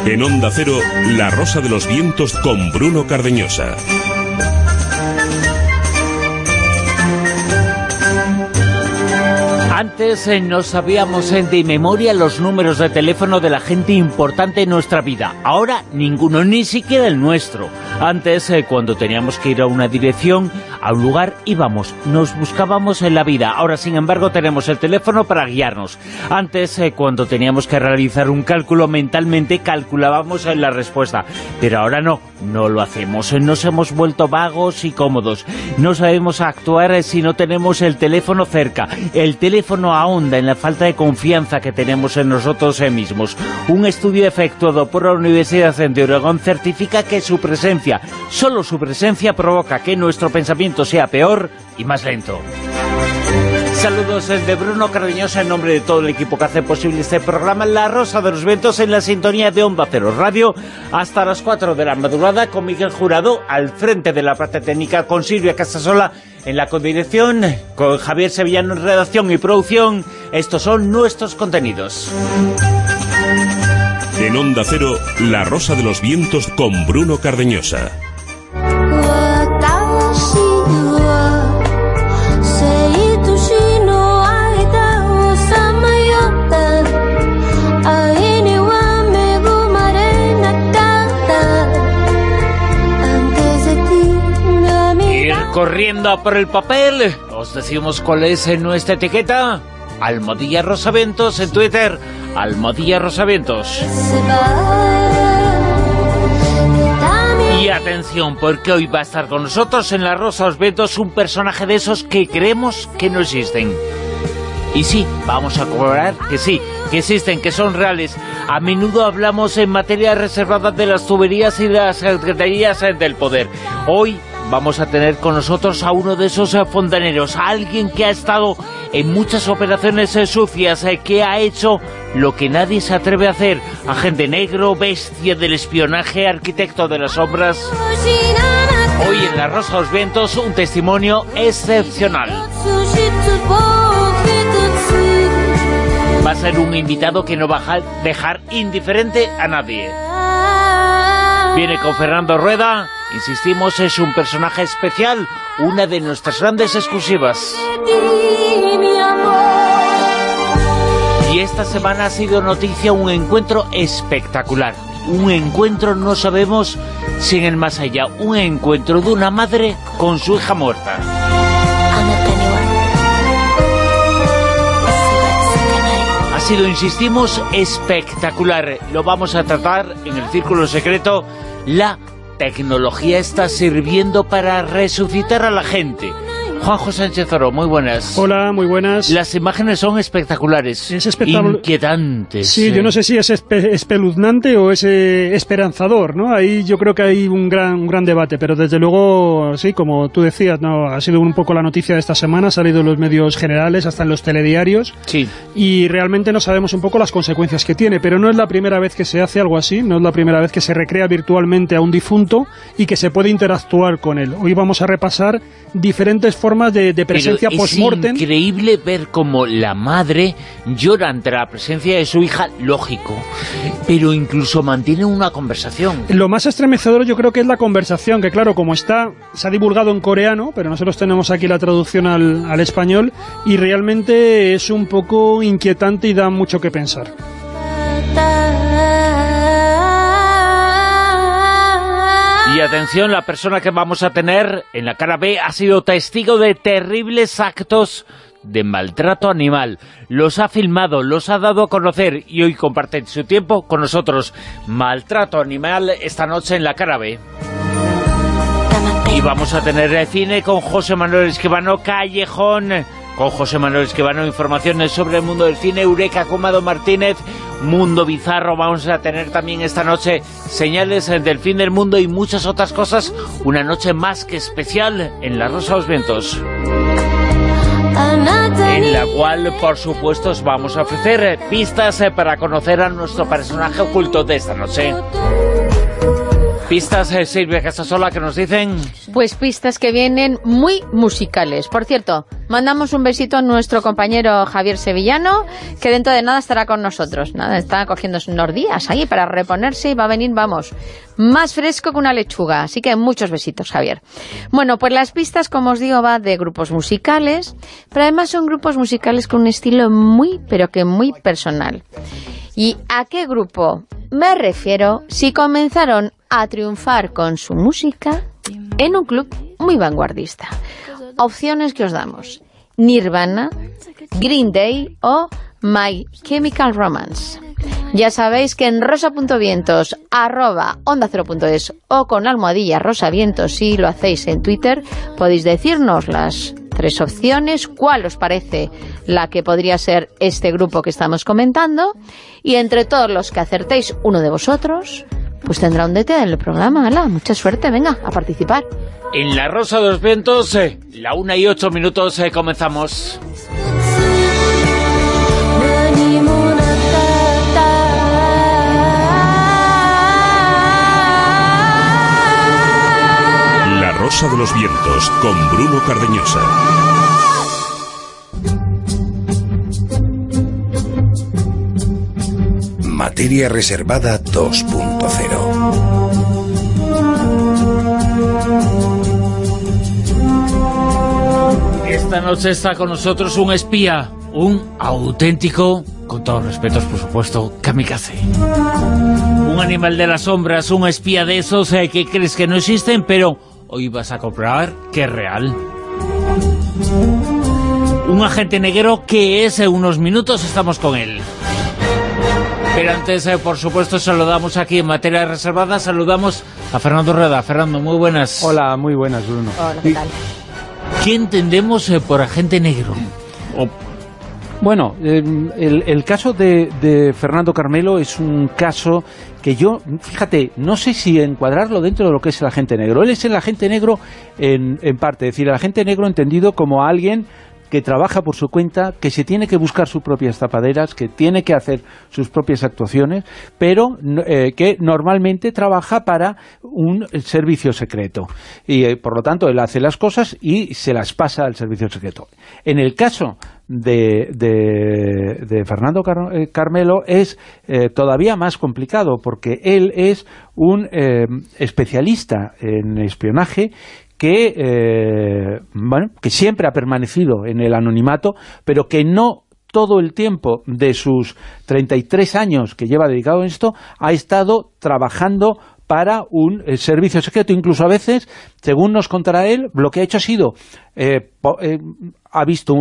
En Onda Cero, La Rosa de los Vientos con Bruno Cardeñosa. Antes no sabíamos de memoria los números de teléfono de la gente importante en nuestra vida. Ahora ninguno, ni siquiera el nuestro. Antes, cuando teníamos que ir a una dirección, a un lugar, íbamos, nos buscábamos en la vida. Ahora, sin embargo, tenemos el teléfono para guiarnos. Antes, cuando teníamos que realizar un cálculo, mentalmente calculábamos la respuesta. Pero ahora no lo hacemos. Nos hemos vuelto vagos y cómodos. No sabemos actuar si no tenemos el teléfono cerca. El teléfono ahonda en la falta de confianza que tenemos en nosotros mismos. Un estudio efectuado por la Universidad de Oregón certifica que su presencia, solo su presencia, provoca que nuestro pensamiento sea peor y más lento. Saludos de Bruno Cardeñosa en nombre de todo el equipo que hace posible este programa La Rosa de los Vientos, en la sintonía de Onda Cero Radio hasta las 4 de la madrugada, con Miguel Jurado al frente de la parte técnica, con Silvia Casasola en la codirección, con Javier Sevillano en redacción y producción. Estos son nuestros contenidos. En Onda Cero, La Rosa de los Vientos con Bruno Cardeñosa. Corriendo a por el papel, os decimos cuál es nuestra etiqueta: @RosaVientos en Twitter, @RosaVientos. Y atención, porque hoy va a estar con nosotros en La Rosa de los Vientos un personaje de esos que creemos que no existen. Y sí, vamos a cobrar que sí, que existen, que son reales. A menudo hablamos en materia reservada de las tuberías y de las secretarías del poder. Hoy vamos a tener con nosotros a uno de esos fontaneros, a alguien que ha estado en muchas operaciones sucias, que ha hecho lo que nadie se atreve a hacer. Agente negro, bestia del espionaje, arquitecto de las sombras. Hoy en La Rosa de los Vientos, un testimonio excepcional. Va a ser un invitado que no va a dejar indiferente a nadie. Viene con Fernando Rueda. Insistimos, es un personaje especial, una de nuestras grandes exclusivas. Y esta semana ha sido noticia un encuentro espectacular. Un encuentro, no sabemos si en el más allá, un encuentro de una madre con su hija muerta. Ha sido, insistimos, espectacular. Lo vamos a tratar en el Círculo Secreto. La tecnología está sirviendo para resucitar a la gente. Juanjo Sánchez Oro, muy buenas. Hola, muy buenas. Las imágenes son espectaculares, inquietantes. Sí, yo no sé si es espeluznante o es esperanzador, ¿no? Ahí yo creo que hay un gran debate, pero desde luego, sí, como tú decías, no, ha sido un poco la noticia de esta semana, ha salido en los medios generales, hasta en los telediarios, sí. Y realmente no sabemos un poco las consecuencias que tiene, pero no es la primera vez que se hace algo así, no es la primera vez que se recrea virtualmente a un difunto y que se puede interactuar con él. Hoy vamos a repasar diferentes formas de presencia post-mortem. Es increíble ver cómo la madre llora ante la presencia de su hija, lógico, pero incluso mantiene una conversación. Lo más estremecedor yo creo que es la conversación, que claro, como se ha divulgado en coreano, pero nosotros tenemos aquí la traducción al español, y realmente es un poco inquietante y da mucho que pensar. Y atención, la persona que vamos a tener en la cara B ha sido testigo de terribles actos de maltrato animal. Los ha filmado, los ha dado a conocer y hoy comparten su tiempo con nosotros. Maltrato animal esta noche en la cara B. Y vamos a tener el cine con José Manuel Esquivano, Callejón. Con José Manuel Esquivano, informaciones sobre el mundo del cine. Eureka con Mado Martínez, Mundo Bizarro. Vamos a tener también esta noche señales del fin del mundo y muchas otras cosas. Una noche más que especial en La Rosa de los Vientos, en la cual, por supuesto, os vamos a ofrecer pistas para conocer a nuestro personaje oculto de esta noche. Pistas, Silvia Casasola, que nos dicen... Pues pistas que vienen muy musicales. Por cierto, mandamos un besito a nuestro compañero Javier Sevillano, que dentro de nada estará con nosotros. Nada, está cogiendo unos días ahí para reponerse y va a venir, vamos, más fresco que una lechuga. Así que muchos besitos, Javier. Bueno, pues las pistas, como os digo, va de grupos musicales, pero además son grupos musicales con un estilo muy, pero que muy personal. ¿Y a qué grupo me refiero si comenzaron a triunfar con su música en un club muy vanguardista? Opciones que os damos: Nirvana, Green Day o My Chemical Romance. Ya sabéis que en rosa.vientos @onda0.es o con almohadilla rosavientos, si lo hacéis en Twitter, podéis decirnos las 3 opciones, cuál os parece la que podría ser este grupo que estamos comentando, y entre todos los que acertéis uno de vosotros, pues tendrá un DT en el programa. ¡Hala! Mucha suerte, venga, a participar. En la Rosa de los Vientos, la 1:08, comenzamos. La Rosa de los Vientos, con Bruno Cardeñosa. Materia reservada 2.0. Esta noche está con nosotros un espía, un auténtico, con todos los respetos, por supuesto, kamikaze. Un animal de las sombras, un espía de esos que crees que no existen, pero hoy vas a comprobar que es real. Un agente negro que es, en unos minutos estamos con él. Pero antes, por supuesto, saludamos aquí en Materia Reservada, saludamos a Fernando Rueda. Fernando, muy buenas. Hola, muy buenas, Bruno. Hola, ¿qué tal? ¿Qué entendemos por agente negro? Bueno, el caso de Fernando Carmelo es un caso que yo, fíjate, no sé si encuadrarlo dentro de lo que es el agente negro. Él es el agente negro en parte, es decir, el agente negro entendido como alguien que trabaja por su cuenta, que se tiene que buscar sus propias tapaderas, que tiene que hacer sus propias actuaciones, pero que normalmente trabaja para un servicio secreto. Y por lo tanto, él hace las cosas y se las pasa al servicio secreto. En el caso de Fernando Carmelo es todavía más complicado, porque él es un especialista en espionaje que siempre ha permanecido en el anonimato, pero que no todo el tiempo de sus 33 años que lleva dedicado a esto ha estado trabajando para un servicio secreto. Incluso a veces, según nos contará él, lo que ha hecho ha sido ha visto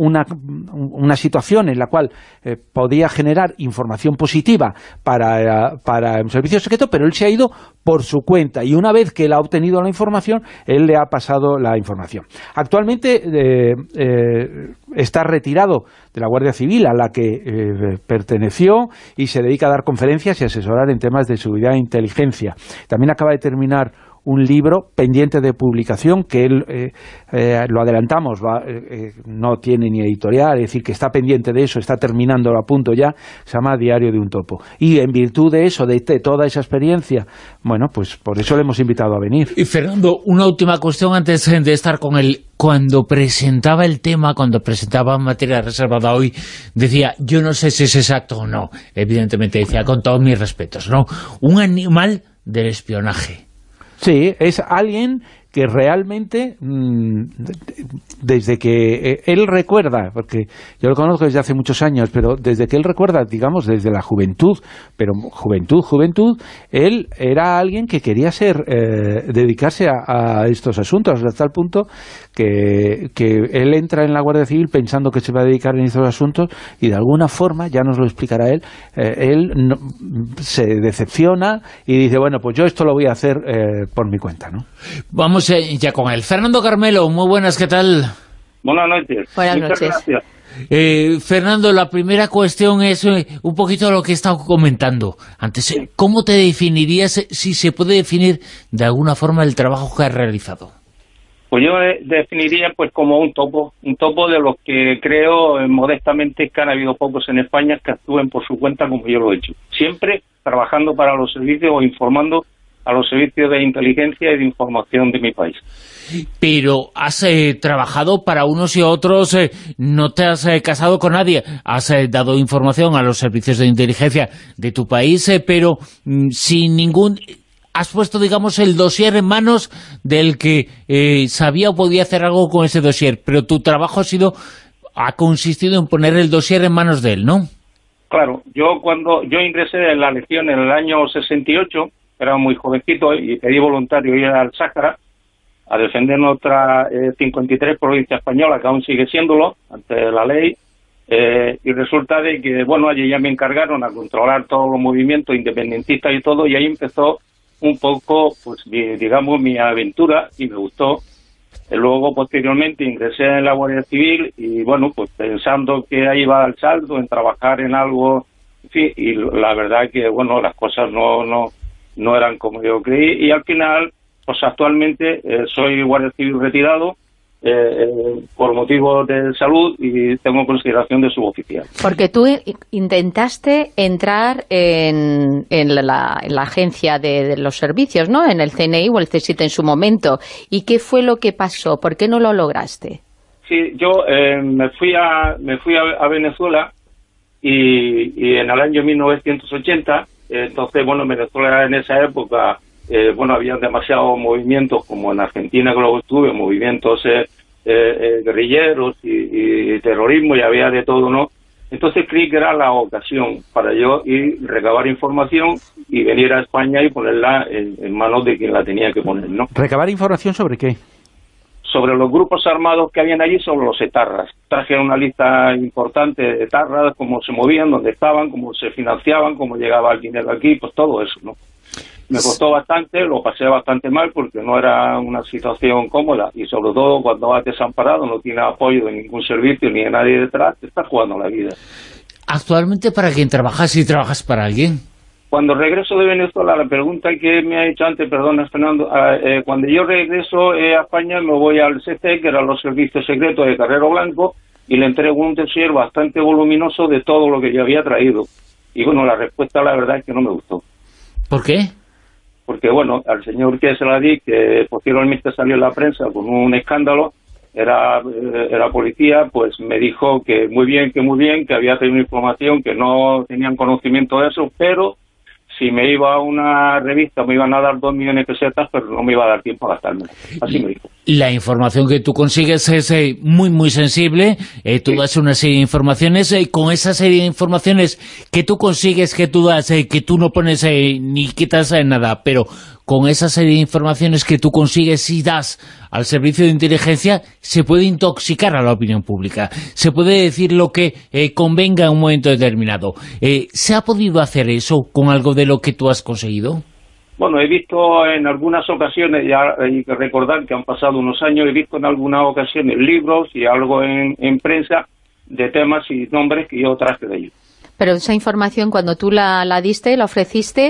una situación en la cual podía generar información positiva para un servicio secreto, pero él se ha ido por su cuenta, y una vez que él ha obtenido la información, él le ha pasado la información. Actualmente está retirado de la Guardia Civil, a la que perteneció, y se dedica a dar conferencias y asesorar en temas de seguridad e inteligencia. También acaba de terminar un libro pendiente de publicación que él, lo adelantamos, no tiene ni editorial, es decir, que está pendiente de eso, está terminándolo a punto ya, se llama Diario de un Topo. Y en virtud de eso, de toda esa experiencia, bueno, pues por eso le hemos invitado a venir. Y Fernando, una última cuestión antes de estar con él. Cuando presentaba el tema, cuando presentaba Materia Reservada hoy, decía, yo no sé si es exacto o no, evidentemente decía, con todos mis respetos, ¿no? Un animal del espionaje. Sí, es alguien que realmente, desde que él recuerda, porque yo lo conozco desde hace muchos años, pero desde que él recuerda, digamos, desde la juventud, pero juventud, él era alguien que quería dedicarse a estos asuntos, hasta tal punto que él entra en la Guardia Civil pensando que se va a dedicar a estos asuntos, y de alguna forma, ya nos lo explicará él, se decepciona y dice, bueno, pues yo esto lo voy a hacer por mi cuenta, ¿no? Vamos ya con él. Fernando Carmelo, muy buenas, ¿qué tal? Buenas noches. Buenas noches. Gracias. Fernando, la primera cuestión es un poquito lo que he estado comentando antes. ¿Cómo te definirías, si se puede definir de alguna forma, el trabajo que has realizado? Pues yo definiría pues como un topo de los que creo modestamente que han habido pocos en España que actúen por su cuenta como yo lo he hecho. Siempre trabajando para los servicios o informando a los servicios de inteligencia y de información de mi país. Pero has trabajado para unos y otros, no te has casado con nadie, has dado información a los servicios de inteligencia de tu país, pero sin ningún... Has puesto, digamos, el dossier en manos del que sabía o podía hacer algo con ese dossier, pero tu trabajo ha consistido en poner el dossier en manos de él, ¿no? Claro, cuando yo ingresé en la Legión en el año 68, era muy jovencito y pedí voluntario ir al Sáhara a defender nuestra 53 provincia española, que aún sigue siéndolo, ante la ley, y resulta de que, bueno, allí ya me encargaron a controlar todos los movimientos independentistas y todo, y ahí empezó un poco, pues, digamos, mi aventura, y me gustó. Luego, posteriormente, ingresé en la Guardia Civil y, bueno, pues pensando que ahí iba al salto, en trabajar en algo, en fin, y la verdad que, bueno, las cosas no eran como yo creí, y al final, pues actualmente soy Guardia Civil retirado, por motivos de salud, y tengo consideración de suboficial. Porque tú intentaste entrar en la agencia de los servicios, ¿no? En el CNI o el CSIC en su momento. ¿Y qué fue lo que pasó? ¿Por qué no lo lograste? Sí, yo me fui a Venezuela y en el año 1980, entonces, bueno, Venezuela en esa época, bueno, había demasiados movimientos, como en Argentina que luego estuve, movimientos guerrilleros y terrorismo, y había de todo, ¿no? Entonces creí que era la ocasión para yo ir, recabar información y venir a España y ponerla en manos de quien la tenía que poner, ¿no? ¿Recabar información sobre qué? Sobre los grupos armados que habían allí, sobre los etarras. Traje una lista importante de etarras, cómo se movían, dónde estaban, cómo se financiaban, cómo llegaba el dinero aquí, pues todo eso, ¿no? Me costó bastante, lo pasé bastante mal porque no era una situación cómoda, y sobre todo cuando vas desamparado, no tienes apoyo de ningún servicio ni de nadie detrás, te estás jugando la vida. ¿Actualmente para quién trabajas, si trabajas para alguien? Cuando regreso de Venezuela, la pregunta que me ha hecho antes, perdona Fernando, cuando yo regreso a España me voy al CC, que eran los servicios secretos de Carrero Blanco, y le entrego un dossier bastante voluminoso de todo lo que yo había traído. Y bueno, la respuesta la verdad es que no me gustó. ¿Por qué? Porque bueno, al señor que se la di, que posteriormente salió en la prensa con un escándalo, era policía, pues me dijo que muy bien, que había tenido información, que no tenían conocimiento de eso, pero si me iba a una revista me iban a dar 2 millones de pesetas, pero no me iba a dar tiempo a gastármelo. Así me dijo. La información que tú consigues es muy, muy sensible. Tú das una serie de informaciones. Con esa serie de informaciones que tú consigues, que tú das, que tú no pones ni quitas nada, pero con esa serie de informaciones que tú consigues y das al servicio de inteligencia, se puede intoxicar a la opinión pública. Se puede decir lo que convenga en un momento determinado. ¿Se ha podido hacer eso con algo de lo que tú has conseguido? Bueno, he visto en algunas ocasiones, ya hay que recordar que han pasado unos años, he visto en algunas ocasiones libros y algo en prensa de temas y nombres que yo traje de ellos. Pero esa información, cuando tú la diste, la ofreciste,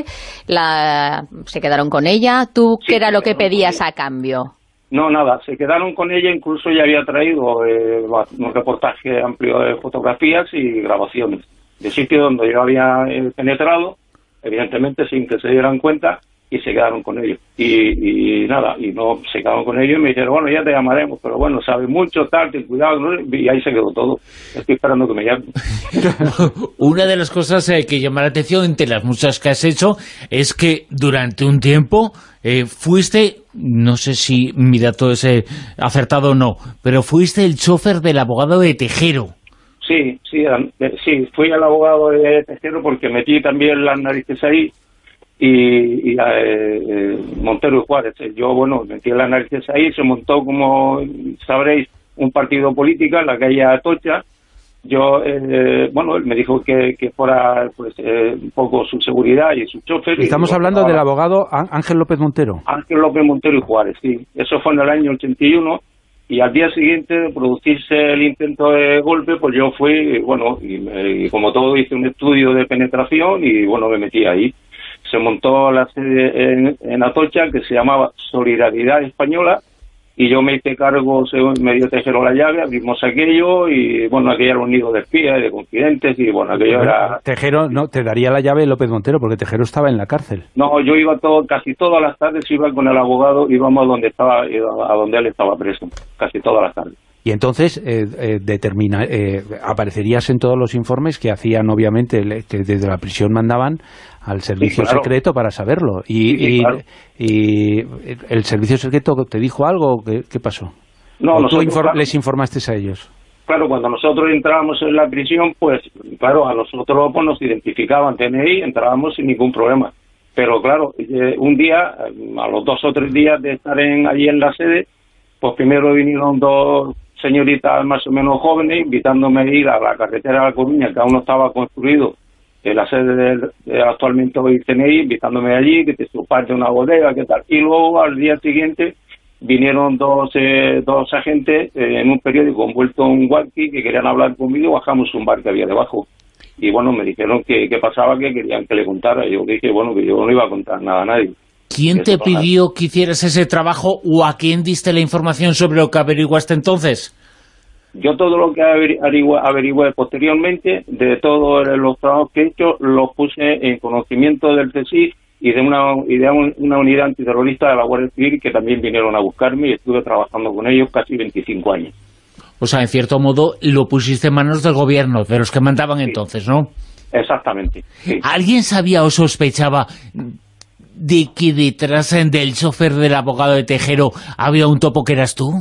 ¿se quedaron con ella? ¿Tú qué era lo que pedías a cambio? No, nada, se quedaron con ella, incluso ya había traído un reportaje amplio de fotografías y grabaciones de sitios donde yo había penetrado, evidentemente sin que se dieran cuenta, y se quedaron con ellos. Y nada, y no se quedaron con ellos y me dijeron, bueno, ya te llamaremos, pero bueno, sabes mucho, tal, ten cuidado, ¿no? Y ahí se quedó todo. Estoy esperando que me llamen. Una de las cosas que llama la atención, entre las muchas que has hecho, es que durante un tiempo fuiste, no sé si mi dato es acertado o no, pero fuiste el chofer del abogado de Tejero. Sí, fui el abogado de Tejero porque metí también las narices ahí, y Montero y Juárez. Yo, bueno, metí las narices ahí, se montó, como sabréis, un partido político en la calle Atocha. Yo, bueno, él me dijo que fuera pues un poco su seguridad y su chofer. Estamos hablando del abogado Ángel López Montero. Ángel López Montero y Juárez, sí. Eso fue en el año 81. Y al día siguiente de producirse el intento de golpe, pues yo fui, bueno, y como todo hice un estudio de penetración y, bueno, me metí ahí. Se montó la sede en Atocha, que se llamaba Solidaridad Española, y yo me hice cargo, me dio Tejero la llave, abrimos aquello y bueno, aquello era un nido de espías y de confidentes y bueno, aquello era... Tejero no te daría la llave López Montero porque Tejero estaba en la cárcel. No, yo iba casi todas las tardes, iba con el abogado, íbamos a donde él estaba preso, casi todas las tardes. Y entonces aparecerías en todos los informes que hacían, obviamente, que desde la prisión mandaban al servicio secreto para saberlo. Y el servicio secreto te dijo algo, ¿qué pasó? No, ¿O tú les informaste a ellos? Claro, cuando nosotros entrábamos en la prisión, pues claro, a nosotros pues, nos identificaban TNI, entrábamos sin ningún problema. Pero claro, un día, a los 2 o 3 días de estar allí en la sede, pues primero vinieron 2 señoritas más o menos jóvenes invitándome a ir a la carretera de La Coruña, que aún no estaba construido, en la sede actualmente hoy CNI, invitándome allí, que te parte una bodega, qué tal. Y luego al día siguiente vinieron dos agentes en un periódico envuelto en un walkie que querían hablar conmigo, bajamos un bar que había debajo. Y bueno, me dijeron que pasaba, que querían que le contara. Yo dije, bueno, que yo no iba a contar nada a nadie. ¿Quién te pidió que hicieras ese trabajo o a quién diste la información sobre lo que averiguaste entonces? Yo todo lo que averigué posteriormente, de todos los trabajos que he hecho, los puse en conocimiento del CSIC y de una unidad antiterrorista de la Guardia Civil que también vinieron a buscarme y estuve trabajando con ellos casi 25 años. O sea, en cierto modo lo pusiste en manos del gobierno, de los que mandaban entonces, ¿no? Exactamente. Sí. ¿Alguien sabía o sospechaba de que detrás del chofer del abogado de Tejero había un topo que eras tú?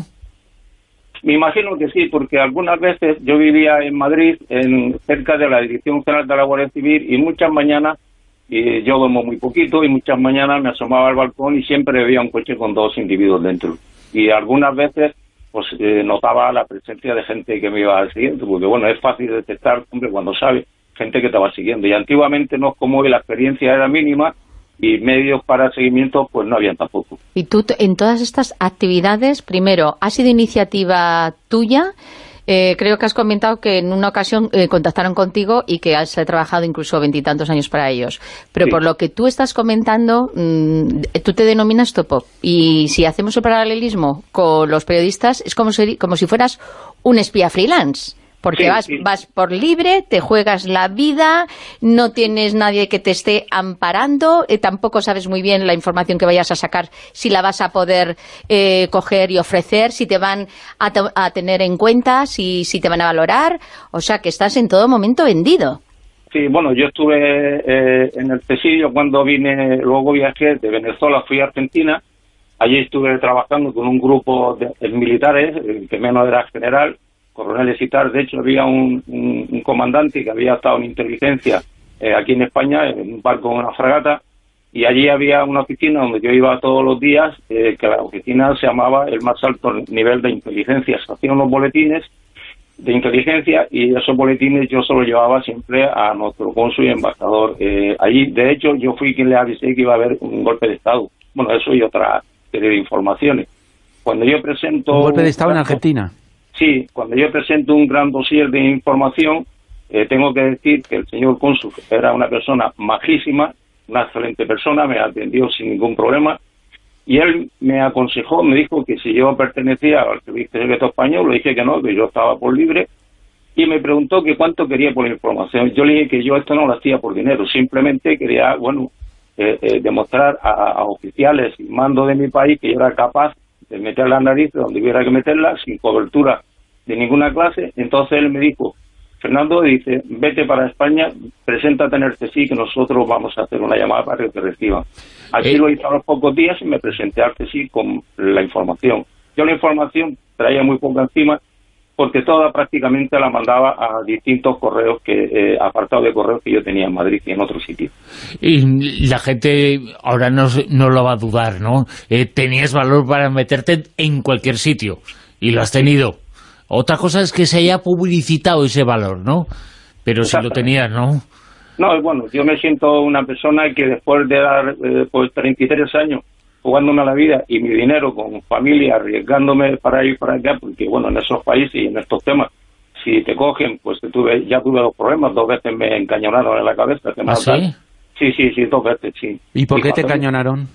Me imagino que sí, porque algunas veces yo vivía en Madrid, cerca de la Dirección General de la Guardia Civil, y muchas mañanas, y yo duermo muy poquito, y muchas mañanas me asomaba al balcón y siempre veía un coche con 2 individuos dentro. Y algunas veces pues notaba la presencia de gente que me iba siguiendo, porque bueno, es fácil detectar, hombre, cuando sabe, gente que te va siguiendo. Y antiguamente no es como hoy, la experiencia era mínima, y medios para seguimiento pues no habían tampoco. Y tú, en todas estas actividades, primero, ¿ha sido iniciativa tuya? Creo que has comentado que en una ocasión contactaron contigo y que has trabajado incluso 20 y tantos años para ellos. Pero sí, por lo que tú estás comentando, tú te denominas topo. Y si hacemos el paralelismo con los periodistas, es como si fueras un espía freelance. Porque vas por libre, te juegas la vida, no tienes nadie que te esté amparando, tampoco sabes muy bien la información que vayas a sacar, si la vas a poder coger y ofrecer, si te van a tener en cuenta, si te van a valorar, o sea que estás en todo momento vendido. Sí, bueno, yo estuve en el CSIC cuando vine, luego viajé de Venezuela, fui a Argentina, allí estuve trabajando con un grupo de militares, que menos era general, coroneles y tal. De hecho había un comandante que había estado en inteligencia aquí en España, en un barco, en una fragata, y allí había una oficina donde yo iba todos los días, que la oficina se llamaba el más alto nivel de inteligencia. Se hacían unos boletines de inteligencia y esos boletines yo se los llevaba siempre a nuestro cónsul y embajador allí. De hecho yo fui quien le avisé que iba a haber un golpe de Estado. Bueno, eso y otra serie de informaciones. Cuando yo presento... ¿Un golpe de Estado en Argentina? Sí, cuando yo presento un gran dossier de información, tengo que decir que el señor cónsul era una persona majísima, una excelente persona, me atendió sin ningún problema, y él me aconsejó, me dijo que si yo pertenecía al Servicio Secreto Español, le dije que no, que yo estaba por libre, y me preguntó que cuánto quería por la información. Yo le dije que yo esto no lo hacía por dinero, simplemente quería, bueno, demostrar a oficiales y mando de mi país que yo era capaz de meter la nariz donde hubiera que meterla, sin cobertura de ninguna clase. Entonces él me dijo, Fernando, dice, vete para España, preséntate en el CSIC, que nosotros vamos a hacer una llamada para que te reciban. Así lo hice a los pocos días y me presenté al CSIC con la información. Yo la información traía muy poca encima, porque toda prácticamente la mandaba a distintos correos, apartados de correos que yo tenía en Madrid y en otros sitios. Y la gente ahora no lo va a dudar, ¿no? Tenías valor para meterte en cualquier sitio, y lo has tenido. Otra cosa es que se haya publicitado ese valor, ¿no? Pero si lo tenías, ¿no? No, bueno, yo me siento una persona que después de dar pues 33 años jugándome a la vida y mi dinero con familia, arriesgándome para ir para acá, porque bueno, en esos países y en estos temas, si te cogen, pues ya tuve 2 problemas, 2 veces me encañonaron en la cabeza. ¿Ah, sí? Sí, 2 veces, sí. ¿Y por qué te encañonaron?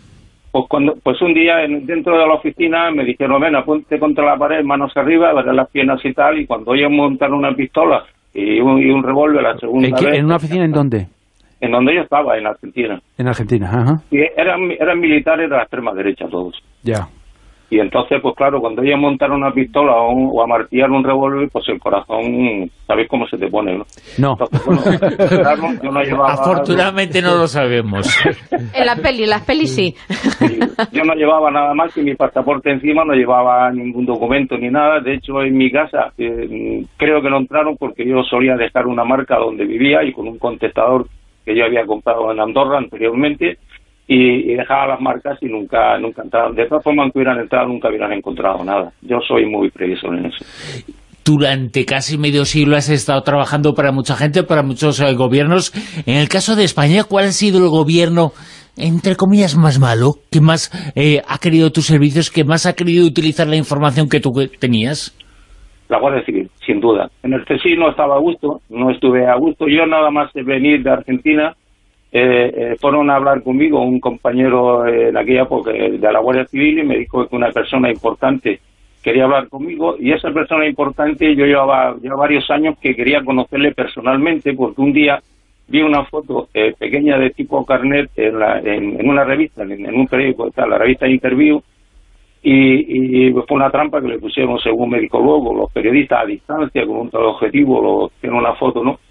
Pues un día dentro de la oficina me dijeron, ven, ponte contra la pared, manos arriba, verás las piernas y tal, y cuando ellos montaron una pistola y un revólver la segunda vez... ¿En una oficina en dónde? En donde yo estaba, en Argentina. En Argentina, ajá. Y eran militares de la extrema derecha todos. Ya. Y entonces, pues claro, cuando ellos montaron una pistola o a martillar un revólver, pues el corazón, ¿sabéis cómo se te pone, no? No. Entonces, bueno, claro, yo no llevaba... Afortunadamente no lo sabemos. En las pelis sí. Yo no llevaba nada más que mi pasaporte encima, no llevaba ningún documento ni nada. De hecho, en mi casa creo que no entraron porque yo solía dejar una marca donde vivía y con un contestador que yo había comprado en Andorra anteriormente, y dejaba las marcas y nunca entraron. De todas formas, aunque hubieran entrado, nunca hubieran encontrado nada. Yo soy muy previsor en eso. Durante casi medio siglo has estado trabajando para mucha gente, para muchos gobiernos. En el caso de España, ¿cuál ha sido el gobierno, entre comillas, más malo? ¿Que más ha querido tus servicios? ¿Que más ha querido utilizar la información que tú tenías? La Guardia Civil, sin duda. En el CSI no estaba a gusto, no estuve a gusto. Yo nada más de venir de Argentina, fueron a hablar conmigo un compañero en aquella época de la Guardia Civil y me dijo que una persona importante quería hablar conmigo, y esa persona importante yo llevaba varios años que quería conocerle personalmente, porque un día vi una foto pequeña de tipo carnet en una revista, en un periódico, la revista Interview, y fue una trampa que le pusieron, según me dijo luego, los periodistas a distancia, con un tal objetivo, tiene una foto, ¿no?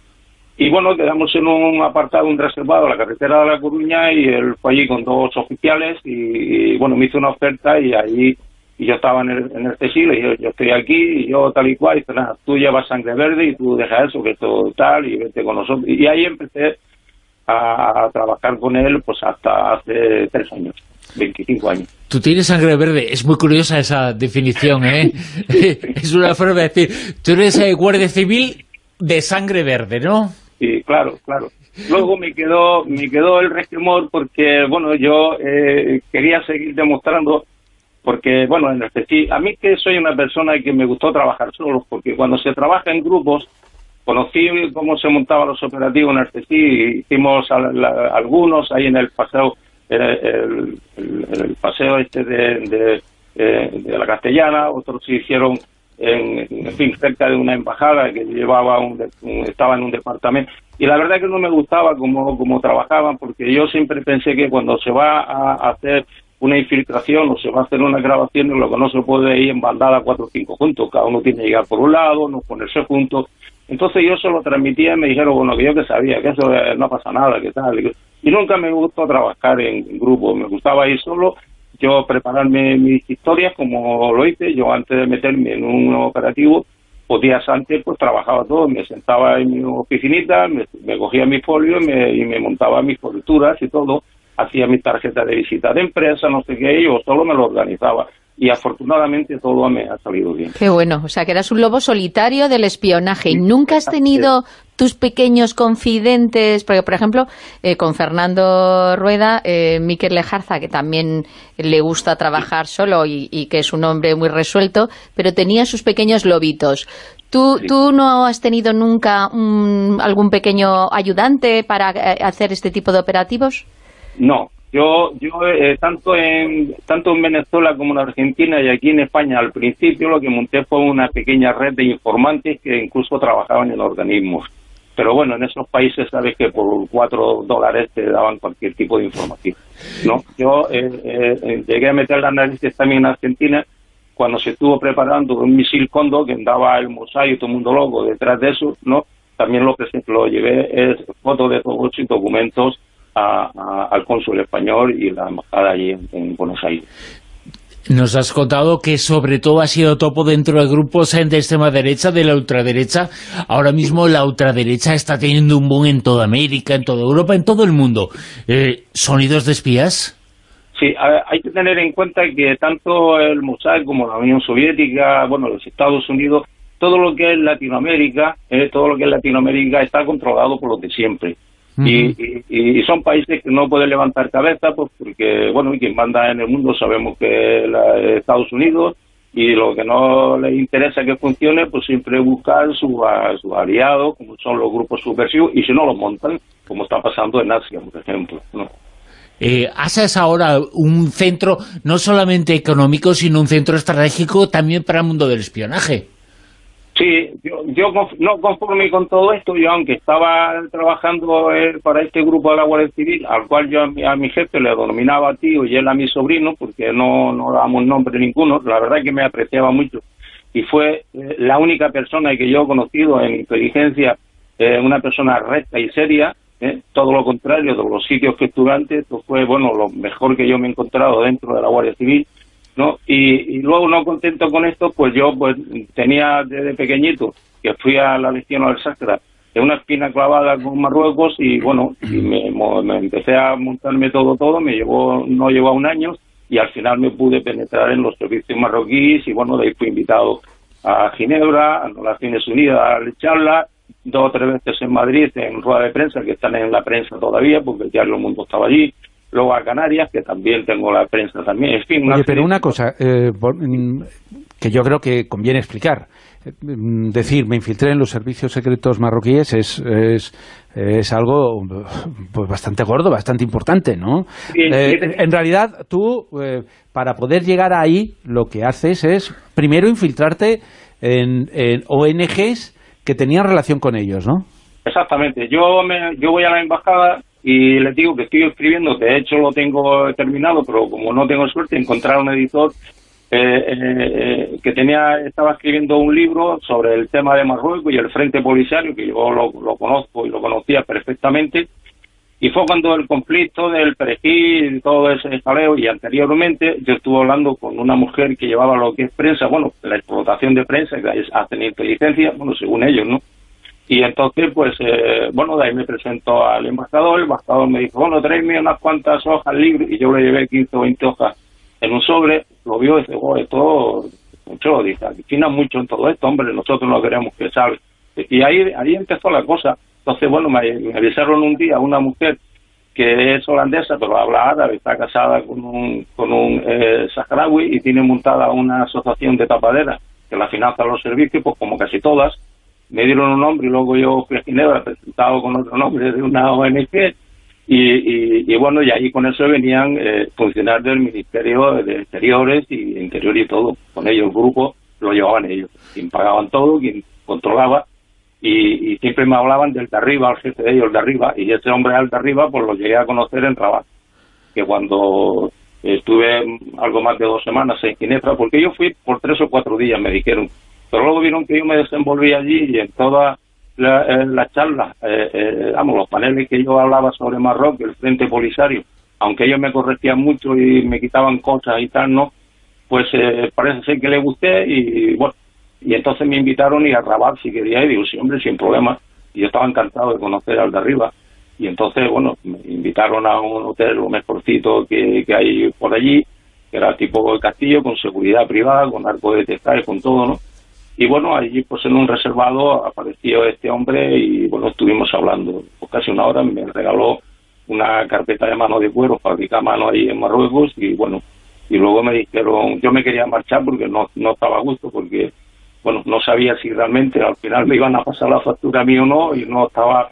Y bueno, quedamos en un apartado, un reservado, a la carretera de La Coruña, y él fue allí con 2 oficiales, y bueno, me hizo una oferta, y ahí yo estaba en el CSI, le dije, yo estoy aquí, y yo tal y cual, y dice, nada, tú llevas sangre verde, y tú dejas eso, que esto tal, y vete con nosotros. Y ahí empecé a trabajar con él, pues hasta hace 3 años, 25 años. Tú tienes sangre verde, es muy curiosa esa definición, ¿eh? Es una forma de decir, tú eres guardia civil de sangre verde, ¿no? Sí, claro. Luego me quedó el resquemor porque, bueno, yo quería seguir demostrando, porque, bueno, en el CSI, a mí que soy una persona que me gustó trabajar solo, porque cuando se trabaja en grupos, conocí cómo se montaban los operativos en el CSI, hicimos algunos ahí en el paseo, el paseo de la Castellana, otros se hicieron en fin, cerca de una embajada que estaba en un departamento, y la verdad que no me gustaba cómo trabajaban, porque yo siempre pensé que cuando se va a hacer una infiltración o se va a hacer una grabación, lo que no se puede ir en bandada 4 o 5 juntos, cada uno tiene que llegar por un lado, no ponerse juntos. Entonces yo se lo transmitía y me dijeron, bueno, que yo que sabía, que eso no pasa nada, que tal, y nunca me gustó trabajar en grupo, me gustaba ir solo, yo prepararme mis historias como lo hice. Yo antes de meterme en un operativo, pues días antes pues trabajaba todo, me sentaba en mi oficinita, me cogía mi folio y me montaba mis coberturas y todo, hacía mis tarjetas de visita de empresa, no sé qué, yo solo me lo organizaba. Y afortunadamente todo me ha salido bien. Qué bueno, o sea que eras un lobo solitario del espionaje. ¿Y nunca has tenido tus pequeños confidentes? Porque, por ejemplo, con Fernando Rueda, Miquel Lejarza, que también le gusta trabajar solo y que es un hombre muy resuelto, pero tenía sus pequeños lobitos. ¿Tú no has tenido nunca algún pequeño ayudante para hacer este tipo de operativos? No. Yo tanto en Venezuela como en Argentina y aquí en España, al principio lo que monté fue una pequeña red de informantes que incluso trabajaban en organismos. Pero bueno, en esos países sabes que por $4 te daban cualquier tipo de información, ¿no? Yo llegué a meter las narices también en Argentina cuando se estuvo preparando un misil Cóndor que andaba el Mossad y todo el mundo loco detrás de eso, ¿no? También lo llevé fotos de todos y documentos al cónsul español y la embajada allí en Buenos Aires. Nos has contado que sobre todo ha sido topo dentro de grupos de extrema derecha, de la ultraderecha. Ahora mismo la ultraderecha está teniendo un boom en toda América, en toda Europa, en todo el mundo. ¿Sonidos de espías? Sí, hay que tener en cuenta que tanto el Mossad como la Unión Soviética, bueno, los Estados Unidos, todo lo que es Latinoamérica está controlado por los de siempre. Y son países que no pueden levantar cabeza, pues porque, bueno, quien manda en el mundo sabemos que es Estados Unidos, y lo que no les interesa que funcione, pues siempre buscar sus aliados, como son los grupos subversivos, y si no los montan, como está pasando en Asia, por ejemplo, ¿no? ASA es ahora un centro no solamente económico, sino un centro estratégico también para el mundo del espionaje. Sí, yo no conforme con todo esto, yo aunque estaba trabajando para este grupo de la Guardia Civil, al cual yo a mi jefe le denominaba tío y él a mi sobrino, porque no damos nombre ninguno, la verdad es que me apreciaba mucho. Y fue la única persona que yo he conocido en inteligencia, una persona recta y seria, todo lo contrario de los sitios que estuve antes. Esto fue, bueno, lo mejor que yo me he encontrado dentro de la Guardia Civil, ¿no? Y luego, no contento con esto, pues yo tenía desde pequeñito, que fui a la Legión del Sáhara, una espina clavada con Marruecos, y bueno, y me empecé a montarme todo, no llevó a un año, y al final me pude penetrar en los servicios marroquíes, y bueno, de ahí fui invitado a Ginebra, a las Naciones Unidas, a la charla, 2 o 3 veces en Madrid, en rueda de prensa, que están en la prensa todavía, porque el diario El Mundo estaba allí, luego a Canarias, que también tengo la prensa también, en fin. Oye, pero una cosa que yo creo que conviene explicar. Decir, me infiltré en los servicios secretos marroquíes es algo pues bastante gordo, bastante importante, ¿no? En realidad, tú, para poder llegar ahí, lo que haces es, primero, infiltrarte en ONGs que tenían relación con ellos, ¿no? Exactamente. Yo voy a la embajada y les digo que estoy escribiendo, de hecho lo tengo terminado, pero como no tengo suerte, encontrar un editor que estaba escribiendo un libro sobre el tema de Marruecos y el Frente Polisario, que yo lo conozco y lo conocía perfectamente, y fue cuando el conflicto del Perejil y todo ese jaleo, y anteriormente yo estuve hablando con una mujer que llevaba lo que es prensa, bueno, la explotación de prensa, que es hacer inteligencia, bueno, según ellos, ¿no? Y entonces, pues, bueno, de ahí me presentó al embajador. El embajador me dijo, bueno, tráeme unas cuantas hojas libres, y yo le llevé 15 o 20 hojas en un sobre. Lo vio y dice, esto mucho, dice, fina mucho en todo esto, hombre, nosotros no queremos que salga. Y ahí empezó la cosa. Entonces, bueno, me avisaron un día una mujer que es holandesa, pero habla árabe, está casada con un saharaui, y tiene montada una asociación de tapaderas que la financia los servicios, pues como casi todas. Me dieron un nombre y luego yo fui a Ginebra presentado con otro nombre de una ONG, y bueno, y ahí con eso venían funcionarios del Ministerio de Exteriores y Interior y todo. Con ellos el grupo lo llevaban ellos, quien pagaban todo, quien controlaba, y siempre me hablaban del de arriba, el jefe de ellos, el de arriba, y ese hombre al de arriba pues lo llegué a conocer en Rabat, que cuando estuve algo más de 2 semanas en Ginebra, porque yo fui por 3 o 4 días, me dijeron, pero luego vieron que yo me desenvolví allí, y en todas las charlas, los paneles que yo hablaba sobre Marruecos, el Frente Polisario, aunque ellos me corregían mucho y me quitaban cosas y tal, ¿no? Pues parece ser que le gusté, y bueno, y entonces me invitaron a Rabat si quería, y digo, sí, hombre, sin problema, y yo estaba encantado de conocer al de arriba. Y entonces, bueno, me invitaron a un hotel, lo mejorcito que hay por allí, que era tipo de castillo, con seguridad privada, con arco de testar, con todo, ¿no? Y bueno, allí pues en un reservado apareció este hombre, y bueno, estuvimos hablando pues casi 1 hora. Me regaló una carpeta de mano de cuero, fabrica mano ahí en Marruecos, y bueno, y luego me dijeron, yo me quería marchar porque no estaba a gusto, porque bueno, no sabía si realmente al final me iban a pasar la factura a mí o no, y no estaba,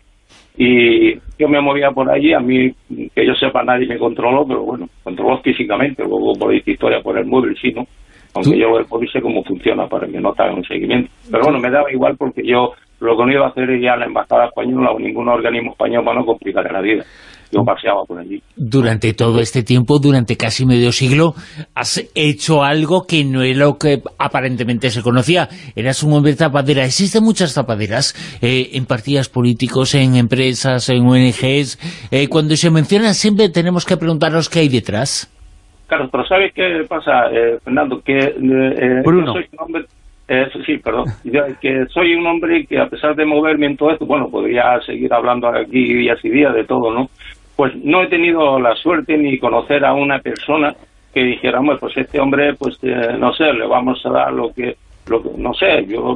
y yo me movía por allí, a mí, que yo sepa, nadie me controló, pero bueno, controló físicamente, luego por esta historia por el móvil, sí, ¿no? Aunque yo después sé cómo funciona para que no te hagan un seguimiento. Pero bueno, me daba igual, porque yo lo que no iba a hacer ya la embajada española o ningún organismo español para no complicar la vida. Yo paseaba por allí. Durante todo este tiempo, durante casi medio siglo, has hecho algo que no es lo que aparentemente se conocía. Eras un hombre tapadera. Existen muchas tapaderas en partidos políticos, en empresas, en ONGs. Cuando se menciona, siempre tenemos que preguntarnos qué hay detrás. Claro, pero ¿sabes qué pasa, Fernando? Que Bruno. Yo soy un hombre... sí, perdón. Que soy un hombre que, a pesar de moverme en todo esto, bueno, podría seguir hablando aquí días y días de todo, ¿no? Pues no he tenido la suerte ni conocer a una persona que dijéramos, pues este hombre, pues no sé, le vamos a dar lo que no sé. Yo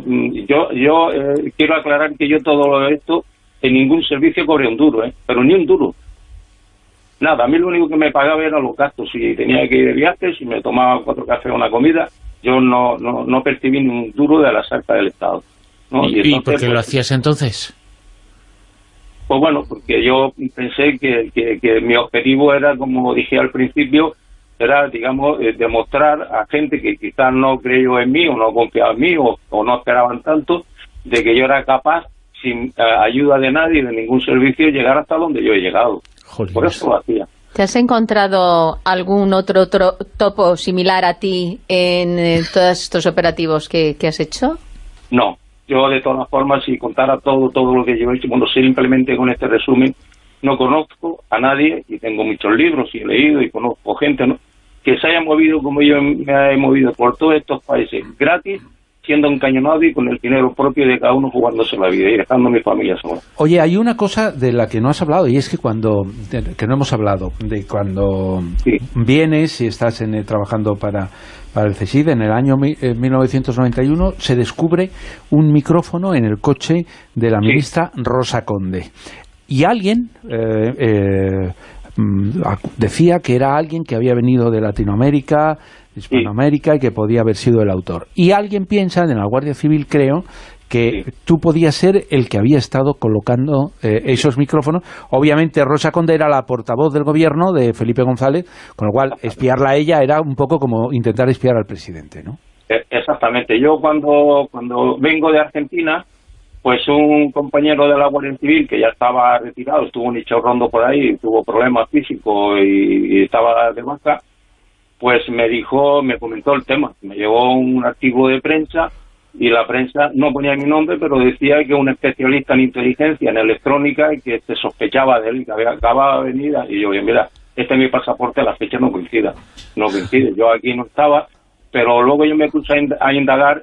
quiero aclarar que yo todo esto en ningún servicio cobré un duro, pero ni un duro. Nada, a mí lo único que me pagaba eran los gastos. Si tenía que ir de viaje, si me tomaba 4 cafés o una comida, yo no percibí ni un duro de la arcas del Estado, ¿no? ¿Y por qué lo hacías entonces? Pues bueno, porque yo pensé que mi objetivo era, como dije al principio, era, digamos, demostrar a gente que quizás no creyó en mí o no confiaba en mí o no esperaban tanto, de que yo era capaz, sin ayuda de nadie, de ningún servicio, llegar hasta donde yo he llegado. Jolines. Por eso lo hacía. ¿Te has encontrado algún otro topo similar a ti en todos estos operativos que has hecho? No, yo de todas formas, si contara todo lo que yo he hecho, bueno, simplemente con este resumen, no conozco a nadie, y tengo muchos libros y he leído y conozco gente, ¿no?, que se haya movido como yo me he movido por todos estos países gratis, siendo encañonado y con el dinero propio de cada uno jugándose la vida y dejando a mi familia sola. Oye, hay una cosa de la que no has hablado, y es que que no hemos hablado, de cuando sí. vienes y estás trabajando para el CSIC, en el año 1991, se descubre un micrófono en el coche de la ministra Rosa Conde. Y alguien decía que era alguien que había venido de Latinoamérica, Hispanoamérica, y que podía haber sido el autor. Y alguien piensa, en la Guardia Civil creo, que tú podías ser el que había estado colocando esos micrófonos. Obviamente Rosa Conde era la portavoz del gobierno de Felipe González, con lo cual espiarla a ella era un poco como intentar espiar al presidente, ¿no? Exactamente. Yo cuando vengo de Argentina, pues un compañero de la Guardia Civil que ya estaba retirado, estuvo un rondo por ahí, tuvo problemas físicos y estaba de baja, pues me comentó el tema. Me llevó un artículo de prensa y la prensa no ponía mi nombre, pero decía que un especialista en inteligencia, en electrónica, y que se sospechaba de él, que acababa de venir, y yo, mira, este es mi pasaporte, la fecha no coincide, yo aquí no estaba, pero luego yo me puse a indagar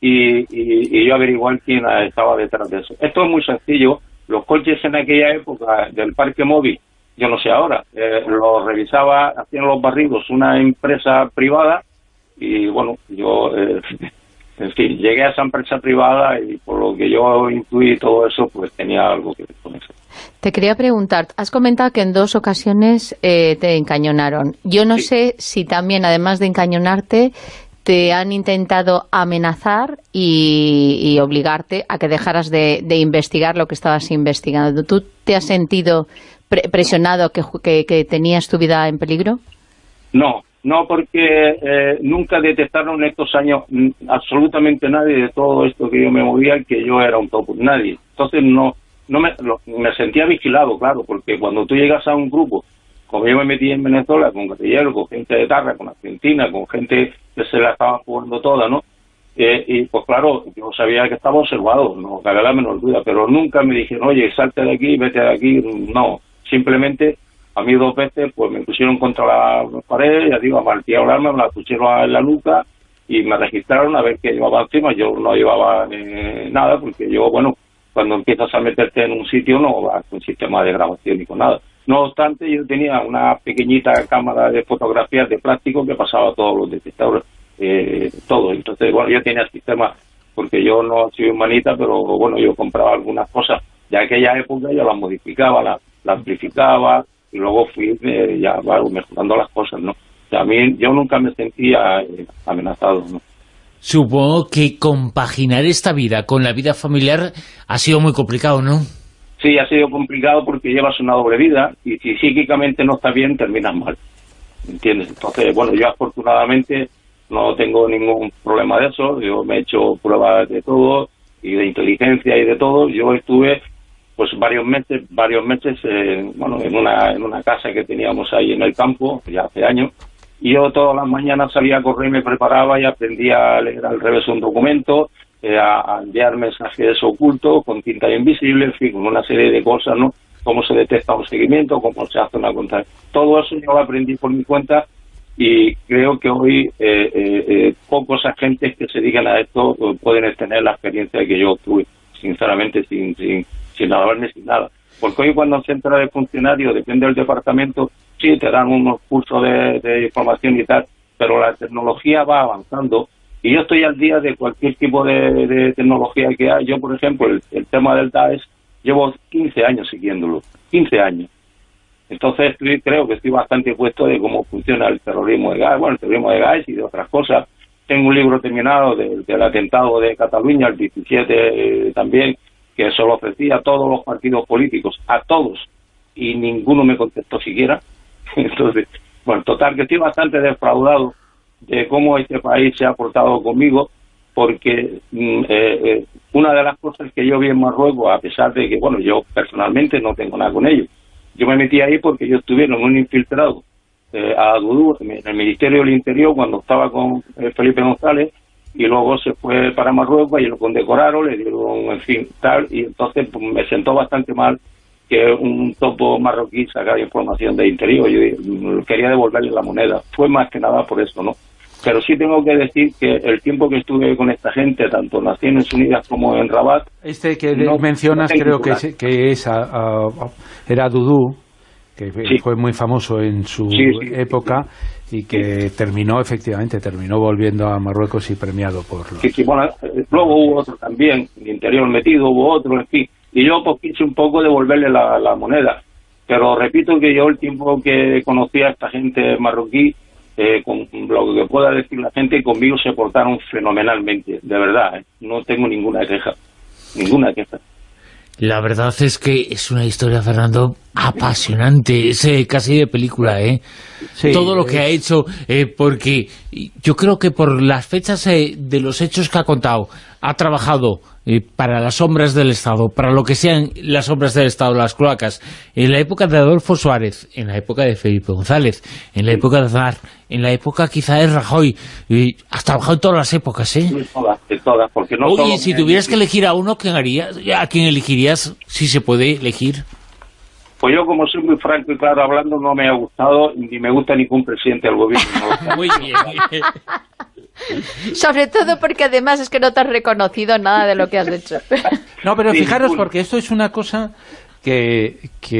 y yo averiguar quién estaba detrás de eso. Esto es muy sencillo. Los coches en aquella época del parque móvil, yo no sé ahora, los revisaba, hacían los barridos una empresa privada, y bueno, yo en fin, llegué a esa empresa privada y por lo que yo intuí todo eso, pues tenía algo que ver con eso. Te quería preguntar, has comentado que en 2 ocasiones te encañonaron. Yo no sé si también, además de encañonarte, te han intentado amenazar y obligarte a que dejaras de investigar lo que estabas investigando. ¿Tú te has sentido presionado, que tenías tu vida en peligro? No, porque nunca detectaron en estos años absolutamente nadie de todo esto que yo me movía, que yo era un topo, nadie. Entonces me sentía vigilado, claro, porque cuando tú llegas a un grupo, como yo me metí en Venezuela, con guerrilleros, con gente de Tarra, con Argentina, con gente que se la estaba jugando toda, ¿no? Y pues claro, yo sabía que estaba observado, no cabe la menor duda, pero nunca me dijeron, oye, salte de aquí, vete de aquí, no. Simplemente, a mí 2 veces, pues me pusieron contra la pared, ya digo, martillo el arma, me la pusieron en la nuca y me registraron a ver qué llevaba encima. Yo no llevaba nada, porque yo, bueno, cuando empiezas a meterte en un sitio no vas con sistema de grabación ni con nada. No obstante, yo tenía una pequeñita cámara de fotografías de plástico que pasaba todos los detectores, todo. Entonces, bueno, yo tenía sistema, porque yo no soy humanita, pero bueno, yo compraba algunas cosas de aquella época, yo las modificaba, las amplificaba, y luego fui mejorando las cosas, ¿no? También yo nunca me sentía amenazado, ¿no? Supongo que compaginar esta vida con la vida familiar ha sido muy complicado, ¿no? Sí, ha sido complicado porque llevas una doble vida y si psíquicamente no estás bien, terminas mal, ¿entiendes? Entonces, bueno, yo afortunadamente no tengo ningún problema de eso. Yo me he hecho pruebas de todo y de inteligencia y de todo. Yo estuve pues varios meses bueno, en una casa que teníamos ahí en el campo, ya hace años, y yo todas las mañanas salía a correr, me preparaba y aprendía a leer al revés un documento, a enviar mensajes ocultos con tinta invisible, en fin, con una serie de cosas, ¿no? Cómo se detecta un seguimiento, cómo se hace una cuenta. Todo eso yo lo aprendí por mi cuenta y creo que hoy pocos agentes que se dedican a esto pueden tener la experiencia que yo tuve, sinceramente, sin hablarme, sin nada. Porque hoy cuando se entra de funcionario, depende del departamento, sí, te dan unos cursos de información y tal, pero la tecnología va avanzando y yo estoy al día de cualquier tipo de tecnología que hay. Yo, por ejemplo, el tema del Daesh, llevo 15 años siguiéndolo, 15 años. Entonces creo que estoy bastante puesto de cómo funciona el terrorismo de gas, bueno, el terrorismo de gas y de otras cosas. Tengo un libro terminado del atentado de Cataluña, el 17 también, que se lo ofrecí a todos los partidos políticos, a todos, y ninguno me contestó siquiera. Entonces, bueno, total, que estoy bastante defraudado de cómo este país se ha portado conmigo, porque una de las cosas que yo vi en Marruecos, a pesar de que, bueno, yo personalmente no tengo nada con ellos, yo me metí ahí porque ellos tuvieron un infiltrado a Dudú en el Ministerio del Interior cuando estaba con Felipe González, y luego se fue para Marruecos y lo condecoraron, le dieron, en fin, tal, y entonces pues, me sentó bastante mal que un topo marroquí sacara información de Interior. Yo quería devolverle la moneda, fue más que nada por eso, ¿no? Pero sí tengo que decir que el tiempo que estuve con esta gente, tanto en Naciones Unidas como en Rabat... que mencionas, creo que era Dudú, que fue muy famoso en su época, y que terminó volviendo a Marruecos y premiado por los... Bueno, luego hubo otro también, en Interior metido, hubo otro, en fin, y yo pues quise un poco devolverle la moneda, pero repito que yo el tiempo que conocí a esta gente marroquí, con lo que pueda decir la gente, conmigo se portaron fenomenalmente, de verdad, no tengo ninguna queja. La verdad es que es una historia, Fernando, apasionante, es casi de película, ¿eh? Sí, todo lo que ha hecho, porque yo creo que por las fechas de los hechos que ha contado, ha trabajado para las sombras del Estado, para lo que sean las sombras del Estado, las cloacas, en la época de Adolfo Suárez, en la época de Felipe González, en la época de Aznar, en la época quizá de Rajoy, has trabajado en todas las épocas, ¿eh? De todas, porque no... Oye, si tuvieras que elegir a uno, ¿a quién elegirías, si se puede elegir? Pues yo, como soy muy franco y claro hablando, no me ha gustado, ni me gusta ningún presidente del gobierno. Muy bien. Sobre todo porque además es que no te has reconocido nada de lo que has hecho. No, pero fijaros, porque esto es una cosa que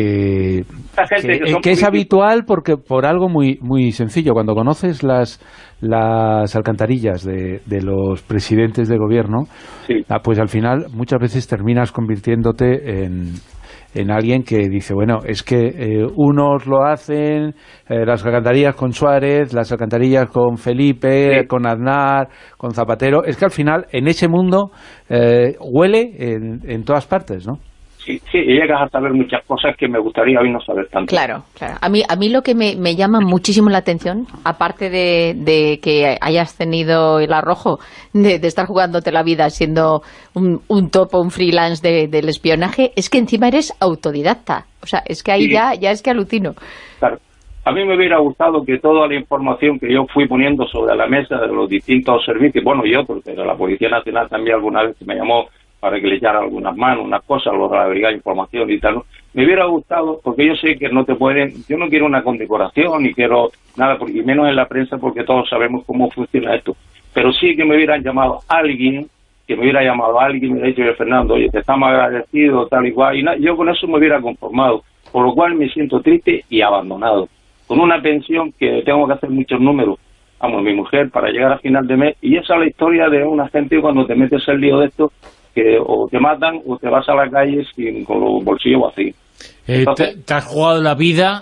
es habitual, porque por algo muy sencillo. Cuando conoces las alcantarillas de los presidentes de gobierno, pues al final muchas veces terminas convirtiéndote en alguien que dice, bueno, es que unos lo hacen, las alcantarillas con Suárez, las alcantarillas con Felipe, con Aznar, con Zapatero, es que al final en ese mundo huele en todas partes, ¿no? Sí, y llegas a saber muchas cosas que me gustaría hoy no saber tanto. Claro. A mí lo que me llama muchísimo la atención, aparte de que hayas tenido el arrojo de estar jugándote la vida siendo un topo, un freelance del espionaje, es que encima eres autodidacta. O sea, es que ahí ya es que alucino. Claro. A mí me hubiera gustado que toda la información que yo fui poniendo sobre la mesa de los distintos servicios, bueno, y otros, pero la Policía Nacional también alguna vez me llamó para que le echara algunas manos, unas cosas, lo de la Brigada de Información y tal, ¿no? Me hubiera gustado, porque yo sé que no te pueden, yo no quiero una condecoración, ni quiero nada, y menos en la prensa, porque todos sabemos cómo funciona esto, pero sí que me hubieran llamado alguien, y me hubiera dicho, Fernando, oye, te estamos agradecidos, tal y cual, y yo con eso me hubiera conformado, por lo cual me siento triste y abandonado, con una pensión que tengo que hacer muchos números, vamos, mi mujer, para llegar a final de mes, y esa es la historia de una gente cuando te metes el lío de esto, que o te matan o te vas a la calle con los bolsillos vacíos. Te has jugado la vida,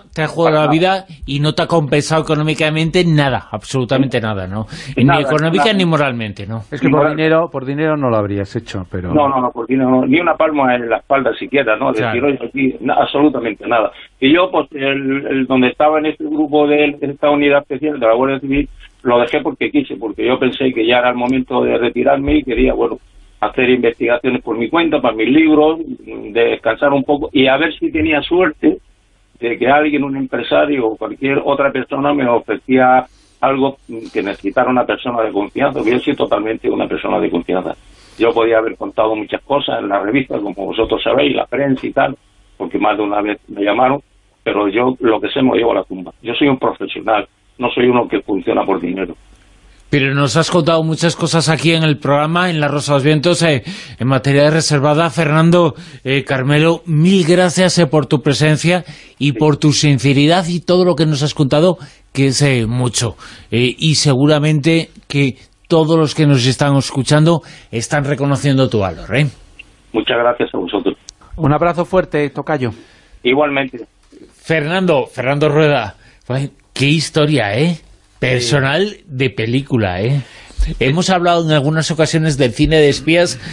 y no te ha compensado económicamente nada, absolutamente nada, ¿no? Ni económica ni moralmente, ¿no? Es que por dinero no lo habrías hecho, pero... No, por dinero no, ni una palma en la espalda siquiera, ¿no? Claro. Decir, oye, aquí, absolutamente nada. Y yo, pues, donde estaba en este grupo de esta unidad especial de la Guardia Civil, lo dejé porque quise, porque yo pensé que ya era el momento de retirarme y quería, bueno, hacer investigaciones por mi cuenta, para mis libros, descansar un poco y a ver si tenía suerte de que alguien, un empresario o cualquier otra persona me ofrecía algo que necesitara una persona de confianza, porque yo soy totalmente una persona de confianza. Yo podía haber contado muchas cosas en la revista, como vosotros sabéis, la prensa y tal, porque más de una vez me llamaron, pero yo lo que sé me lo llevo a la tumba. Yo soy un profesional, no soy uno que funciona por dinero. Pero nos has contado muchas cosas aquí en el programa, en La Rosa de los Vientos, en materia de reservada. Fernando Carmelo, mil gracias por tu presencia y por tu sinceridad y todo lo que nos has contado, que es mucho. Y seguramente que todos los que nos están escuchando están reconociendo tu valor, ¿eh? Muchas gracias a vosotros. Un abrazo fuerte, tocayo. Igualmente. Fernando Rueda, qué historia, ¿eh? Personal de película, ¿eh? Hemos hablado en algunas ocasiones del cine de espías,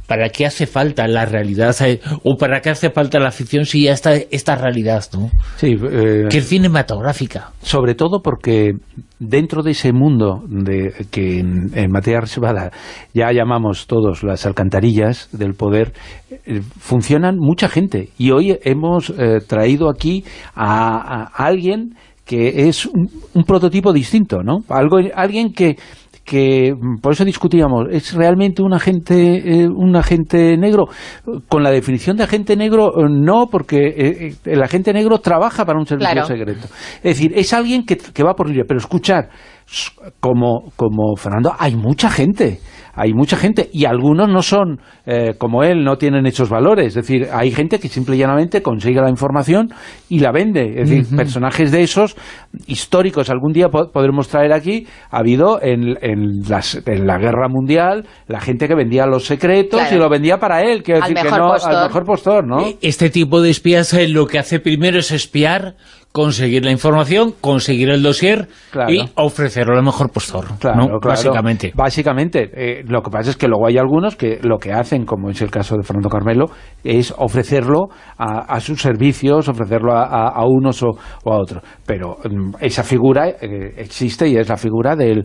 ¿para qué hace falta la realidad? ¿O para qué hace falta la ficción si ya está esta realidad, ¿no? Sí, que es cinematográfica. Sobre todo porque dentro de ese mundo que en materia reservada ya llamamos todos las alcantarillas del poder, funcionan mucha gente. Y hoy hemos traído aquí a alguien que es un prototipo distinto, ¿no? Alguien que por eso discutíamos, ¿es realmente un agente negro? Con la definición de agente negro, no, porque el agente negro trabaja para un servicio secreto. Es decir, es alguien que va por libre. Pero escuchar, como Fernando, hay mucha gente, y algunos no son como él, no tienen hechos valores. Es decir, hay gente que simple y llanamente consigue la información y la vende. Es decir, personajes de esos históricos, algún día podremos traer aquí. Ha habido en la Guerra Mundial la gente que vendía los secretos y lo vendía para él, quiero decir, al mejor postor, ¿no? Este tipo de espías lo que hace primero es espiar, conseguir la información, conseguir el dossier y ofrecerlo al mejor postor, ¿no? Básicamente. Lo que pasa es que luego hay algunos que lo que hacen, como es el caso de Fernando Carmelo, es ofrecerlo a sus servicios, ofrecerlo a unos o a otros. Pero esa figura existe y es la figura del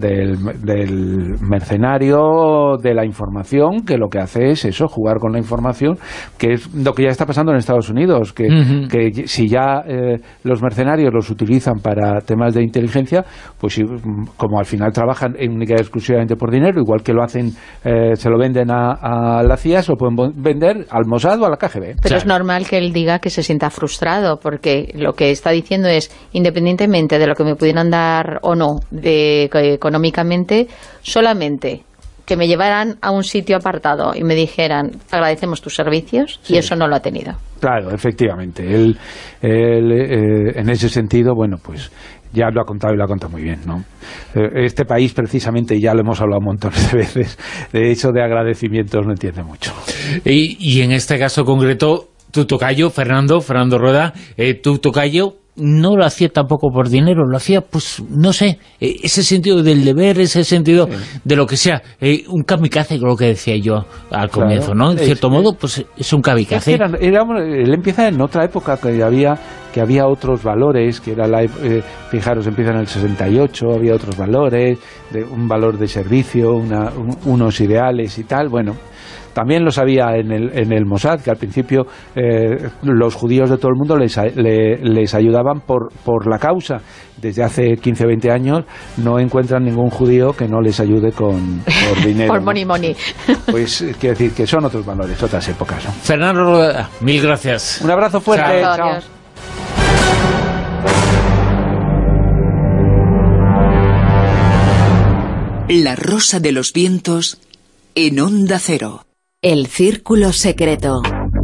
mercenario de la información, que lo que hace es eso, jugar con la información, que es lo que ya está pasando en Estados Unidos, que si ya los mercenarios los utilizan para temas de inteligencia, pues como al final trabajan única y exclusivamente por dinero, igual que lo hacen, se lo venden a la CIA, se lo pueden vender al Mossad o a la KGB. Pero es normal que él diga que se sienta frustrado, porque lo que está diciendo es, independientemente de lo que me pudieran dar o no económicamente, solamente que me llevaran a un sitio apartado y me dijeran, agradecemos tus servicios, y eso no lo ha tenido. Claro, efectivamente. Él en ese sentido, bueno, pues ya lo ha contado y lo ha contado muy bien, ¿no? Este país, precisamente, ya lo hemos hablado montones de veces, de hecho de agradecimientos no entiende mucho. Y en este caso concreto, tu tocayo, Fernando Rueda, tu tocayo no lo hacía tampoco por dinero, lo hacía, pues, no sé, ese sentido del deber, ese sentido de lo que sea, un kamikaze, lo que decía yo al comienzo, ¿no? En cierto modo, pues es un kamikaze. Él empieza en otra época que había otros valores, que era fijaros, empieza en el 68, había otros valores, un valor de servicio, unos ideales y tal, bueno. También los había en el Mossad, que al principio los judíos de todo el mundo les ayudaban por la causa. Desde hace 15 o 20 años no encuentran ningún judío que no les ayude por dinero. Por money. Pues quiero decir que son otros valores, otras épocas, ¿no? Fernando Rueda, mil gracias. Un abrazo fuerte. Chao. La Rosa de los Vientos en Onda Cero. El Círculo Secreto.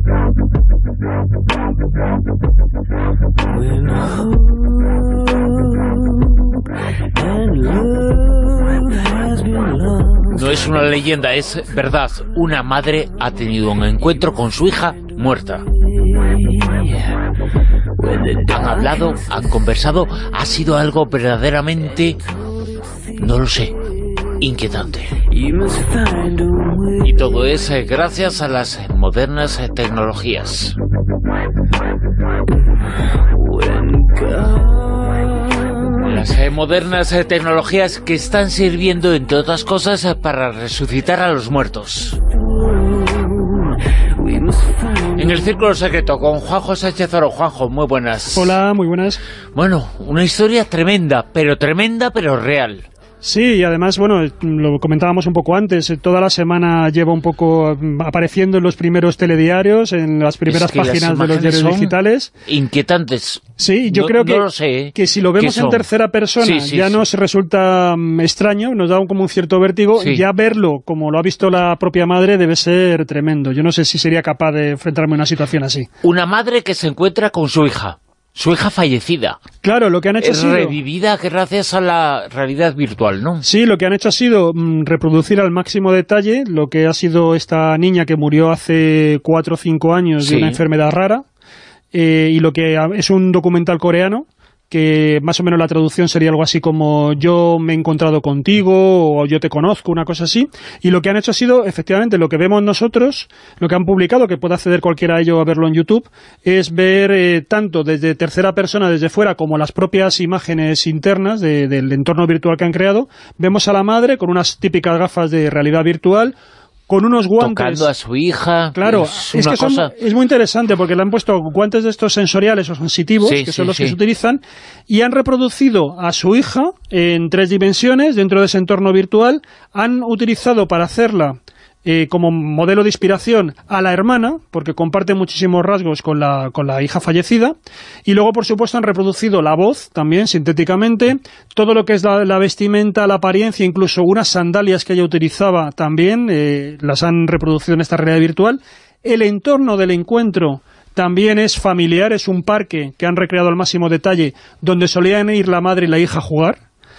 No es una leyenda, es verdad. Una madre ha tenido un encuentro con su hija muerta. Han hablado, han conversado, ha sido algo verdaderamente, no lo sé, inquietante. Y todo es gracias a las modernas tecnologías. Las modernas tecnologías que están sirviendo, entre otras cosas, para resucitar a los muertos. En el Círculo Secreto con Juanjo Sánchez Oro. Juanjo, muy buenas. Hola, muy buenas. Bueno, una historia tremenda, pero real. Sí, y además, bueno, lo comentábamos un poco antes, toda la semana lleva un poco apareciendo en los primeros telediarios, en las primeras páginas de los diarios digitales. Inquietantes. Sí, yo creo que si lo vemos en tercera persona ya nos resulta extraño, nos da como un cierto vértigo, ya verlo como lo ha visto la propia madre debe ser tremendo. Yo no sé si sería capaz de enfrentarme a una situación así. Una madre que se encuentra con su hija fallecida. Claro, lo que han hecho ha sido revivida gracias a la realidad virtual, ¿no? Sí, lo que han hecho ha sido reproducir al máximo detalle lo que ha sido esta niña que murió hace 4 o 5 años de una enfermedad rara, y lo que es un documental coreano que más o menos la traducción sería algo así como yo me he encontrado contigo o yo te conozco, una cosa así, y lo que han hecho ha sido, efectivamente, lo que vemos nosotros, lo que han publicado, que puede acceder cualquiera a ello a verlo en YouTube, es ver tanto desde tercera persona, desde fuera, como las propias imágenes internas del entorno virtual que han creado. Vemos a la madre con unas típicas gafas de realidad virtual, con unos guantes... Tocando a su hija. Claro, es que es muy interesante porque le han puesto guantes de estos sensoriales o sensitivos, que son los que se utilizan, y han reproducido a su hija en 3 dimensiones dentro de ese entorno virtual. Han utilizado para hacerla como modelo de inspiración a la hermana, porque comparte muchísimos rasgos con la hija fallecida, y luego, por supuesto, han reproducido la voz también, sintéticamente, todo lo que es la vestimenta, la apariencia, incluso unas sandalias que ella utilizaba también, las han reproducido en esta realidad virtual. El entorno del encuentro también es familiar, es un parque que han recreado al máximo detalle, donde solían ir la madre y la hija a jugar.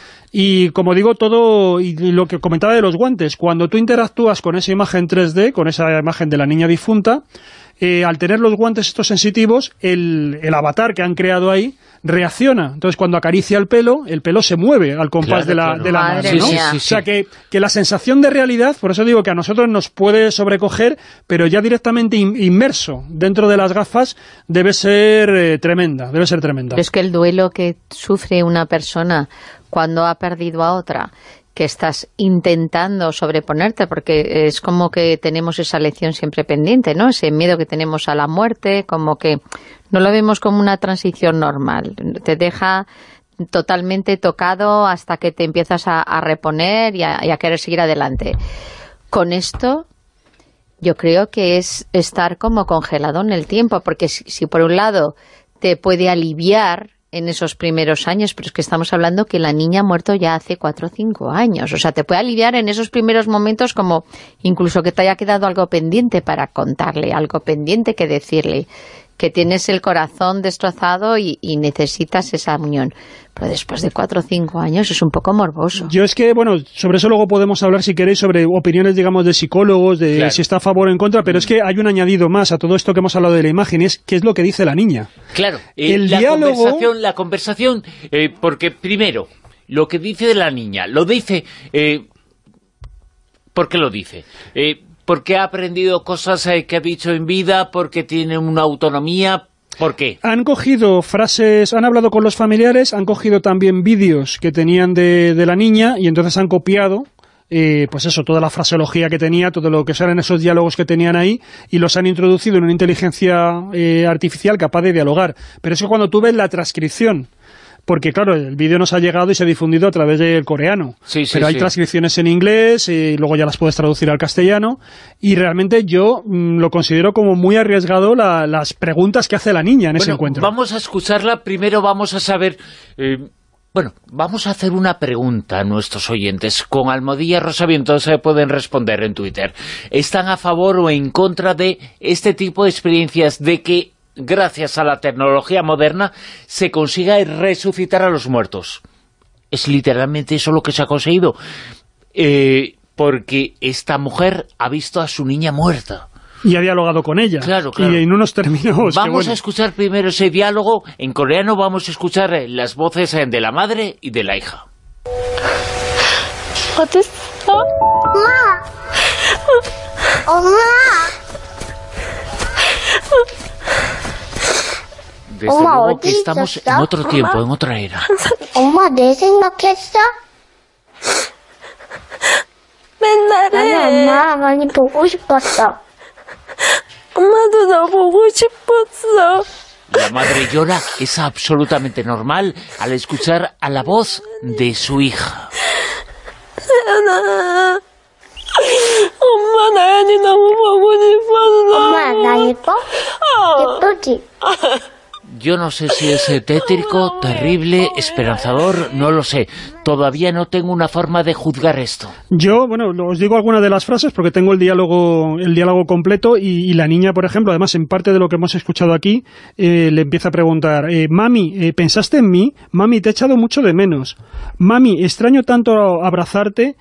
Y como digo, todo, y lo que comentaba de los guantes, cuando tú interactúas con esa imagen 3D, con esa imagen de la niña difunta, al tener los guantes estos sensitivos, el avatar que han creado ahí reacciona. Entonces, cuando acaricia el pelo se mueve al compás de la mano, ¿no? O sea, que la sensación de realidad, por eso digo que a nosotros nos puede sobrecoger, pero ya directamente inmerso dentro de las gafas debe ser tremenda. Es que el duelo que sufre una persona cuando ha perdido a otra, que estás intentando sobreponerte, porque es como que tenemos esa lección siempre pendiente, ¿no? Ese miedo que tenemos a la muerte, como que no lo vemos como una transición normal. Te deja totalmente tocado hasta que te empiezas a reponer y a querer seguir adelante. Con esto, yo creo que es estar como congelado en el tiempo, porque si por un lado te puede aliviar en esos primeros años, pero es que estamos hablando que la niña ha muerto ya hace 4 o 5 años. O sea, te puede aliviar en esos primeros momentos, como incluso que te haya quedado algo pendiente para contarle, algo pendiente que decirle, que tienes el corazón destrozado y necesitas esa unión. Pero después de 4 o 5 años es un poco morboso. Yo es que, bueno, sobre eso luego podemos hablar, si queréis, sobre opiniones, digamos, de psicólogos, de si está a favor o en contra, pero es que hay un añadido más a todo esto que hemos hablado de la imagen, y es qué es lo que dice la niña. Claro, la conversación, porque primero, lo que dice de la niña, lo dice... ¿por qué lo dice? Porque ha aprendido cosas que ha dicho en vida, porque tiene una autonomía. ¿Por qué? Han cogido frases, han hablado con los familiares, han cogido también vídeos que tenían de la niña, y entonces han copiado pues eso, toda la fraseología que tenía, todo lo que eran esos diálogos que tenían ahí, y los han introducido en una inteligencia artificial capaz de dialogar. Pero es que cuando tú ves la transcripción, porque claro, el vídeo nos ha llegado y se ha difundido a través del coreano, pero hay transcripciones en inglés y luego ya las puedes traducir al castellano, y realmente yo lo considero como muy arriesgado las preguntas que hace la niña en ese encuentro. Vamos a escucharla, primero vamos a saber... vamos a hacer una pregunta a nuestros oyentes. Con Almohadilla Rosavientos se pueden responder en Twitter. ¿Están a favor o en contra de este tipo de experiencias, de que gracias a la tecnología moderna se consiga resucitar a los muertos? Es literalmente eso lo que se ha conseguido, porque esta mujer ha visto a su niña muerta y ha dialogado con ella. Claro. Y en unos términos... Vamos a escuchar primero ese diálogo en coreano. Vamos a escuchar las voces de la madre y de la hija. Desde luego que estamos en otro tiempo, en otra era. La madre llora, es absolutamente normal al escuchar a la voz de su hija. Yo no sé si es tétrico, terrible, esperanzador, no lo sé. Todavía no tengo una forma de juzgar esto. Yo, os digo algunas de las frases porque tengo el diálogo completo, y la niña, por ejemplo, además en parte de lo que hemos escuchado aquí, le empieza a preguntar, mami, ¿pensaste en mí? Mami, te he echado mucho de menos. Mami, extraño tanto abrazarte.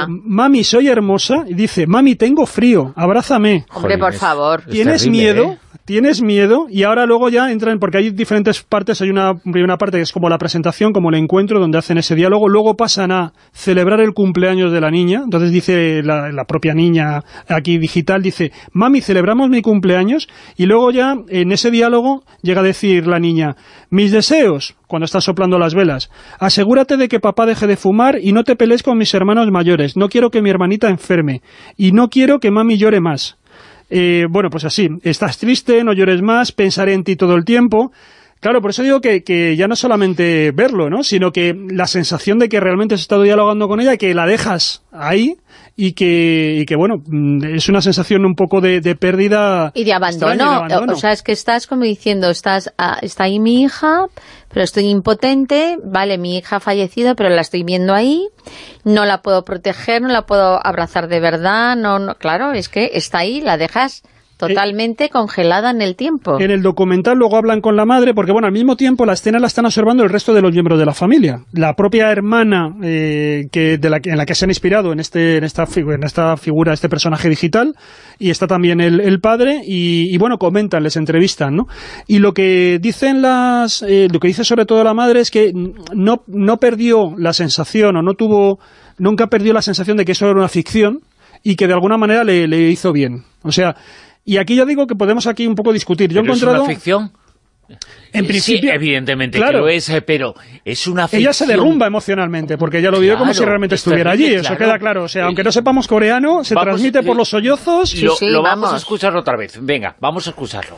Mami, soy hermosa. Y dice, mami, tengo frío, abrázame. Hombre, por favor. ¿Tienes miedo? tienes miedo, y ahora luego ya entran, porque hay diferentes partes, hay una primera parte que es como la presentación, como el encuentro, donde hacen ese diálogo, luego pasan a celebrar el cumpleaños de la niña, entonces dice la propia niña aquí digital, dice, mami, celebramos mi cumpleaños, y luego ya en ese diálogo llega a decir la niña, mis deseos, cuando estás soplando las velas, asegúrate de que papá deje de fumar y no te pelees con mis hermanos mayores, no quiero que mi hermanita enferme, y no quiero que mami llore más. Bueno, pues así, estás triste, no llores más, pensaré en ti todo el tiempo. Claro, por eso digo que ya no solamente verlo, ¿no?, sino que la sensación de que realmente has estado dialogando con ella y que la dejas ahí y que bueno, es una sensación un poco de pérdida y de abandono. O sea, es que estás como diciendo, está ahí mi hija, pero estoy impotente, vale, mi hija ha fallecido, pero la estoy viendo ahí, no la puedo proteger, no la puedo abrazar de verdad, no, claro, es que está ahí, la dejas totalmente congelada en el tiempo. En el documental luego hablan con la madre, porque bueno, al mismo tiempo la escena la están observando el resto de los miembros de la familia. La propia hermana en la que se han inspirado en esta figura, este personaje digital, y está también el padre, y bueno, comentan, les entrevistan, ¿no? Y lo que dicen lo que dice sobre todo la madre es que no perdió la sensación, nunca perdió la sensación de que eso era una ficción, y que de alguna manera le hizo bien. O sea, y aquí ya digo que podemos aquí un poco discutir. Yo he encontrado... ¿Es una ficción? En principio, sí, evidentemente claro, que lo es, pero es una ficción. Ella se derrumba emocionalmente, porque ella lo vive como si realmente estuviera allí, eso queda claro. O sea, aunque no sepamos coreano, se transmite por los sollozos. Lo vamos a escucharlo otra vez. Venga, vamos a escucharlo.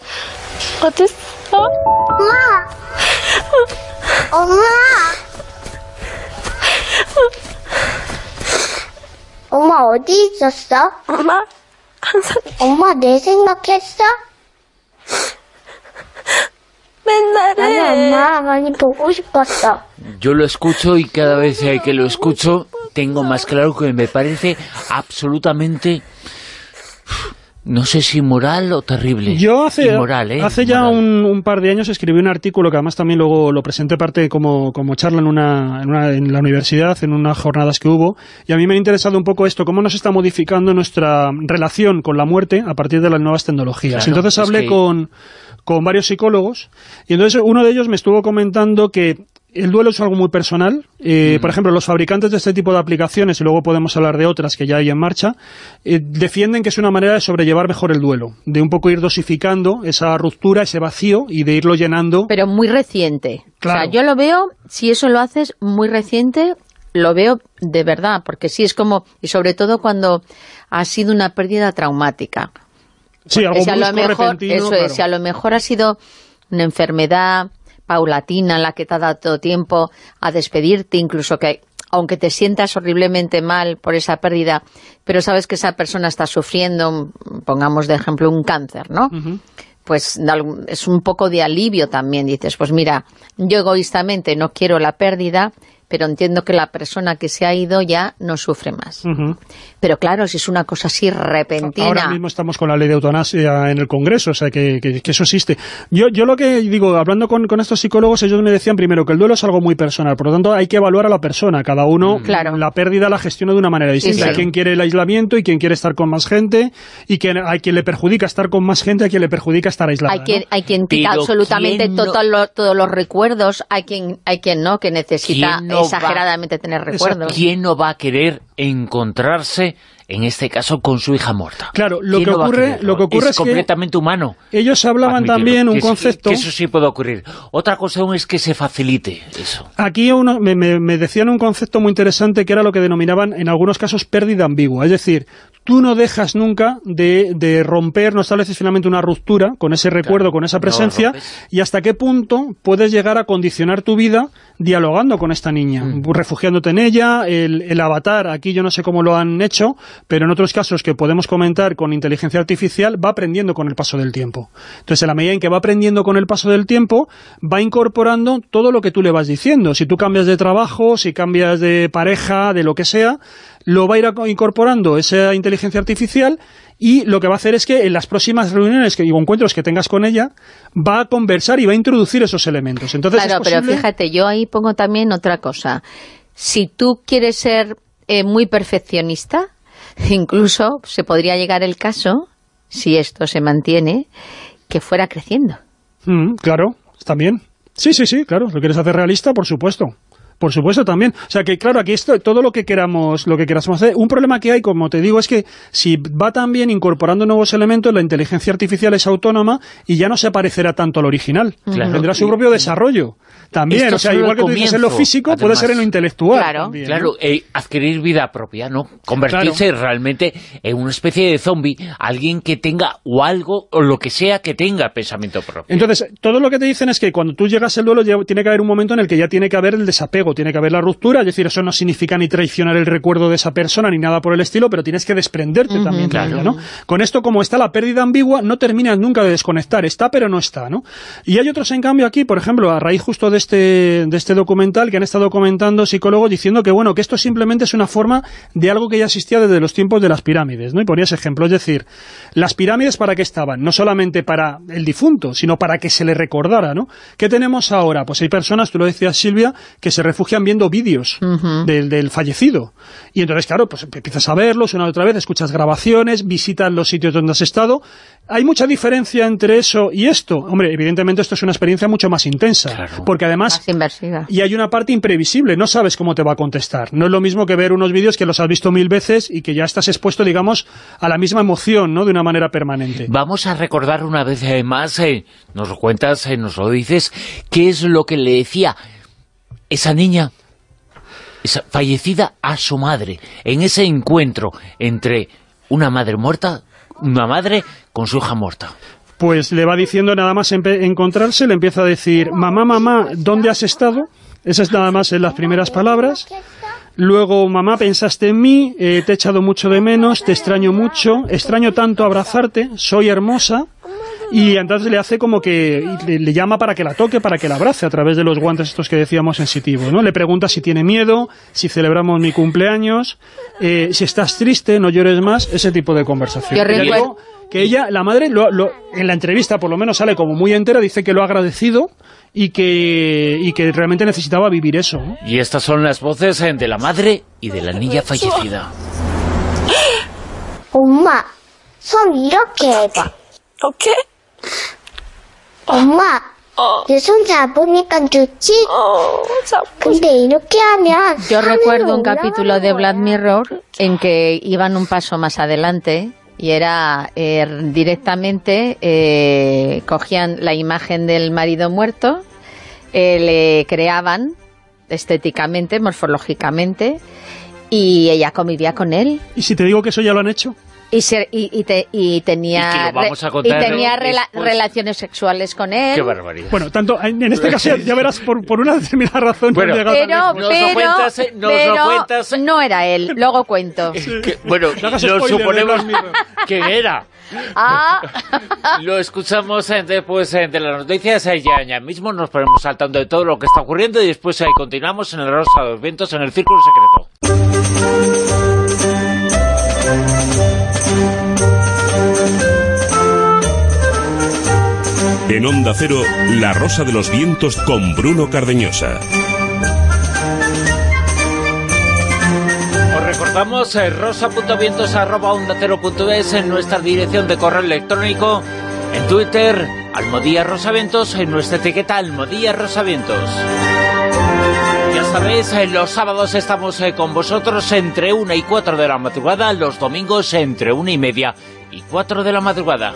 엄마 어디 있었어? 엄마 내 생각했어? 맨날에 엄마 많이 보고 싶었어. Yo lo escucho y cada vez que lo escucho tengo más claro que me parece absolutamente, no sé si moral o terrible. Yo hace ya un par de años escribí un artículo que además también luego lo presenté parte como charla en la universidad, en unas jornadas que hubo, y a mí me ha interesado un poco esto, cómo nos está modificando nuestra relación con la muerte a partir de las nuevas tecnologías. Claro, entonces hablé con varios psicólogos, y entonces uno de ellos me estuvo comentando que el duelo es algo muy personal. Por ejemplo, los fabricantes de este tipo de aplicaciones, y luego podemos hablar de otras que ya hay en marcha, defienden que es una manera de sobrellevar mejor el duelo, de un poco ir dosificando esa ruptura, ese vacío, y de irlo llenando. Pero muy reciente. Claro. O sea, yo lo veo, si eso lo haces muy reciente, lo veo de verdad, porque sí es como, y sobre todo cuando ha sido una pérdida traumática. Sí, algo si brusco, repentino, eso claro. Es, si a lo mejor ha sido una enfermedad paulatina en la que te ha dado tiempo a despedirte, incluso que aunque te sientas horriblemente mal por esa pérdida, pero sabes que esa persona está sufriendo, pongamos de ejemplo un cáncer, ¿no? Pues es un poco de alivio también, dices, pues mira, yo egoístamente no quiero la pérdida, pero entiendo que la persona que se ha ido ya no sufre más. Pero claro, si es una cosa así repentina... Ahora mismo estamos con la ley de eutanasia en el Congreso, o sea, que eso existe. Yo lo que digo, hablando con estos psicólogos, ellos me decían primero que el duelo es algo muy personal, por lo tanto hay que evaluar a la persona, cada uno la pérdida la gestiona de una manera distinta. Sí. Hay quien quiere el aislamiento y quien quiere estar con más gente, y hay quien le perjudica estar con más gente, a quien le perjudica estar aislado. Hay quien quita absolutamente todos los recuerdos, hay quien no, que necesita exageradamente tener recuerdos. ¿Quién no va a querer encontrarse, en este caso, con su hija muerta? Claro, lo que ocurre es completamente humano. Ellos hablaban también un concepto... Que eso sí puede ocurrir. Otra cosa es que se facilite eso. Aquí me decían un concepto muy interesante, que era lo que denominaban, en algunos casos, pérdida ambigua. Es decir, tú no dejas nunca de romper, no estableces finalmente una ruptura con ese recuerdo, con esa presencia, y hasta qué punto puedes llegar a condicionar tu vida dialogando con esta niña, refugiándote en ella. El avatar, aquí yo no sé cómo lo han hecho, pero en otros casos que podemos comentar con inteligencia artificial, va aprendiendo con el paso del tiempo. Entonces, en la medida en que va aprendiendo con el paso del tiempo, va incorporando todo lo que tú le vas diciendo. Si tú cambias de trabajo, si cambias de pareja, de lo que sea, lo va a ir incorporando esa inteligencia artificial, y lo que va a hacer es que en las próximas reuniones o encuentros que tengas con ella, va a conversar y va a introducir esos elementos. Entonces, claro, pero fíjate, yo ahí pongo también otra cosa. Si tú quieres ser muy perfeccionista, incluso se podría llegar el caso, si esto se mantiene, que fuera creciendo. Claro, también. Sí, claro, lo quieres hacer realista, por supuesto. Por supuesto también. O sea que claro, aquí esto, todo lo que queramos hacer. Un problema que hay, como te digo, es que si va también incorporando nuevos elementos, la inteligencia artificial es autónoma y ya no se parecerá tanto al original. Claro. Tendrá su propio desarrollo. También, esto, o sea, igual que tú dices en lo físico, además, puede ser en lo intelectual. Claro, también, claro, ¿no? Adquirir vida propia, ¿no? Convertirse realmente en una especie de zombie, alguien que tenga o algo, o lo que sea que tenga pensamiento propio. Entonces, todo lo que te dicen es que cuando tú llegas al duelo tiene que haber un momento en el que ya tiene que haber el desapego, tiene que haber la ruptura, es decir, eso no significa ni traicionar el recuerdo de esa persona ni nada por el estilo, pero tienes que desprenderte también de ella, ¿no? Con esto, como está la pérdida ambigua, no terminas nunca de desconectar, está pero no está, ¿no? Y hay otros, en cambio, aquí, por ejemplo, a raíz justo de este documental que han estado comentando psicólogos diciendo que, bueno, que esto simplemente es una forma de algo que ya existía desde los tiempos de las pirámides, ¿no? Y ponías ejemplo, es decir, las pirámides ¿para qué estaban? No solamente para el difunto, sino para que se le recordara, ¿no? ¿Qué tenemos ahora? Pues hay personas, tú lo decías, Silvia, que se refugian viendo vídeos del fallecido. Y entonces, claro, pues empiezas a verlos una y otra vez, escuchas grabaciones, visitas los sitios donde has estado. ¿Hay mucha diferencia entre eso y esto? Hombre, evidentemente esto es una experiencia mucho más intensa, porque además... Más inversiva. Y hay una parte imprevisible, no sabes cómo te va a contestar. No es lo mismo que ver unos vídeos que los has visto 1000 veces y que ya estás expuesto, digamos, a la misma emoción, ¿no?, de una manera permanente. Vamos a recordar una vez más, nos lo cuentas, nos lo dices, qué es lo que le decía esa niña, esa fallecida, a su madre, en ese encuentro entre una madre muerta, una madre con su hija muerta. Pues le va diciendo, nada más encontrarse, le empieza a decir, mamá, ¿dónde has estado? Esas nada más en las primeras palabras. Luego, mamá, pensaste en mí, te he echado mucho de menos, te extraño mucho, extraño tanto abrazarte, soy hermosa. Y entonces le hace como que le llama para que la toque, para que la abrace a través de los guantes estos que decíamos sensitivos, ¿no? Le pregunta si tiene miedo, si celebramos mi cumpleaños, si estás triste, no llores más, ese tipo de conversación. Que ella, la madre, en la entrevista por lo menos sale como muy entera, dice que lo ha agradecido y que realmente necesitaba vivir eso, ¿no? Y estas son las voces de la madre y de la niña fallecida. 엄마, 손 이렇게 해봐. ¿Qué? 엄마, 내 손 잡으니까 좋지? 근데 이렇게 하면... Yo recuerdo un capítulo de Black Mirror en que iban un paso más adelante y era directamente cogían la imagen del marido muerto, le creaban estéticamente, morfológicamente, y ella convivía con él. ¿Y si te digo que eso ya lo han hecho? Y tenía relaciones sexuales con él. Qué barbaridad. Bueno, tanto en este caso ya verás por una determinada razón. Bueno, pero no era él, luego cuento. Bueno, lo suponemos que era. Lo escuchamos después de las noticias. Ya mismo nos ponemos al tanto de todo lo que está ocurriendo y después continuamos en el Rosa de los Vientos, en el Círculo Secreto. En Onda Cero, La Rosa de los Vientos con Bruno Cardeñosa. Os recordamos rosa.vientos@ondacero.es, en nuestra dirección de correo electrónico, en Twitter, @rosavientos, en nuestra etiqueta @rosavientos. Ya sabéis, los sábados estamos con vosotros entre 1 y 4 de la madrugada, los domingos entre 1 y media y 4 de la madrugada.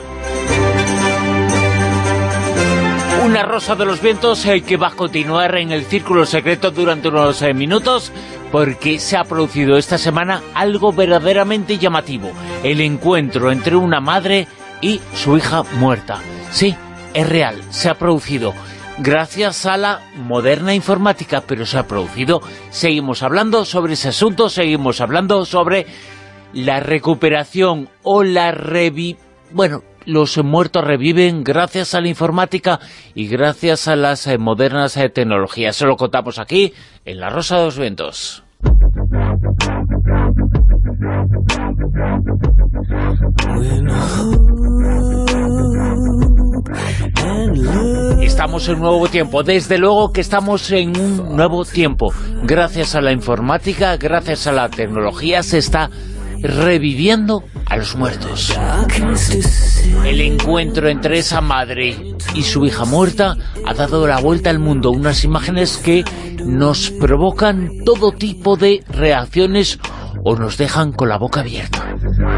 Una Rosa de los Vientos que va a continuar en el Círculo Secreto durante unos minutos, porque se ha producido esta semana algo verdaderamente llamativo: el encuentro entre una madre y su hija muerta. Sí, es real, se ha producido gracias a la moderna informática, pero se ha producido. Seguimos hablando sobre ese asunto, seguimos hablando sobre la recuperación o la los muertos reviven gracias a la informática y gracias a las modernas tecnologías. Se lo contamos aquí, en La Rosa de los Vientos. Estamos en un nuevo tiempo, desde luego que estamos en un nuevo tiempo. Gracias a la informática, gracias a la tecnología, se está reviviendo a los muertos. El encuentro entre esa madre y su hija muerta ha dado la vuelta al mundo. Unas imágenes que nos provocan todo tipo de reacciones o nos dejan con la boca abierta.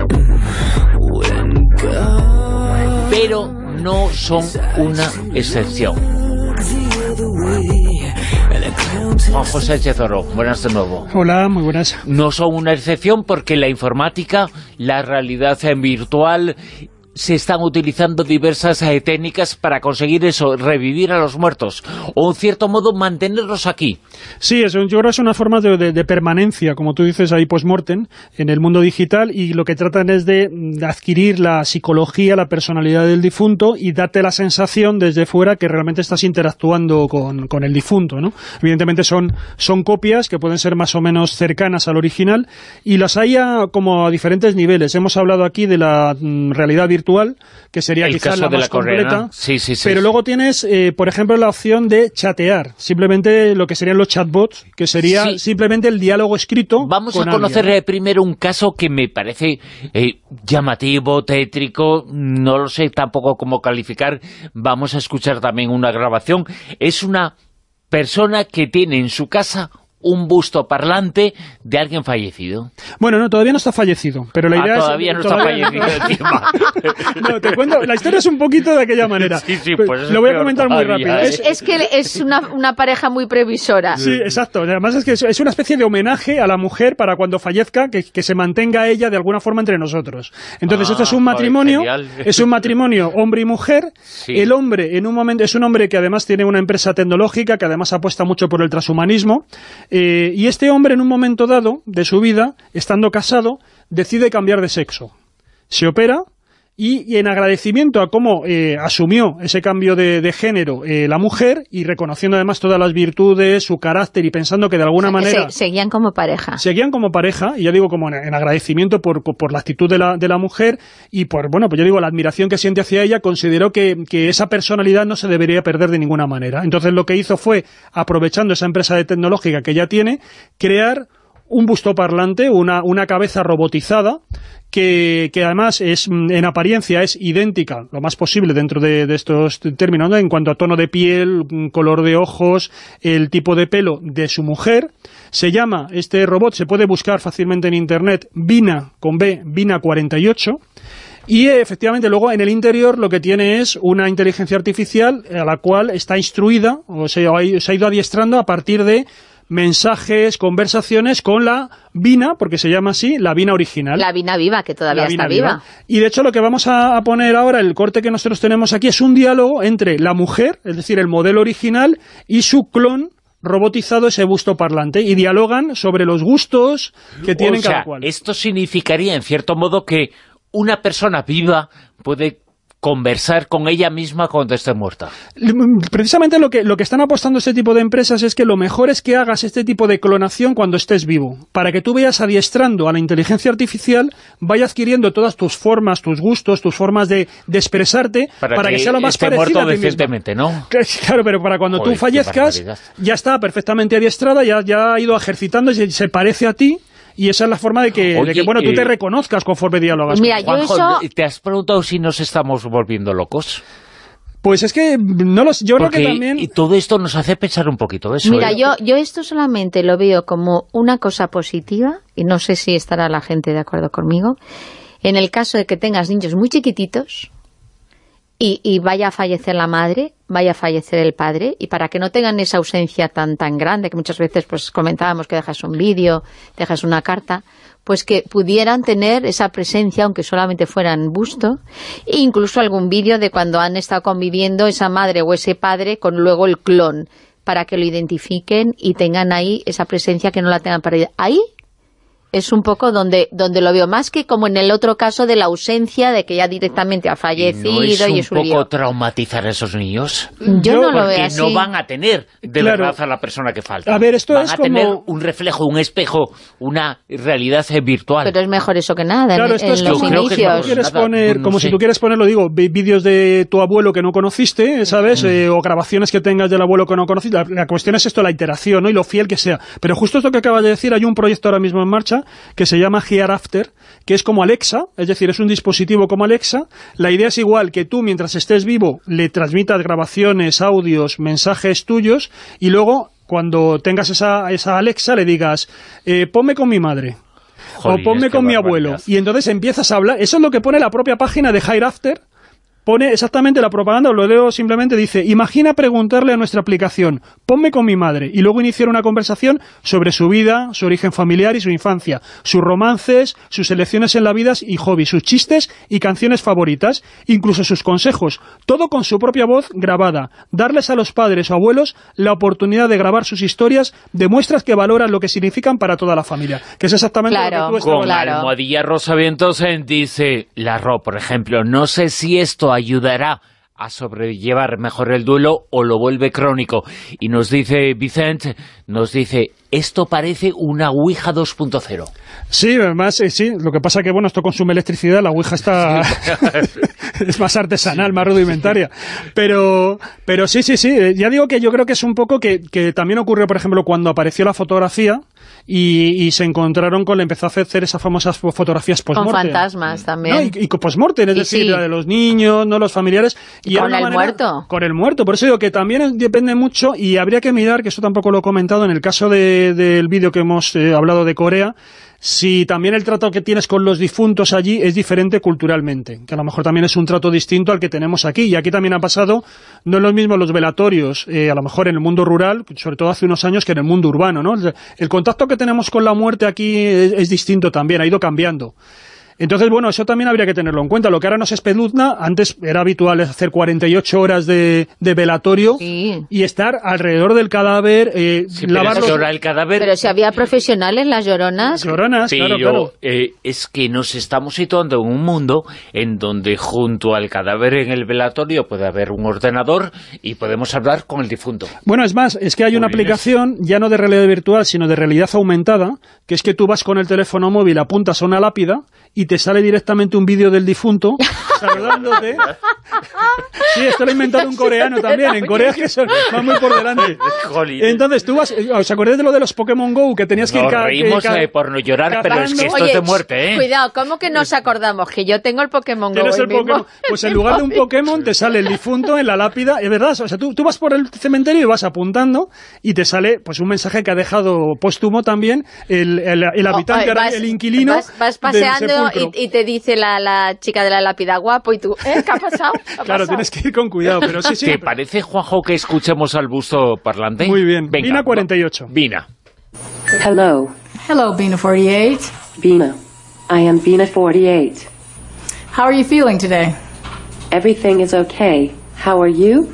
Pero no son una excepción. Juan José Chezoro, buenas de nuevo. Hola, muy buenas. No son una excepción porque la informática, la realidad virtual, se están utilizando diversas técnicas para conseguir eso, revivir a los muertos, o en cierto modo mantenerlos aquí. Sí, yo creo que es una forma de permanencia, como tú dices ahí, post-mortem, en el mundo digital, y lo que tratan es de adquirir la psicología, la personalidad del difunto y darte la sensación desde fuera que realmente estás interactuando con el difunto, ¿no? Evidentemente son copias que pueden ser más o menos cercanas al original, y las hay como a diferentes niveles. Hemos hablado aquí de la realidad virtual, que sería quizás la más completa, sí, pero luego tienes, por ejemplo, la opción de chatear, simplemente lo que serían los chatbots, que sería simplemente el diálogo escrito. Vamos a conocer primero un caso que me parece llamativo, tétrico, no lo sé tampoco cómo calificar. Vamos a escuchar también una grabación. Es una persona que tiene en su casa un busto parlante de alguien fallecido. Bueno, no, todavía no está fallecido, pero la idea todavía no está fallecido encima. No, te cuento, la historia es un poquito de aquella manera. Sí, pues lo voy a comentar muy rápido. Es que es una pareja muy previsora. Sí, exacto. Además es que es una especie de homenaje a la mujer para cuando fallezca, que se mantenga ella de alguna forma entre nosotros. Entonces esto es un matrimonio, hombre y mujer. Sí. El hombre, en un momento, es un hombre que además tiene una empresa tecnológica, que además apuesta mucho por el transhumanismo. Y este hombre, en un momento dado de su vida, estando casado, decide cambiar de sexo. Se opera y en agradecimiento a cómo asumió ese cambio de género la mujer, y reconociendo además todas las virtudes, su carácter, y pensando que de alguna manera... Seguían como pareja. Seguían como pareja, y ya digo, como en agradecimiento por la actitud de la mujer, y por, bueno, pues yo digo, la admiración que siente hacia ella, consideró que esa personalidad no se debería perder de ninguna manera. Entonces lo que hizo fue, aprovechando esa empresa de tecnológica que ya tiene, crear un busto parlante, una cabeza robotizada, que además en apariencia es idéntica, lo más posible dentro de estos términos, ¿no?, en cuanto a tono de piel, color de ojos, el tipo de pelo de su mujer. Se llama, este robot se puede buscar fácilmente en internet, Vina, con B, Vina 48, y efectivamente luego en el interior lo que tiene es una inteligencia artificial a la cual está instruida, o se ha ido adiestrando a partir de mensajes, conversaciones con la Vina, porque se llama así, la Vina original. La Vina viva, que todavía está viva. Y de hecho lo que vamos a poner ahora, el corte que nosotros tenemos aquí, es un diálogo entre la mujer, es decir, el modelo original, y su clon robotizado, ese busto parlante, y dialogan sobre los gustos que tienen cada cual. Esto significaría, en cierto modo, que una persona viva puede conversar con ella misma cuando esté muerta. Precisamente lo que están apostando este tipo de empresas es que lo mejor es que hagas este tipo de clonación cuando estés vivo, para que tú vayas adiestrando a la inteligencia artificial, vaya adquiriendo todas tus formas, tus gustos, tus formas de expresarte, para que sea lo más parecida a ti decentemente, ¿no? Claro, pero para cuando tú fallezcas, ya está perfectamente adiestrada, ya ha ido ejercitando y se parece a ti. Y esa es la forma de que tú te reconozcas conforme dialogas. Mira, Juanjo, ¿te has preguntado si nos estamos volviendo locos? Pues es que yo creo que también... Y todo esto nos hace pensar un poquito eso. Mira, yo esto solamente lo veo como una cosa positiva, y no sé si estará la gente de acuerdo conmigo, en el caso de que tengas niños muy chiquititos y vaya a fallecer la madre, vaya a fallecer el padre, y para que no tengan esa ausencia tan grande, que muchas veces pues comentábamos que dejas un vídeo, dejas una carta, pues que pudieran tener esa presencia, aunque solamente fueran busto, e incluso algún vídeo de cuando han estado conviviendo esa madre o ese padre con luego el clon, para que lo identifiquen y tengan ahí esa presencia, que no la tengan perdida. Ahí es un poco donde lo veo, más que como en el otro caso de la ausencia, de que ya directamente ha fallecido. ¿Y es un poco traumatizar a esos niños? Yo no lo veo así. Porque no van a tener de verdad a la persona que falta. A ver, esto van es a tener un reflejo, un espejo, una realidad virtual. Pero es mejor eso que nada. Claro, esto es los inicios. Si tú quieres ponerlo, digo, vídeos de tu abuelo que no conociste, ¿sabes? O grabaciones que tengas del abuelo que no conociste. La cuestión es esto, la iteración, ¿no?, y lo fiel que sea. Pero justo esto que acabas de decir, hay un proyecto ahora mismo en marcha que se llama Hereafter, que es como Alexa, es decir, es un dispositivo como Alexa. La idea es igual, que tú mientras estés vivo le transmitas grabaciones, audios, mensajes tuyos, y luego cuando tengas esa Alexa le digas, ponme con mi madre. Jolín, o ponme con mi abuelo. Y entonces empiezas a hablar. Eso es lo que pone la propia página de Hereafter. Pone exactamente la propaganda, lo leo simplemente, dice, imagina preguntarle a nuestra aplicación, ponme con mi madre, y luego iniciar una conversación sobre su vida, su origen familiar y su infancia, sus romances, sus elecciones en la vida y hobbies, sus chistes y canciones favoritas, incluso sus consejos, todo con su propia voz grabada. Darles a los padres o abuelos la oportunidad de grabar sus historias, demuestras que valoran lo que significan para toda la familia, que es exactamente lo que tú estás con Almohadilla Rosavientos dice, Larro, por ejemplo, no sé si esto ayudará a sobrellevar mejor el duelo o lo vuelve crónico. Y nos dice Vicente, esto parece una Ouija 2.0. Sí, además, sí, lo que pasa que, bueno, esto consume electricidad, la Ouija está... es más artesanal, más rudimentaria. Pero sí, ya digo que yo creo que es un poco que también ocurrió, por ejemplo, cuando apareció la fotografía y se encontraron con, empezó a hacer esas famosas fotografías post-mortem. Con fantasmas también. No, y con post-mortem, es decir, la de los niños, no los familiares. Y con el muerto. Con el muerto, por eso digo que también depende mucho, y habría que mirar, que eso tampoco lo he comentado, en el caso del vídeo que hemos hablado de Corea, si también el trato que tienes con los difuntos allí es diferente culturalmente, que a lo mejor también es un trato distinto al que tenemos aquí, y aquí también ha pasado, no es lo mismo los velatorios, a lo mejor en el mundo rural, sobre todo hace unos años, que en el mundo urbano, ¿no? El contacto que tenemos con la muerte aquí es distinto también, ha ido cambiando. Entonces, bueno, eso también habría que tenerlo en cuenta. Lo que ahora nos espeluzna, antes era habitual hacer 48 horas de velatorio y estar alrededor del cadáver, lavarlo. El cadáver. Pero si había profesionales, las lloronas. Claro. Es que nos estamos situando en un mundo en donde junto al cadáver en el velatorio puede haber un ordenador y podemos hablar con el difunto. Bueno, es más, es que hay una aplicación ya no de realidad virtual, sino de realidad aumentada, que es que tú vas con el teléfono móvil, apuntas a una lápida y te sale directamente un vídeo del difunto saludándote. Sí, esto lo ha inventado un coreano también. En Corea que va muy por delante. Entonces tú vas... ¿Os acordáis de lo de los Pokémon GO? Que tenías que ir... Nos reímos por no llorar, pero es que esto es de muerte, ¿eh? Cuidado, ¿cómo que nos acordamos? Que yo tengo el Pokémon GO. ¿Tienes el Pokémon? Pues en lugar de un Pokémon te sale el difunto en la lápida. Es verdad, o sea, tú vas por el cementerio y vas apuntando y te sale pues un mensaje que ha dejado póstumo también el habitante, el inquilino. Vas paseando y te dice la chica de la lápida, guapo, y tú, ¿qué ha pasado? Claro, tienes que ir con cuidado, pero sí. ¿Te parece, Juanjo, que escuchemos al busto parlante? Muy bien. Venga, Vina 48. Vina. Hello. Hello, Vina 48. Vina. I am Vina 48. How are you feeling today? Everything is okay. How are you?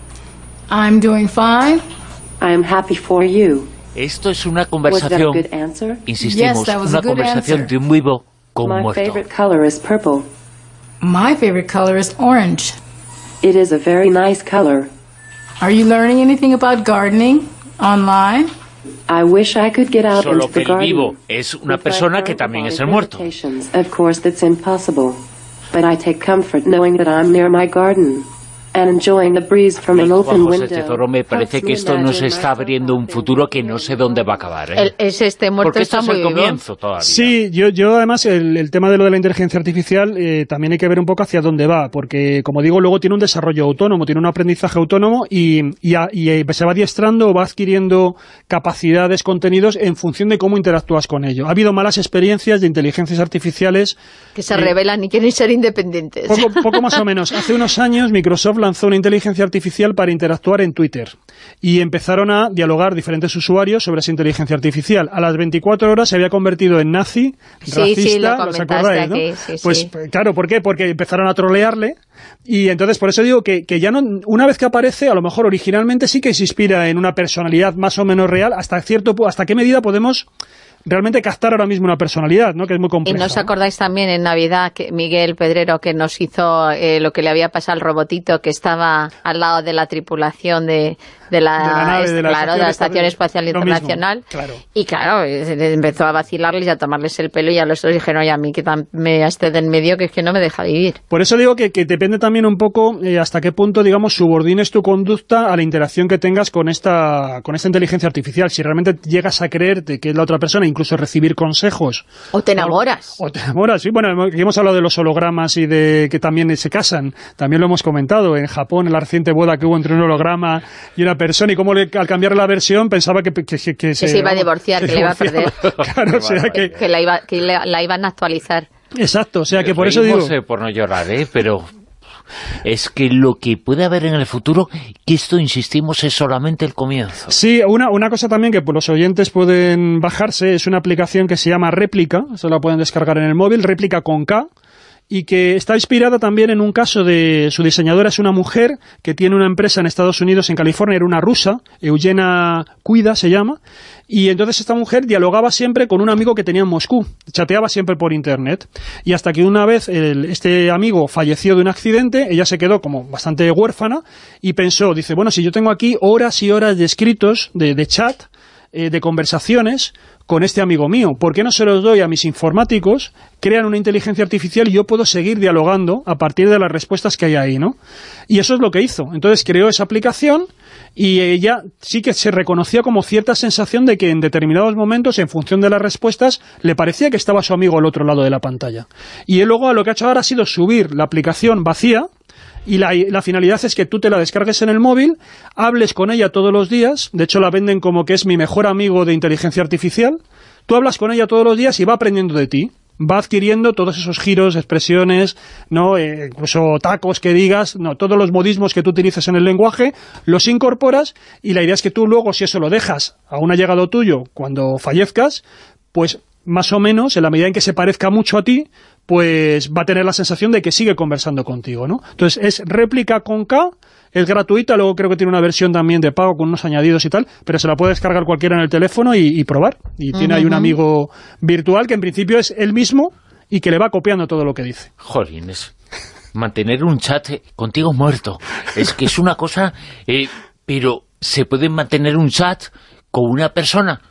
I'm doing fine. I am happy for you. Esto es una conversación, insistimos, una conversación de un vivo con un muerto. My favorite color is purple. My favorite color is orange. It is a very nice color. Are you learning anything about gardening online? I wish I could get out Solo into the que el garden. vivo es una persona que también es el muerto. Of course that's impossible. But I take comfort knowing that I'm near my garden. And enjoying the breeze from an open window. Tesoro, me parece que esto nos está abriendo un futuro que no sé dónde va a acabar, ¿eh? Este muerto porque está esto muy es el comienzo todavía. Sí, yo además el tema de lo de la inteligencia artificial también hay que ver un poco hacia dónde va, porque como digo, luego tiene un desarrollo autónomo, tiene un aprendizaje autónomo y se va adiestrando o va adquiriendo capacidades, contenidos en función de cómo interactúas con ello. Ha habido malas experiencias de inteligencias artificiales que se rebelan y quieren ser independientes. Poco más o menos. Hace unos años Microsoft lanzó una inteligencia artificial para interactuar en Twitter y empezaron a dialogar diferentes usuarios sobre esa inteligencia artificial. A las 24 horas se había convertido en nazi, racista, ¿os acordáis, no? Pues claro, ¿por qué? Porque empezaron a trolearle y entonces por eso digo que ya no, una vez que aparece, a lo mejor originalmente sí que se inspira en una personalidad más o menos real, hasta qué medida podemos realmente captar ahora mismo una personalidad, ¿no? Que es muy compleja. ¿Y no os acordáis también en Navidad que Miguel Pedrero que nos hizo lo que le había pasado al robotito que estaba al lado de la tripulación de la Estación Espacial Internacional? Claro. Y claro, empezó a vacilarles y a tomarles el pelo y a los dos dijeron, oye, a mí que me esté de en medio que es que no me deja vivir. Por eso digo que depende también un poco hasta qué punto, digamos, subordines tu conducta a la interacción que tengas con esta inteligencia artificial. Si realmente llegas a creerte que es la otra persona, incluso incluso recibir consejos. O te enamoras. O te enamoras, sí. Bueno, hemos hablado de los hologramas y de que también se casan. También lo hemos comentado. En Japón, en la reciente boda que hubo entre un holograma y una persona, y cómo al cambiar la versión pensaba que se iba a divorciar, que le iba a perder. Claro, o sea que la iban a actualizar. Exacto, o sea que por eso digo... por no llorar, pero... Es que lo que puede haber en el futuro, que esto, insistimos, es solamente el comienzo. Sí, una cosa también que los oyentes pueden bajarse, es una aplicación que se llama Réplica, eso la pueden descargar en el móvil, Réplica con K, y que está inspirada también en un caso de... Su diseñadora es una mujer que tiene una empresa en Estados Unidos, en California, era una rusa, Eugenia Cuida se llama, y entonces esta mujer dialogaba siempre con un amigo que tenía en Moscú, chateaba siempre por internet, y hasta que una vez este amigo falleció de un accidente, ella se quedó como bastante huérfana, y pensó, dice, bueno, si yo tengo aquí horas y horas de escritos, de chat, de conversaciones con este amigo mío, ¿por qué no se los doy a mis informáticos, crean una inteligencia artificial y yo puedo seguir dialogando a partir de las respuestas que hay ahí, ¿no? Y eso es lo que hizo. Entonces creó esa aplicación y ella sí que se reconocía como cierta sensación de que en determinados momentos, en función de las respuestas, le parecía que estaba su amigo al otro lado de la pantalla. Y él luego lo que ha hecho ahora ha sido subir la aplicación vacía, y la finalidad es que tú te la descargues en el móvil, hables con ella todos los días, de hecho la venden como que es mi mejor amigo de inteligencia artificial, tú hablas con ella todos los días y va aprendiendo de ti, va adquiriendo todos esos giros, expresiones, ¿no? Incluso tacos que digas, no, todos los modismos que tú utilices en el lenguaje, los incorporas, y la idea es que tú luego, si eso lo dejas a un allegado tuyo cuando fallezcas, pues más o menos, en la medida en que se parezca mucho a ti, pues va a tener la sensación de que sigue conversando contigo, ¿no? Entonces es Réplica con K, es gratuita, luego creo que tiene una versión también de pago con unos añadidos y tal, pero se la puede descargar cualquiera en el teléfono y probar. Y tiene ahí un amigo virtual que en principio es él mismo y que le va copiando todo lo que dice. Jolines, mantener un chat contigo muerto, es que es una cosa... pero se puede mantener un chat con una persona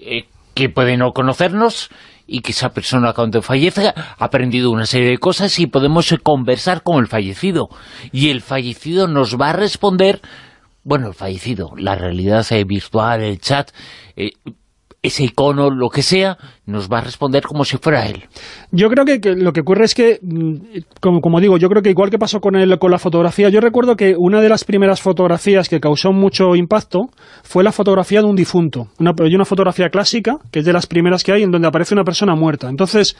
que puede no conocernos, y que esa persona cuando fallezca ha aprendido una serie de cosas y podemos conversar con el fallecido. Y el fallecido nos va a responder, bueno, el fallecido, la realidad virtual, el chat, ese icono, lo que sea, nos va a responder como si fuera él. Yo creo que lo que ocurre es que, como digo, yo creo que igual que pasó con la fotografía, yo recuerdo que una de las primeras fotografías que causó mucho impacto fue la fotografía de un difunto. Hay una fotografía clásica, que es de las primeras que hay, en donde aparece una persona muerta. Entonces,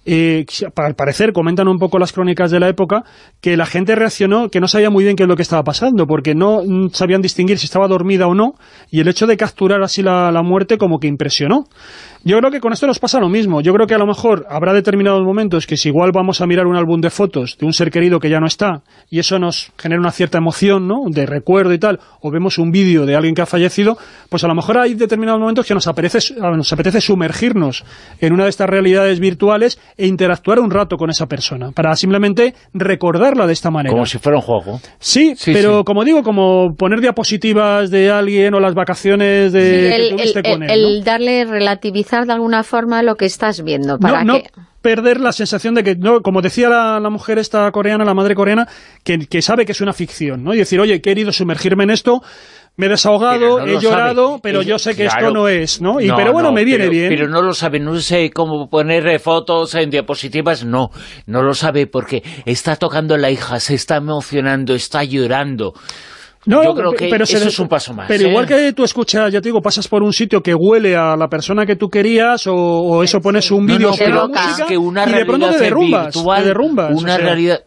al parecer, comentan un poco las crónicas de la época, que la gente reaccionó, que no sabía muy bien qué es lo que estaba pasando, porque no sabían distinguir si estaba dormida o no, y el hecho de capturar así la muerte como que impresionó. Yo creo que con esto nos pasa lo mismo. Yo creo que a lo mejor habrá determinados momentos que si igual vamos a mirar un álbum de fotos de un ser querido que ya no está, y eso nos genera una cierta emoción, ¿no?, de recuerdo y tal, o vemos un vídeo de alguien que ha fallecido, pues a lo mejor hay determinados momentos que nos apetece sumergirnos en una de estas realidades virtuales e interactuar un rato con esa persona, para simplemente recordarla de esta manera. Como si fuera un juego. Sí, pero sí. Como digo, como poner diapositivas de alguien o las vacaciones que tuviste con él, ¿no? El darle relativizar de alguna forma lo que estás viendo. Para no perder la sensación de que, no, como decía la mujer esta coreana, la madre coreana, que sabe que es una ficción, ¿no? Y decir, oye, he querido sumergirme en esto, me he desahogado, he llorado, pero yo sé que esto no es, ¿no? Pero bueno, me viene bien. Pero no lo sabe, no sé cómo poner fotos en diapositivas, no lo sabe porque está tocando a la hija, se está emocionando, está llorando. No, yo creo que eso es un paso más. Pero igual que tú escuchas, ya te digo, pasas por un sitio que huele a la persona que tú querías, o eso pones un vídeo con la música, que una y de pronto te derrumbas. Una realidad...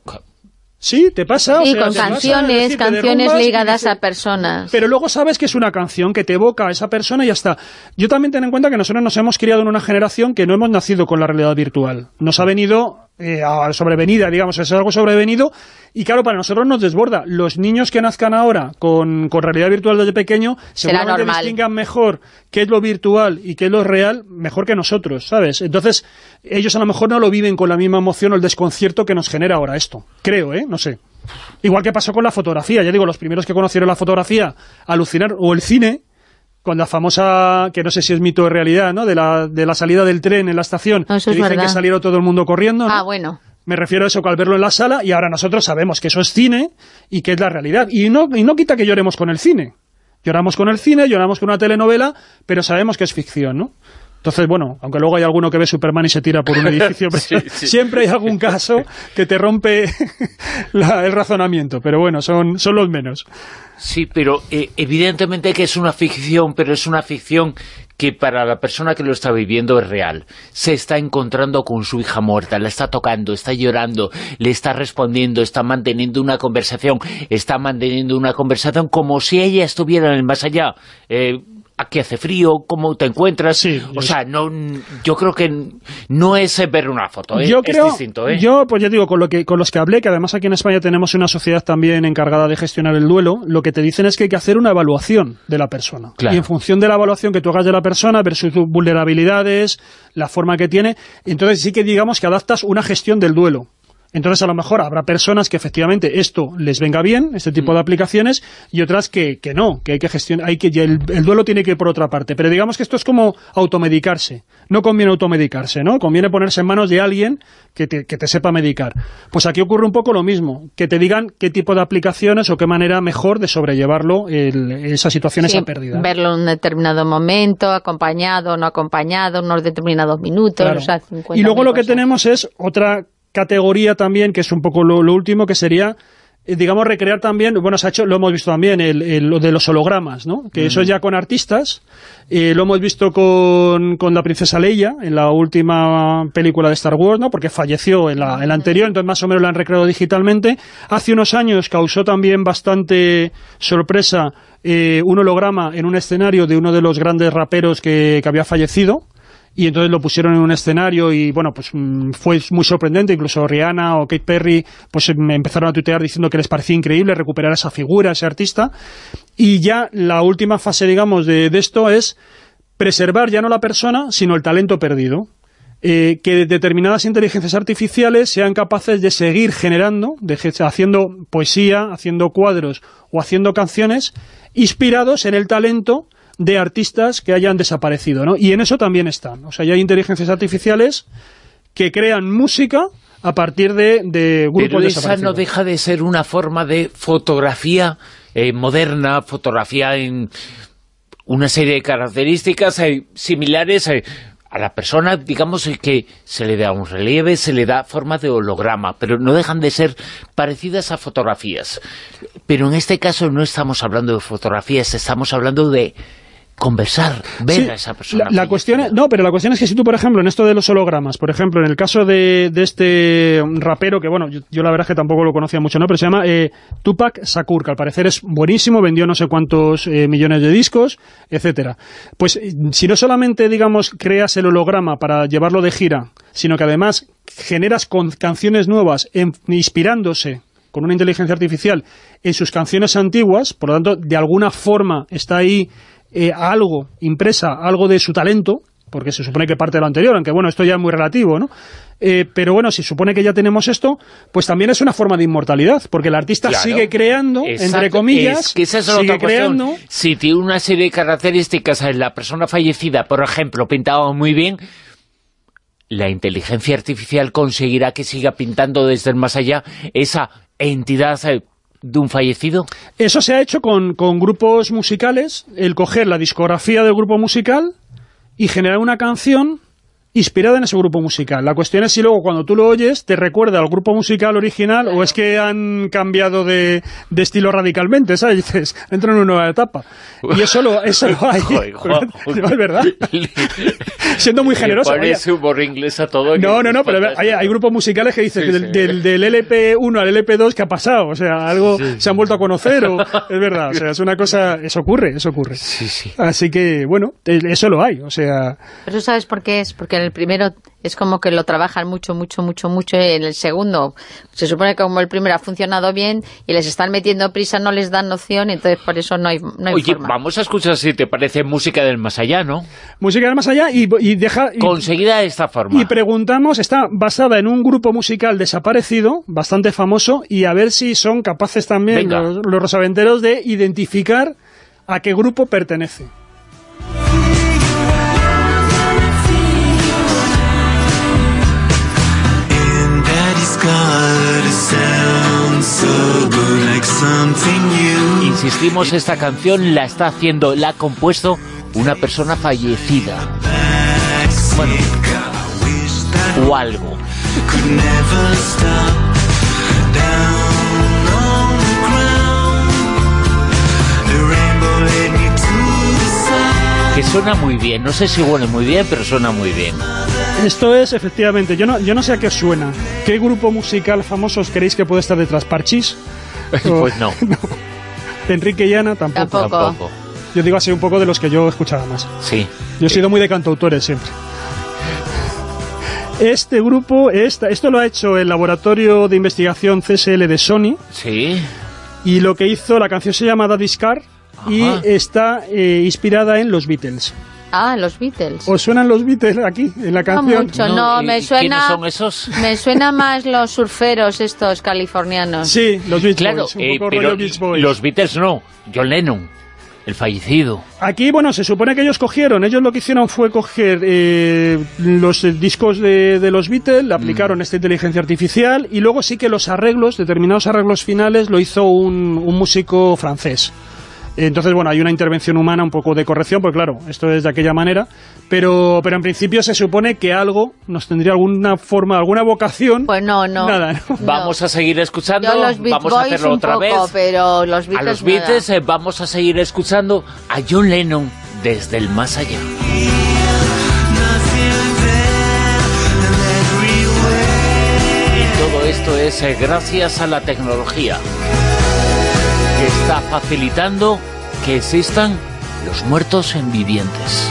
Sí, te pasa. Sí, con canciones ligadas a personas. Pero luego sabes que es una canción que te evoca a esa persona y ya está. Yo también ten en cuenta que nosotros nos hemos criado en una generación que no hemos nacido con la realidad virtual. Nos ha venido sobrevenida, digamos, es algo sobrevenido, y claro, para nosotros nos desborda. Los niños que nazcan ahora con realidad virtual desde pequeño seguramente distingan mejor qué es lo virtual y qué es lo real mejor que nosotros, ¿sabes? Entonces, ellos a lo mejor no lo viven con la misma emoción o el desconcierto que nos genera ahora esto. Creo, no sé. Igual que pasó con la fotografía, ya digo, los primeros que conocieron la fotografía alucinaron, o el cine, con la famosa, que no sé si es mito o realidad, ¿no?, de la salida del tren en la estación, que dicen verdad, que salieron todo el mundo corriendo, ¿no? Bueno. Me refiero a eso, al verlo en la sala, y ahora nosotros sabemos que eso es cine y que es la realidad. Y no quita que lloremos con el cine. Lloramos con el cine, lloramos con una telenovela, pero sabemos que es ficción, ¿no? Entonces, bueno, aunque luego hay alguno que ve Superman y se tira por un edificio, siempre hay algún caso que te rompe el razonamiento, pero bueno, son los menos. Sí, pero evidentemente que es una ficción, pero es una ficción que para la persona que lo está viviendo es real. Se está encontrando con su hija muerta, la está tocando, está llorando, le está respondiendo, está manteniendo una conversación como si ella estuviera en el más allá. Aquí hace frío, ¿cómo te encuentras? Sí, o sea, no, yo creo que no es ver una foto, es distinto. Yo, pues ya digo, con los que hablé, que además aquí en España tenemos una sociedad también encargada de gestionar el duelo, lo que te dicen es que hay que hacer una evaluación de la persona. Claro. Y en función de la evaluación que tú hagas de la persona, ver sus vulnerabilidades, la forma que tiene, entonces sí que digamos que adaptas una gestión del duelo. Entonces, a lo mejor habrá personas que efectivamente esto les venga bien, este tipo de aplicaciones, y otras que no, que hay que gestionar, el duelo tiene que ir por otra parte. Pero digamos que esto es como automedicarse. No conviene automedicarse, ¿no? Conviene ponerse en manos de alguien que te sepa medicar. Pues aquí ocurre un poco lo mismo, que te digan qué tipo de aplicaciones o qué manera mejor de sobrellevarlo, esa situación, esa pérdida. Verlo en un determinado momento, acompañado, no acompañado, unos determinados minutos. Claro. O sea, 50 y luego lo que cosas. tenemos es otra categoría también, que es un poco lo último, que sería, digamos, recrear también, bueno, se ha hecho, lo hemos visto también, lo de los hologramas, ¿no? Que eso ya con artistas, lo hemos visto con la princesa Leia, en la última película de Star Wars, ¿no? Porque falleció en la anterior, entonces más o menos la han recreado digitalmente. Hace unos años causó también bastante sorpresa un holograma en un escenario de uno de los grandes raperos que había fallecido, y entonces lo pusieron en un escenario y bueno, pues fue muy sorprendente. Incluso Rihanna o Katy Perry pues me empezaron a tuitear diciendo que les parecía increíble recuperar esa figura, ese artista. Y ya la última fase, digamos, de esto es preservar ya no la persona, sino el talento perdido. Que determinadas inteligencias artificiales sean capaces de seguir generando, haciendo poesía, haciendo cuadros o haciendo canciones inspirados en el talento de artistas que hayan desaparecido, ¿no? Y en eso también están. O sea, ya hay inteligencias artificiales que crean música a partir de grupos desaparecidos. Pero esa no deja de ser una forma de fotografía moderna, fotografía en una serie de características similares a la persona, digamos, que se le da un relieve, se le da forma de holograma, pero no dejan de ser parecidas a fotografías. Pero en este caso no estamos hablando de fotografías, estamos hablando de conversar, ver a esa persona. La cuestión es que si tú, por ejemplo, en esto de los hologramas, por ejemplo, en el caso de este rapero, que bueno, yo la verdad es que tampoco lo conocía mucho, ¿no? Pero se llama Tupac Shakur, que al parecer es buenísimo, vendió no sé cuántos millones de discos, etcétera. Pues si no solamente, digamos, creas el holograma para llevarlo de gira, sino que además generas canciones nuevas inspirándose con una inteligencia artificial en sus canciones antiguas, por lo tanto, de alguna forma está ahí algo impresa, algo de su talento, porque se supone que parte de lo anterior, aunque bueno, esto ya es muy relativo, ¿no? Pero bueno, si supone que ya tenemos esto, pues también es una forma de inmortalidad, porque el artista sigue creando, entre comillas, es que esa es sigue creando. Si tiene una serie de características en la persona fallecida, por ejemplo, pintado muy bien, la inteligencia artificial conseguirá que siga pintando desde el más allá esa entidad de un fallecido. Eso se ha hecho con grupos musicales, el coger la discografía del grupo musical y generar una canción inspirada en ese grupo musical. La cuestión es si luego cuando tú lo oyes te recuerda al grupo musical original o es que han cambiado de estilo radicalmente, ¿sabes? Y dices, entro en una nueva etapa. Y eso lo hay. No, es verdad. Siendo muy generoso. Parece humor inglés a todo. No, pero hay grupos musicales que dicen del LP1 al LP2 ¿qué ha pasado? O sea, algo se han vuelto a conocer, o es verdad. O sea, es una cosa, eso ocurre. Sí. Así que, bueno, eso lo hay, o sea. Pero ¿sabes por qué es? Porque en el primero es como que lo trabajan mucho, y en el segundo se supone que como el primero ha funcionado bien y les están metiendo prisa, no les dan noción, entonces por eso no hay Oye, forma. Vamos a escuchar si te parece música del más allá, ¿no? Música del más allá conseguida de esta forma. Y preguntamos, está basada en un grupo musical desaparecido, bastante famoso, y a ver si son capaces también los rosaventeros de identificar a qué grupo pertenece. Insistimos, esta canción la ha compuesto una persona fallecida. Bueno, o algo. Que suena muy bien, no sé si huele muy bien, pero suena muy bien. Esto es, efectivamente, yo no sé a qué suena. ¿Qué grupo musical famoso os creéis que puede estar detrás? ¿Parchís? Pues no. No. Enrique y Ana tampoco. Yo digo así un poco de los que yo escuchaba más. Sí. Yo he sido muy de cantautores siempre. Este grupo, esto lo ha hecho el laboratorio de investigación CSL de Sony. Sí. Y lo que hizo, la canción se llama Daddy's Car. Ajá. Y está inspirada en los Beatles. Ah, los Beatles. ¿Os suenan los Beatles aquí, en la canción? No mucho, no, me suena... ¿Quiénes son esos? Me suena más los surferos estos californianos. Sí, los Beach Boys, un poco pero Beach Boys. Los Beatles no, John Lennon, el fallecido. Aquí, bueno, se supone que ellos lo que hicieron fue coger los discos de los Beatles, le aplicaron esta inteligencia artificial, y luego sí que los arreglos, determinados arreglos finales, lo hizo un músico francés. Entonces, bueno, hay una intervención humana, un poco de corrección, porque claro, esto es de aquella manera, pero en principio se supone que algo nos tendría alguna forma, alguna vocación. Pues no. Nada, ¿no? Vamos a seguir escuchando, vamos a hacerlo otra vez. Pero los Beatles, a los Beatles vamos a seguir escuchando a John Lennon desde el más allá. Y todo esto es gracias a la tecnología, que está facilitando que existan los muertos en vivientes.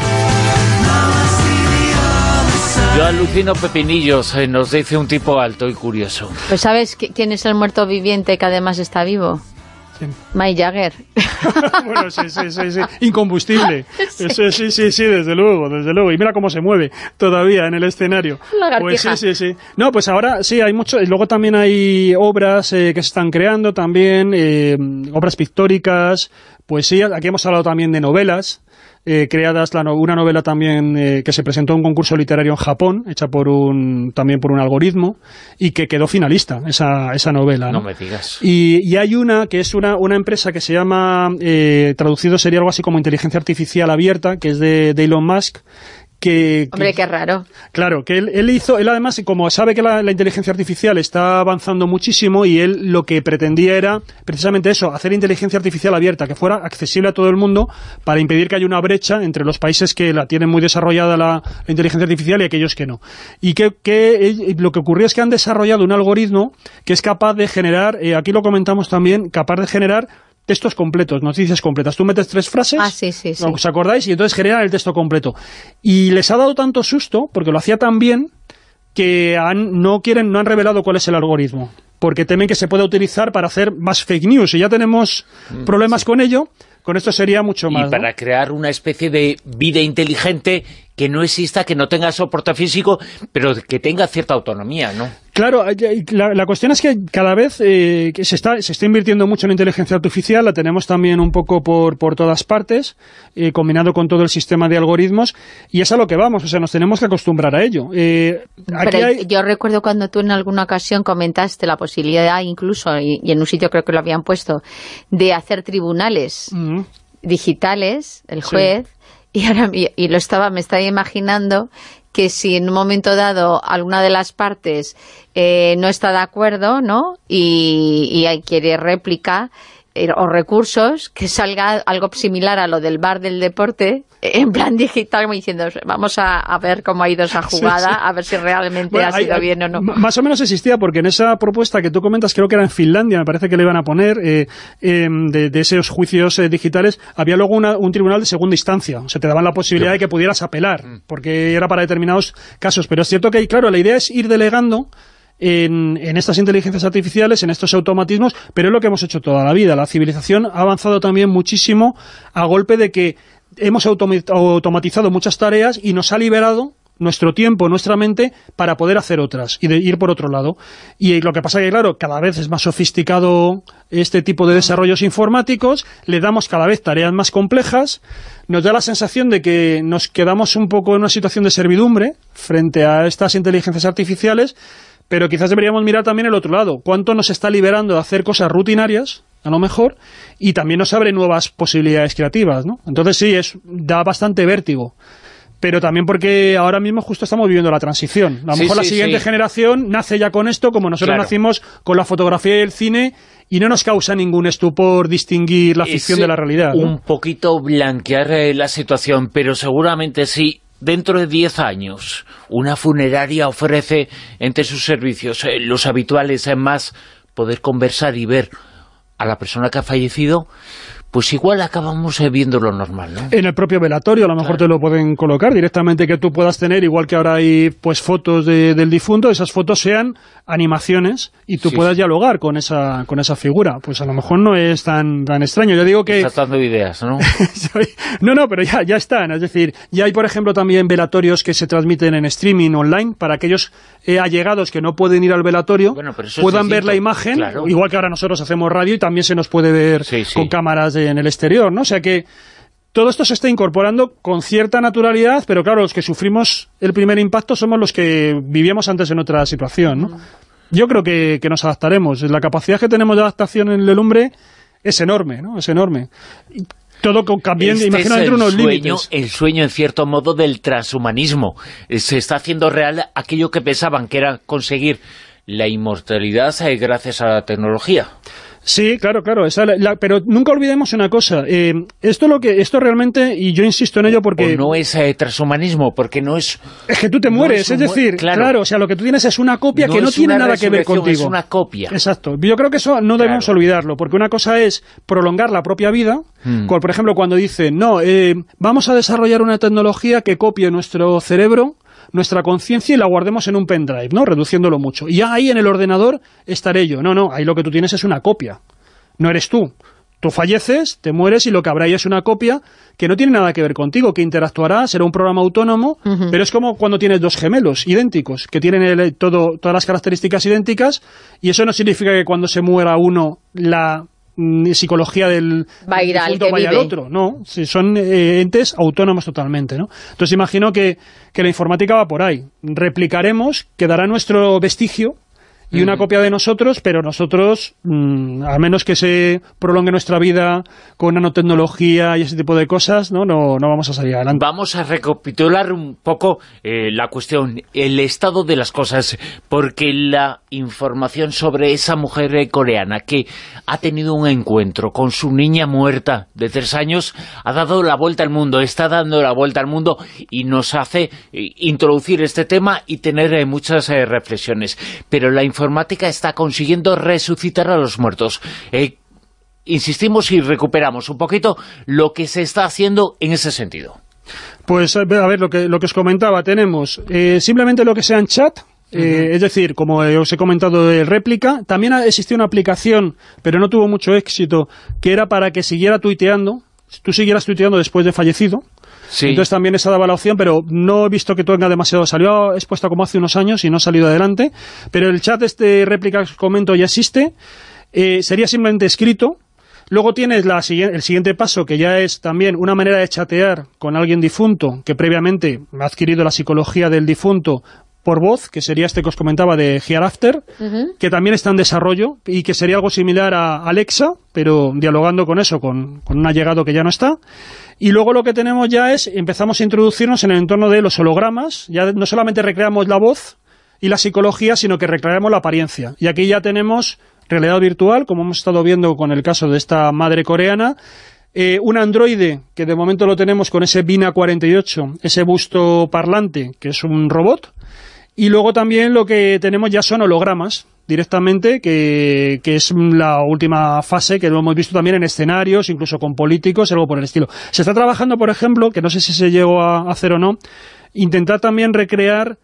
Yo alucino pepinillos, nos dice un tipo alto y curioso. Pues ¿sabes quién es el muerto viviente que además está vivo? ¿Quién? Mick Jagger. Bueno, sí. Incombustible. Sí. Eso, sí, desde luego. Y mira cómo se mueve todavía en el escenario. Lagartija. Pues sí. No, pues ahora sí, hay mucho. Y luego también hay obras que se están creando también, obras pictóricas, poesía. Aquí hemos hablado también de novelas. Creadas una novela también que se presentó en un concurso literario en Japón, hecha también por un algoritmo, y que quedó finalista esa novela, ¿no? No me digas. Y hay una que es una empresa que se llama, traducido sería algo así como inteligencia artificial abierta, que es de Elon Musk. Hombre, qué raro. Claro, que él además, como sabe que la inteligencia artificial está avanzando muchísimo, y él lo que pretendía era precisamente eso, hacer inteligencia artificial abierta, que fuera accesible a todo el mundo, para impedir que haya una brecha entre los países que la tienen muy desarrollada la inteligencia artificial y aquellos que no. Y lo que ocurrió es que han desarrollado un algoritmo que es capaz de generar, aquí lo comentamos también, capaz de generar textos completos, noticias completas. Tú metes 3 frases, sí. ¿os acordáis? Y entonces generan el texto completo. Y les ha dado tanto susto, porque lo hacía tan bien, que no han revelado cuál es el algoritmo, porque temen que se pueda utilizar para hacer más fake news. Y ya tenemos problemas con ello, con esto sería mucho más. Y para crear una especie de vida inteligente que no exista, que no tenga soporte físico, pero que tenga cierta autonomía, ¿no? Claro, la cuestión es que cada vez que se está invirtiendo mucho en inteligencia artificial, la tenemos también un poco por todas partes, combinado con todo el sistema de algoritmos, y es a lo que vamos, o sea, nos tenemos que acostumbrar a ello. Yo recuerdo cuando tú en alguna ocasión comentaste la posibilidad, incluso, y en un sitio creo que lo habían puesto, de hacer tribunales digitales, el juez, sí. Y me estaba imaginando que si en un momento dado alguna de las partes no está de acuerdo, ¿no? Y quiere réplica o recursos, que salga algo similar a lo del bar del deporte, en plan digital, como diciendo, vamos a ver cómo ha ido esa jugada, sí. A ver si realmente ha sido bien o no. Más o menos existía, porque en esa propuesta que tú comentas, creo que era en Finlandia, me parece que le iban a poner, de esos juicios digitales, había luego un tribunal de segunda instancia, o sea, te daban la posibilidad de que pudieras apelar, porque era para determinados casos, pero es cierto que, claro, la idea es ir delegando en estas inteligencias artificiales, en estos automatismos, pero es lo que hemos hecho toda la vida. La civilización ha avanzado también muchísimo a golpe de que hemos automatizado muchas tareas y nos ha liberado nuestro tiempo, nuestra mente, para poder hacer otras y de ir por otro lado. Y lo que pasa es que, claro, cada vez es más sofisticado este tipo de desarrollos informáticos, le damos cada vez tareas más complejas, nos da la sensación de que nos quedamos un poco en una situación de servidumbre frente a estas inteligencias artificiales, pero quizás deberíamos mirar también el otro lado. ¿Cuánto nos está liberando de hacer cosas rutinarias, a lo mejor, y también nos abre nuevas posibilidades creativas, ¿no? Entonces sí, da bastante vértigo. pero también porque ahora mismo justo estamos viviendo la transición. A lo mejor la siguiente generación nace ya con esto, como nosotros nacimos con la fotografía y el cine, y no nos causa ningún estupor distinguir la ficción de la realidad, ¿no? Un poquito blanquear la situación, pero seguramente sí. Dentro de 10 años, una funeraria ofrece entre sus servicios los habituales, más poder conversar y ver a la persona que ha fallecido, pues igual acabamos viendo lo normal, ¿no? En el propio velatorio a lo mejor te lo pueden colocar directamente, que tú puedas tener, igual que ahora hay pues fotos del difunto, esas fotos sean animaciones y tú puedas dialogar con esa figura. Pues a lo mejor no es tan extraño. Yo digo que... Estás dando ideas, ¿no? No, pero ya están. Es decir, ya hay, por ejemplo, también velatorios que se transmiten en streaming online para aquellos allegados que no pueden ir al velatorio, puedan ver la imagen, igual que ahora nosotros hacemos radio y también se nos puede ver con cámaras en el exterior, ¿no? O sea que todo esto se está incorporando con cierta naturalidad, pero claro, los que sufrimos el primer impacto somos los que vivíamos antes en otra situación, ¿no? Yo creo que nos adaptaremos. La capacidad que tenemos de adaptación en el hombre es enorme, ¿no? Es enorme. Todo cambiando, imagino, entre unos límites. El sueño, en cierto modo, del transhumanismo. Se está haciendo real aquello que pensaban que era conseguir la inmortalidad gracias a la tecnología. Sí, claro, pero nunca olvidemos una cosa, esto realmente, y yo insisto en ello porque... O no es transhumanismo, porque no es... Es que tú te mueres, es decir, claro, o sea, lo que tú tienes es una copia que no tiene nada que ver contigo. Es una copia. Exacto, yo creo que eso no debemos olvidarlo, porque una cosa es prolongar la propia vida, por ejemplo, cuando dicen, vamos a desarrollar una tecnología que copie nuestro cerebro, nuestra conciencia, y la guardemos en un pendrive, ¿no? Reduciéndolo mucho. Y ya ahí en el ordenador estaré yo. No, ahí lo que tú tienes es una copia. No eres tú. Tú falleces, te mueres y lo que habrá ahí es una copia que no tiene nada que ver contigo, que interactuará, será un programa autónomo, pero es como cuando tienes dos gemelos idénticos, que tienen todas las características idénticas, y eso no significa que cuando se muera uno, la psicología del difunto vaya al otro, no, son entes autónomos totalmente, ¿no? Entonces imagino que la informática va por ahí, replicaremos, quedará nuestro vestigio y una copia de nosotros, pero nosotros, a menos que se prolongue nuestra vida con nanotecnología y ese tipo de cosas, no vamos a salir adelante. Vamos a recapitular un poco la cuestión, el estado de las cosas, porque la información sobre esa mujer coreana que ha tenido un encuentro con su niña muerta de 3 años, ha dado la vuelta al mundo, está dando la vuelta al mundo, y nos hace introducir este tema y tener muchas reflexiones. Pero la informática está consiguiendo resucitar a los muertos. Insistimos y recuperamos un poquito lo que se está haciendo en ese sentido. Pues a ver, lo que os comentaba, tenemos simplemente lo que sea en chat, es decir, como os he comentado de réplica. También existía una aplicación, pero no tuvo mucho éxito, que era para que siguiera tuiteando, tú siguieras tuiteando después de fallecido. Sí. Entonces también esa daba la opción, pero no he visto que tenga demasiado. Salió expuesta como hace unos años y no ha salido adelante. Pero el chat réplica que os comento ya existe. Sería simplemente escrito. Luego tienes el siguiente paso, que ya es también una manera de chatear con alguien difunto, que previamente ha adquirido la psicología del difunto por voz, que sería este que os comentaba de Hereafter, que también está en desarrollo y que sería algo similar a Alexa, pero dialogando con eso, con un allegado que ya no está. Y luego lo que tenemos ya es, empezamos a introducirnos en el entorno de los hologramas. Ya no solamente recreamos la voz y la psicología, sino que recreamos la apariencia. Y aquí ya tenemos realidad virtual, como hemos estado viendo con el caso de esta madre coreana, un androide, que de momento lo tenemos con ese Bina 48, ese busto parlante, que es un robot. Y luego también lo que tenemos ya son hologramas, directamente, que es la última fase, que lo hemos visto también en escenarios, incluso con políticos, algo por el estilo. Se está trabajando, por ejemplo, que no sé si se llegó a hacer o no, intentar también recrear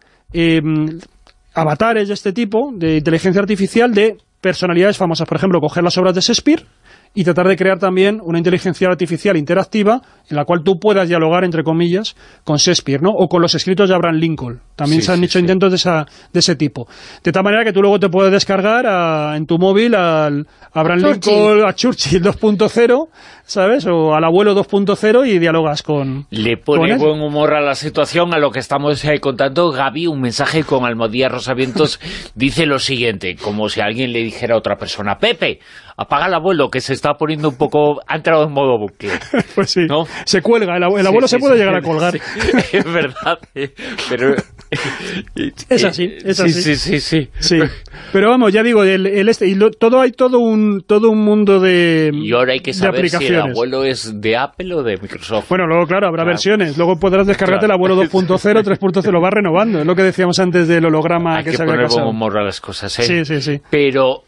avatares de este tipo, de inteligencia artificial, de personalidades famosas. Por ejemplo, coger las obras de Shakespeare y tratar de crear también una inteligencia artificial interactiva en la cual tú puedas dialogar, entre comillas, con Shakespeare, ¿no? O con los escritos de Abraham Lincoln. También se han hecho intentos de ese tipo. De tal manera que tú luego te puedes descargar en tu móvil al Abraham Lincoln, a Churchill 2.0, ¿sabes? O al abuelo 2.0 y dialogas con... Le pone buen humor a la situación, a lo que estamos contando. Gaby, un mensaje con Almodía Rosavientos, dice lo siguiente, como si alguien le dijera a otra persona: Pepe, apaga al abuelo, que se está poniendo un poco... Ha entrado en modo bucle. Pues sí, ¿no? Se cuelga, el abuelo se puede llegar a colgar. Sí, es verdad, pero... Es así. Sí. Pero vamos, ya digo, hay todo un mundo de Y ahora hay que saber si el abuelo es de Apple o de Microsoft. Bueno, luego, claro, habrá versiones. Luego podrás descargarte el abuelo 2.0, 3.0, lo va renovando. Es lo que decíamos antes del holograma que se había pasado. Hay que poner buen humor a las cosas, ¿eh? Sí. Pero,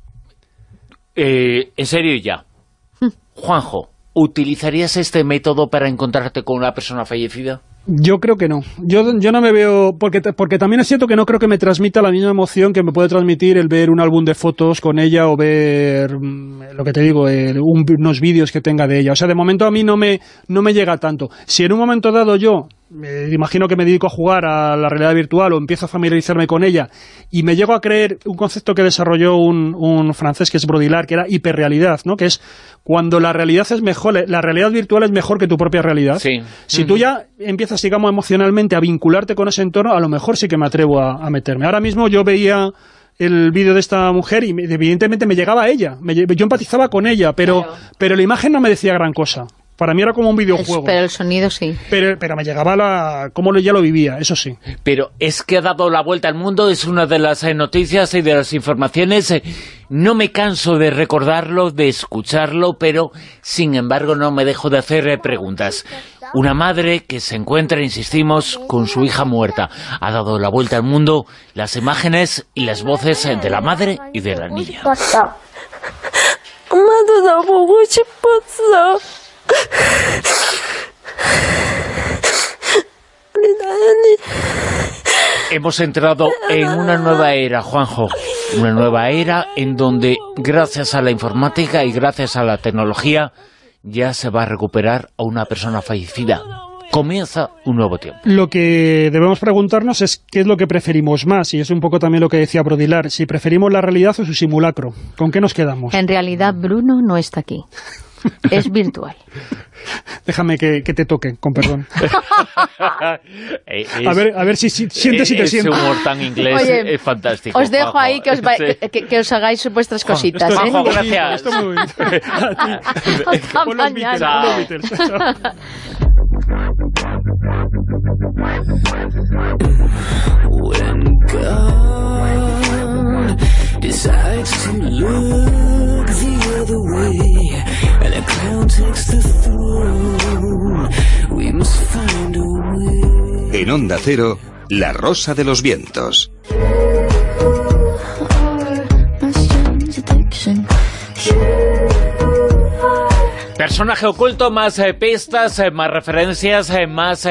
en serio ya, Juanjo, ¿utilizarías este método para encontrarte con una persona fallecida? Yo creo que no. Yo no me veo... Porque también es cierto que no creo que me transmita la misma emoción que me puede transmitir el ver un álbum de fotos con ella o ver, lo que te digo, unos vídeos que tenga de ella. O sea, de momento a mí no me llega tanto. Si en un momento dado yo... imagino que me dedico a jugar a la realidad virtual o empiezo a familiarizarme con ella y me llego a creer un concepto que desarrolló un francés que es Baudrillard, que era hiperrealidad, ¿no? Que es cuando la realidad es mejor, la realidad virtual es mejor que tu propia realidad. Sí. Si tú ya empiezas, digamos, emocionalmente a vincularte con ese entorno, a lo mejor sí que me atrevo a meterme. Ahora mismo yo veía el vídeo de esta mujer y evidentemente me llegaba a ella, yo empatizaba con ella, pero la imagen no me decía gran cosa. Para mí era como un videojuego. Pero el sonido sí. Pero me llegaba cómo ya lo vivía, eso sí. Pero es que ha dado la vuelta al mundo, es una de las noticias y de las informaciones. No me canso de recordarlo, de escucharlo, pero sin embargo no me dejo de hacer preguntas. Una madre que se encuentra, insistimos, con su hija muerta. Ha dado la vuelta al mundo, las imágenes y las voces de la madre y de la niña. Hemos entrado en una nueva era, Juanjo, una nueva era en donde gracias a la informática y gracias a la tecnología ya se va a recuperar a una persona fallecida. Comienza un nuevo tiempo. Lo que debemos preguntarnos es qué es lo que preferimos más, y es un poco también lo que decía Baudrillard, si preferimos la realidad o su simulacro. ¿Con qué nos quedamos? En realidad Bruno no está aquí. Es virtual. Déjame que te toque, con perdón. A ver si sientes y te sientes. Ese humor tan inglés. Oye, es fantástico. Os dejo ahí que os hagáis vuestras cositas. Juanjo, gracias. Esto muy bien. Hasta mañana. When God decides to look the other way and a clown takes the throne, we must find a way. En Onda Cero, La Rosa de los Vientos. Personaje oculto, más pistas, más referencias, más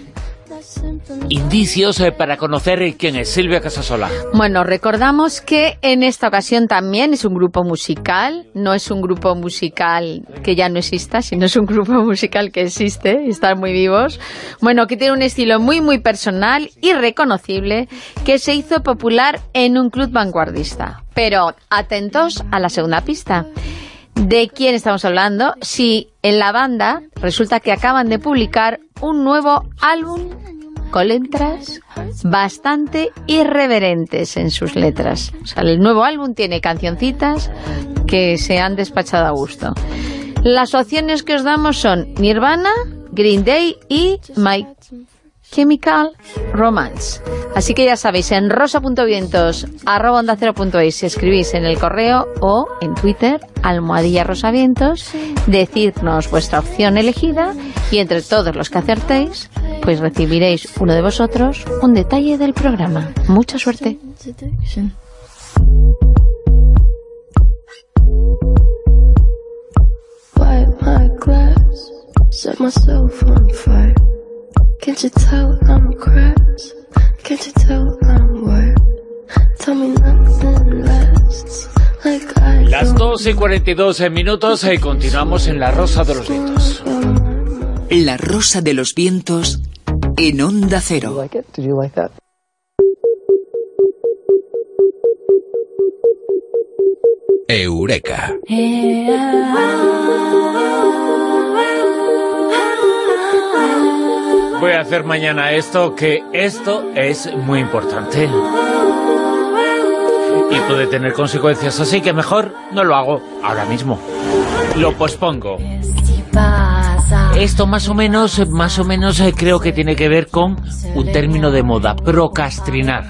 indicios para conocer quién es Silvia Casasola. Bueno, recordamos que en esta ocasión también es un grupo musical, no es un grupo musical que ya no exista, sino es un grupo musical que existe y están muy vivos. Bueno, que tiene un estilo muy muy personal y reconocible, que se hizo popular en un club vanguardista. Pero atentos a la segunda pista. ¿De quién estamos hablando? Si en la banda resulta que acaban de publicar un nuevo álbum con letras bastante irreverentes en sus letras. O sea, el nuevo álbum tiene cancioncitas que se han despachado a gusto. Las opciones que os damos son Nirvana, Green Day y My Chemical Romance. Así que ya sabéis, en rosa.vientos@ondacero.es escribís en el correo o en Twitter, @rosavientos, decidnos vuestra opción elegida y entre todos los que acertéis, pues recibiréis uno de vosotros un detalle del programa. Mucha suerte. Can't you tell I'm cracked? Can't you tell I'm wet? Tell me nothing lasts like I do. Las 2:42 y continuamos en La Rosa de los Vientos. La Rosa de los Vientos en Onda Cero. Did you like that? Eureka. Voy a hacer mañana esto, que esto es muy importante. y puede tener consecuencias, así que mejor no lo hago ahora mismo. Lo pospongo. Esto más o menos creo que tiene que ver con un término de moda, procrastinar.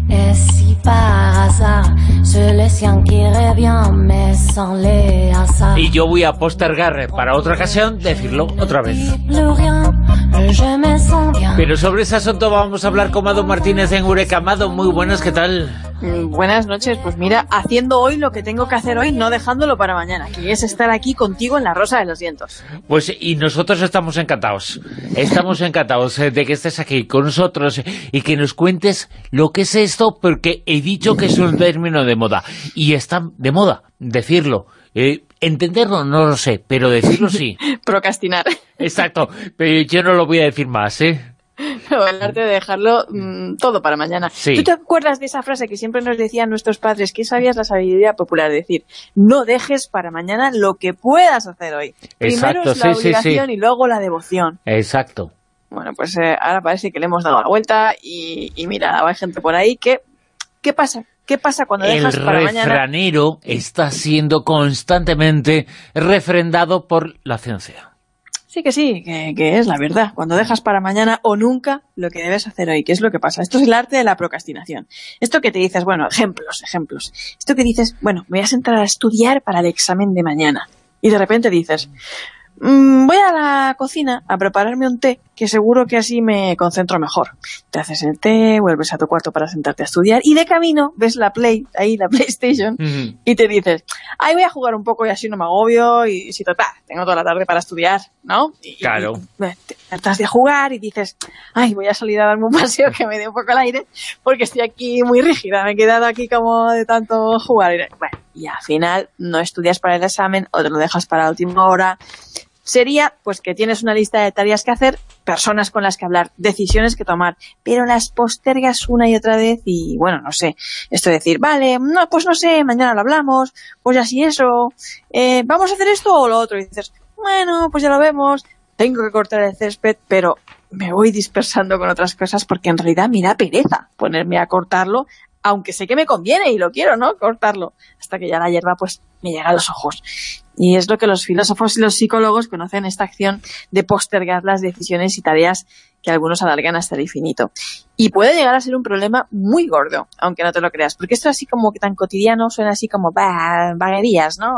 Y yo voy a postergar para otra ocasión decirlo otra vez. Pero sobre ese asunto vamos a hablar con Mado Martínez en Eureka. Mado, muy buenas, ¿qué tal? Buenas noches, pues mira, haciendo hoy lo que tengo que hacer hoy, no dejándolo para mañana, que es estar aquí contigo en la Rosa de los Vientos. Pues y nosotros estamos encantados de que estés aquí con nosotros y que nos cuentes lo que es esto, porque he dicho que es un término de moda, y está de moda decirlo. Entenderlo no lo sé, pero decirlo sí. Procrastinar. Exacto, pero yo no lo voy a decir más, O el arte de dejarlo todo para mañana. Sí. ¿Tú te acuerdas de esa frase que siempre nos decían nuestros padres? Que sabías la sabiduría popular, decir, no dejes para mañana lo que puedas hacer hoy. Exacto, primero es la obligación y luego la devoción. Exacto. Bueno, pues ahora parece que le hemos dado la vuelta y mira, hay gente por ahí que... ¿Qué pasa? ¿Qué pasa cuando dejas para mañana? El refranero está siendo constantemente refrendado por la ciencia. Sí, que es la verdad. Cuando dejas para mañana o nunca lo que debes hacer hoy. ¿Qué es lo que pasa? Esto es el arte de la procrastinación. Esto que te dices, bueno, ejemplos. Esto que dices, bueno, me voy a sentar a estudiar para el examen de mañana. Y de repente dices, voy a la cocina a prepararme un té, que seguro que así me concentro mejor. Te haces el té, vuelves a tu cuarto para sentarte a estudiar y de camino ves la PlayStation, y te dices, ay, voy a jugar un poco y así no me agobio y si total, tengo toda la tarde para estudiar, ¿no? Claro. Te tratas de jugar y dices, ay, voy a salir a darme un paseo que me dé un poco el aire porque estoy aquí muy rígida, me he quedado aquí como de tanto jugar. Bueno, y al final no estudias para el examen o te lo dejas para la última hora. Sería, pues, que tienes una lista de tareas que hacer, personas con las que hablar, decisiones que tomar, pero las postergas una y otra vez y, bueno, no sé, esto de decir, vale, no, pues no sé, mañana lo hablamos, pues así eso, ¿vamos a hacer esto o lo otro? Y dices, bueno, pues ya lo vemos, tengo que cortar el césped, pero me voy dispersando con otras cosas porque en realidad me da pereza ponerme a cortarlo, aunque sé que me conviene y lo quiero, ¿no?, cortarlo, hasta que ya la hierba, pues, me llega a los ojos. Y es lo que los filósofos y los psicólogos conocen, esta acción de postergar las decisiones y tareas que algunos alargan hasta el infinito. Y puede llegar a ser un problema muy gordo, aunque no te lo creas, porque esto así como que tan cotidiano suena así como vaguerías, ¿no?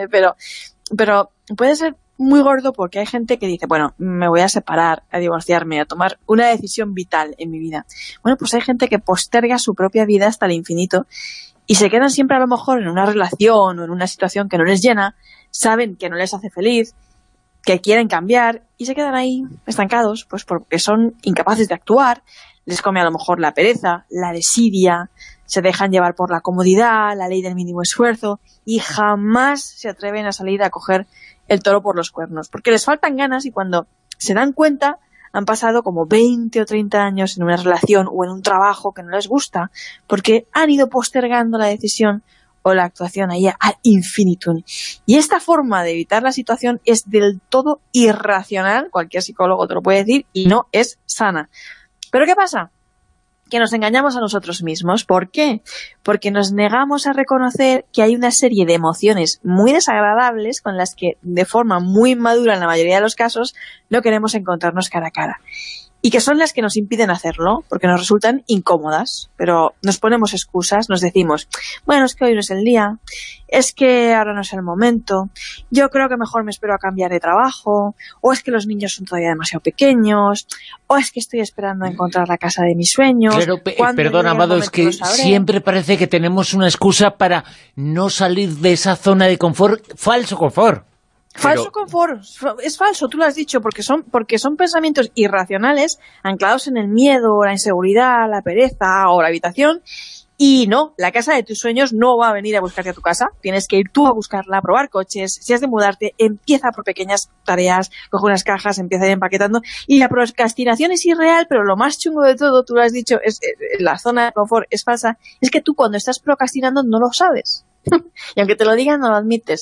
pero puede ser muy gordo porque hay gente que dice, bueno, me voy a separar, a divorciarme, a tomar una decisión vital en mi vida. Bueno, pues hay gente que posterga su propia vida hasta el infinito y se quedan siempre a lo mejor en una relación o en una situación que no les llena, saben que no les hace feliz, que quieren cambiar y se quedan ahí estancados, pues porque son incapaces de actuar, les come a lo mejor la pereza, la desidia, se dejan llevar por la comodidad, la ley del mínimo esfuerzo y jamás se atreven a salir a coger el toro por los cuernos, porque les faltan ganas y cuando se dan cuenta han pasado como 20 o 30 años en una relación o en un trabajo que no les gusta, porque han ido postergando la decisión o la actuación ahí ad infinitum. Y esta forma de evitar la situación es del todo irracional, cualquier psicólogo te lo puede decir, y no es sana. ¿Pero qué pasa? Que nos engañamos a nosotros mismos. ¿Por qué? Porque nos negamos a reconocer que hay una serie de emociones muy desagradables con las que, de forma muy madura en la mayoría de los casos, no queremos encontrarnos cara a cara. Y que son las que nos impiden hacerlo, porque nos resultan incómodas, pero nos ponemos excusas, nos decimos, bueno, es que hoy no es el día, es que ahora no es el momento, yo creo que mejor me espero a cambiar de trabajo, o es que los niños son todavía demasiado pequeños, o es que estoy esperando a encontrar la casa de mis sueños. Claro, perdona, Amado, es que siempre parece que tenemos una excusa para no salir de esa zona de confort, falso confort. Falso confort, es falso, tú lo has dicho, porque son pensamientos irracionales anclados en el miedo, la inseguridad, la pereza o la habitación. Y no, la casa de tus sueños no va a venir a buscarte a tu casa, tienes que ir tú a buscarla, a probar coches, si has de mudarte, empieza por pequeñas tareas, coge unas cajas, empieza a ir empaquetando, y la procrastinación es irreal, pero lo más chungo de todo, tú lo has dicho, es la zona de confort es falsa, es que tú cuando estás procrastinando no lo sabes, y aunque te lo digan no lo admites.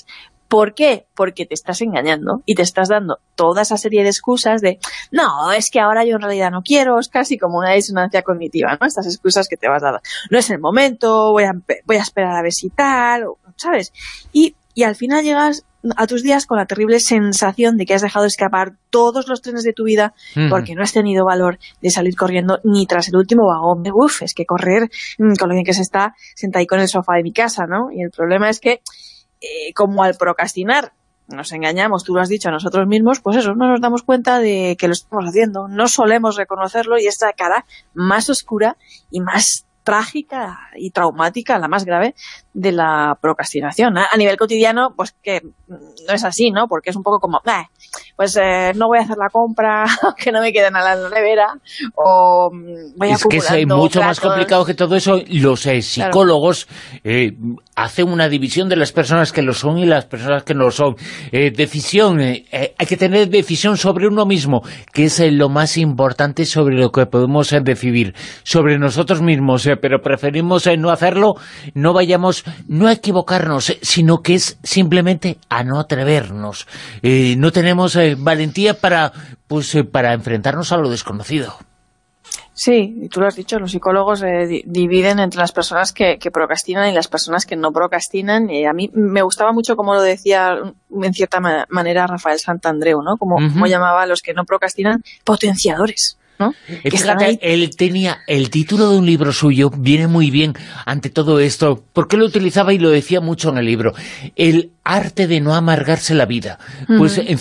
¿Por qué? Porque te estás engañando y te estás dando toda esa serie de excusas de no, es que ahora yo en realidad no quiero, es casi como una disonancia cognitiva, ¿no? Estas excusas que te vas a dar. No es el momento, voy a esperar a ver si tal, ¿sabes? Y al final llegas a tus días con la terrible sensación de que has dejado escapar todos los trenes de tu vida porque no has tenido valor de salir corriendo ni tras el último vagón. Uf, es que correr con lo bien que se está sentado ahí con el sofá de mi casa, ¿no? Y el problema es que como al procrastinar nos engañamos, tú lo has dicho, a nosotros mismos, pues eso, no nos damos cuenta de que lo estamos haciendo, no solemos reconocerlo, y esta cara más oscura y más trágica y traumática, la más grave, de la procrastinación. A nivel cotidiano, pues que no es así, ¿no? Porque es un poco como, no voy a hacer la compra, que no me quede nada en la nevera, o voy acumulando. Es que es mucho más complicado que todo eso. Los psicólogos hacen una división de las personas que lo son y las personas que no lo son. Decisión, hay que tener decisión sobre uno mismo, que es lo más importante sobre lo que podemos decidir, sobre nosotros mismos, pero preferimos no hacerlo. No vayamos, no a equivocarnos, sino que es simplemente a no atrevernos. No tenemos valentía para enfrentarnos a lo desconocido. Sí, y tú lo has dicho, los psicólogos dividen entre las personas que procrastinan y las personas que no procrastinan. A mí me gustaba mucho cómo lo decía en cierta manera Rafael Santandreu, ¿no? Como llamaba a los que no procrastinan potenciadores, ¿no? Fíjate, él tenía el título de un libro suyo, viene muy bien ante todo esto, porque lo utilizaba y lo decía mucho en el libro: el arte de no amargarse la vida. Pues en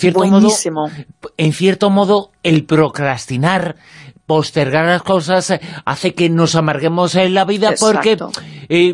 cierto modo el procrastinar, postergar las cosas, hace que nos amarguemos en la vida. Exacto. Porque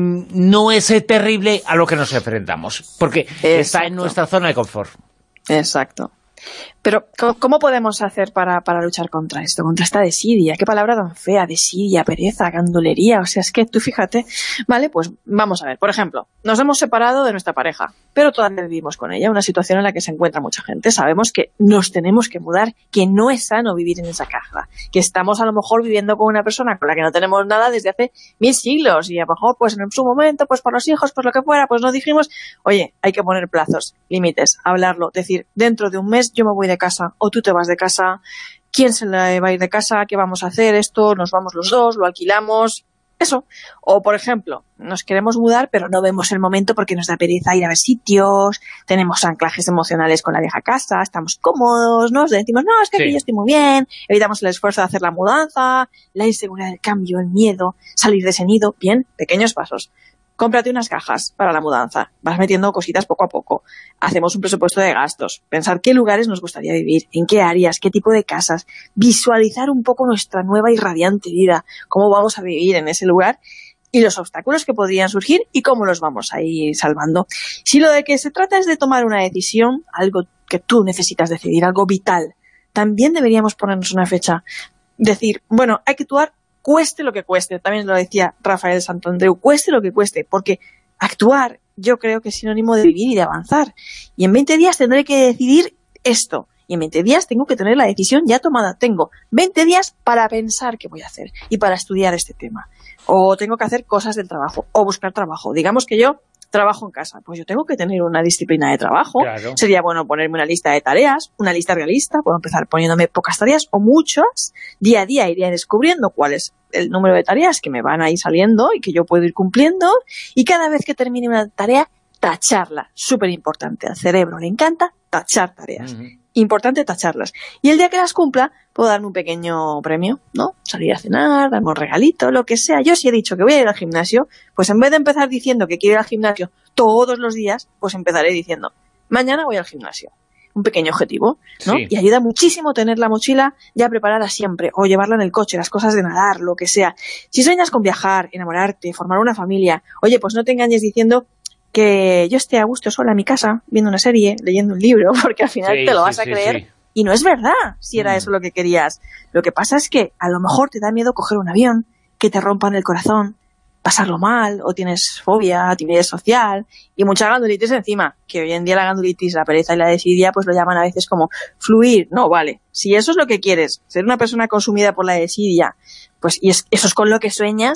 no es terrible a lo que nos enfrentamos, porque está en nuestra zona de confort. Exacto. Pero, ¿cómo podemos hacer para luchar contra esto? Contra esta desidia. Qué palabra tan fea, desidia, pereza, gandulería. O sea, es que tú fíjate. Vale, pues vamos a ver. Por ejemplo, nos hemos separado de nuestra pareja, pero todavía vivimos con ella. Una situación en la que se encuentra mucha gente. Sabemos que nos tenemos que mudar, que no es sano vivir en esa caja. Que estamos a lo mejor viviendo con una persona con la que no tenemos nada desde hace 1000 siglos. Y a lo mejor, pues en su momento, pues por los hijos, por lo que fuera, pues nos dijimos, oye, hay que poner plazos, límites, hablarlo. Decir, dentro de un mes yo me voy de casa, o tú te vas de casa, ¿quién se va a ir de casa? ¿Qué vamos a hacer? Esto, nos vamos los dos, lo alquilamos, eso. O, por ejemplo, nos queremos mudar, pero no vemos el momento porque nos da pereza ir a ver sitios, tenemos anclajes emocionales con la vieja casa, estamos cómodos, nos decimos, no, es que aquí yo estoy muy bien, evitamos el esfuerzo de hacer la mudanza, la inseguridad del cambio, el miedo, salir de ese nido. Bien, pequeños pasos. Cómprate unas cajas para la mudanza, vas metiendo cositas poco a poco, hacemos un presupuesto de gastos, pensar qué lugares nos gustaría vivir, en qué áreas, qué tipo de casas, visualizar un poco nuestra nueva y radiante vida, cómo vamos a vivir en ese lugar y los obstáculos que podrían surgir y cómo los vamos a ir salvando. Si lo de que se trata es de tomar una decisión, algo que tú necesitas decidir, algo vital, también deberíamos ponernos una fecha, decir, bueno, hay que actuar cueste lo que cueste, también lo decía Rafael Santandreu, cueste lo que cueste, porque actuar yo creo que es sinónimo de vivir y de avanzar. Y en 20 días tendré que decidir esto, y en 20 días tengo que tener la decisión ya tomada. Tengo 20 días para pensar qué voy a hacer y para estudiar este tema. O tengo que hacer cosas del trabajo, o buscar trabajo. Digamos que yo trabajo en casa, pues yo tengo que tener una disciplina de trabajo. Claro. Sería bueno ponerme una lista de tareas, una lista realista, puedo empezar poniéndome pocas tareas o muchas, día a día iré descubriendo cuál es el número de tareas que me van a ir saliendo y que yo puedo ir cumpliendo, y cada vez que termine una tarea, tacharla, súper importante, al cerebro le encanta tachar tareas. Importante tacharlas. Y el día que las cumpla, puedo darme un pequeño premio, ¿no? Salir a cenar, darme un regalito, lo que sea. Yo si he dicho que voy a ir al gimnasio, pues en vez de empezar diciendo que quiero ir al gimnasio todos los días, pues empezaré diciendo, mañana voy al gimnasio. Un pequeño objetivo, ¿no? Sí. Y ayuda muchísimo tener la mochila ya preparada siempre, o llevarla en el coche, las cosas de nadar, lo que sea. Si sueñas con viajar, enamorarte, formar una familia, oye, pues no te engañes diciendo que yo esté a gusto sola en mi casa, viendo una serie, leyendo un libro, porque al final te lo vas a creer, y no es verdad si era eso lo que querías. Lo que pasa es que a lo mejor te da miedo coger un avión, que te rompan el corazón, pasarlo mal, o tienes fobia, timidez social, y mucha gandulitis encima, que hoy en día la gandulitis, la pereza y la desidia, pues lo llaman a veces como fluir. No, vale, si eso es lo que quieres, ser una persona consumida por la desidia, pues y eso es con lo que sueñas,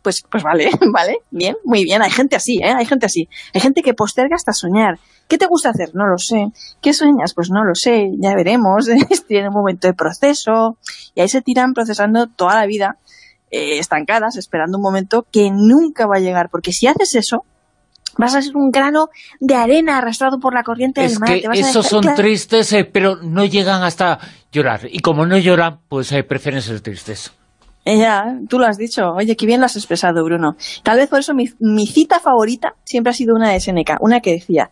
pues vale, vale, bien, muy bien. Hay gente así, hay gente así. Hay gente que posterga hasta soñar. ¿Qué te gusta hacer? No lo sé. ¿Qué sueñas? Pues no lo sé, ya veremos. Estoy en un momento de proceso. Y ahí se tiran procesando toda la vida, estancadas, esperando un momento que nunca va a llegar. Porque si haces eso, vas a ser un grano de arena arrastrado por la corriente del mar. Es que esos son tristes, pero no llegan hasta llorar. Y como no lloran, pues prefieren ser tristes. Ya, tú lo has dicho. Oye, qué bien lo has expresado, Bruno. Tal vez por eso mi cita favorita siempre ha sido una de Séneca, una que decía: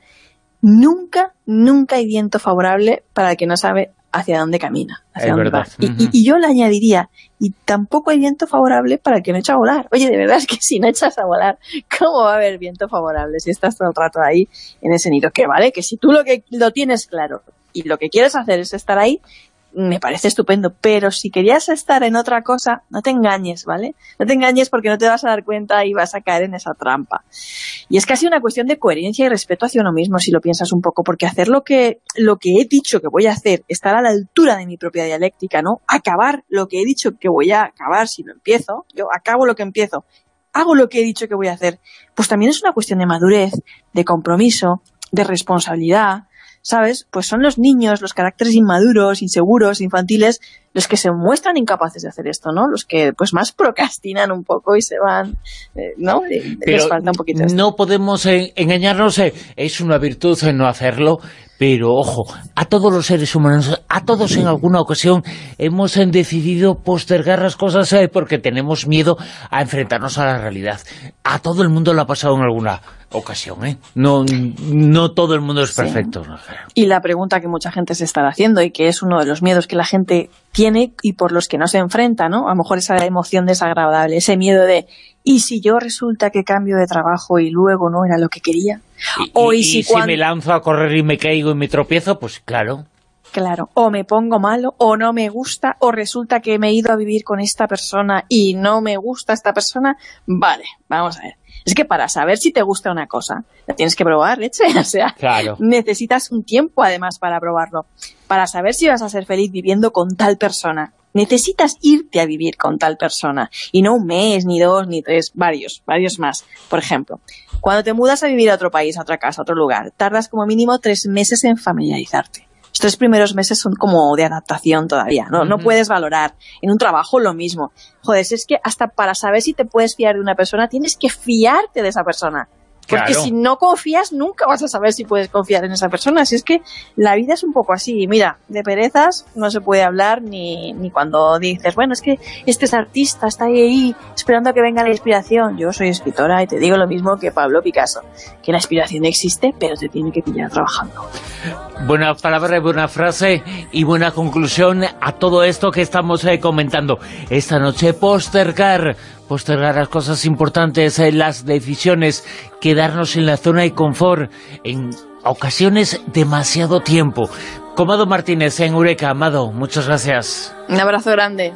nunca hay viento favorable para el que no sabe hacia dónde camina, hacia dónde va. Y yo le añadiría, y tampoco hay viento favorable para el que no echa a volar. Oye, de verdad es que si no echas a volar, ¿cómo va a haber viento favorable si estás todo el rato ahí en ese nido? Que vale, que si tú lo tienes claro y lo que quieres hacer es estar ahí, me parece estupendo, pero si querías estar en otra cosa, no te engañes, ¿vale? No te engañes porque no te vas a dar cuenta y vas a caer en esa trampa. Y es casi una cuestión de coherencia y respeto hacia uno mismo, si lo piensas un poco, porque hacer lo que he dicho que voy a hacer, estar a la altura de mi propia dialéctica, ¿no? Acabar lo que he dicho que voy a acabar si lo empiezo, yo acabo lo que empiezo, hago lo que he dicho que voy a hacer, pues también es una cuestión de madurez, de compromiso, de responsabilidad, ¿sabes? Pues son los niños, los caracteres inmaduros, inseguros, infantiles, los que se muestran incapaces de hacer esto, ¿no? Los que pues más procrastinan un poco y se van, ¿no? Les falta un poquito esto. No podemos engañarnos, es una virtud no hacerlo, pero ojo, a todos los seres humanos, a todos en alguna ocasión hemos decidido postergar las cosas porque tenemos miedo a enfrentarnos a la realidad. A todo el mundo lo ha pasado en alguna ocasión, ¿eh? No todo el mundo es perfecto. Sí. Y la pregunta que mucha gente se estará haciendo y que es uno de los miedos que la gente tiene y por los que no se enfrenta, ¿no? A lo mejor esa emoción desagradable, ese miedo de ¿y si yo resulta que cambio de trabajo y luego no era lo que quería? ¿Y si me lanzo a correr y me caigo y me tropiezo? Pues claro. Claro, o me pongo malo, o no me gusta, o resulta que me he ido a vivir con esta persona y no me gusta esta persona. Vale, vamos a ver. Es que para saber si te gusta una cosa, la tienes que probar, leche. O sea, claro. Necesitas un tiempo además para probarlo. Para saber si vas a ser feliz viviendo con tal persona, necesitas irte a vivir con tal persona. Y no un mes, ni 2, ni 3, varios más. Por ejemplo, cuando te mudas a vivir a otro país, a otra casa, a otro lugar, tardas como mínimo 3 meses en familiarizarte. Los 3 primeros meses son como de adaptación todavía, ¿no? No puedes valorar. En un trabajo lo mismo. Joder, es que hasta para saber si te puedes fiar de una persona, tienes que fiarte de esa persona. Porque si no confías, nunca vas a saber si puedes confiar en esa persona. Si es que la vida es un poco así. Y mira, de perezas no se puede hablar ni cuando dices, bueno, es que este es artista, está ahí esperando a que venga la inspiración. Yo soy escritora y te digo lo mismo que Pablo Picasso, que la inspiración existe, pero te tiene que pillar trabajando. Buena palabra, buena frase y buena conclusión a todo esto que estamos comentando. Esta noche postergar las cosas importantes, las decisiones, quedarnos en la zona de confort, en ocasiones demasiado tiempo. Con Amado Martínez en Eureka. Amado, muchas gracias. Un abrazo grande.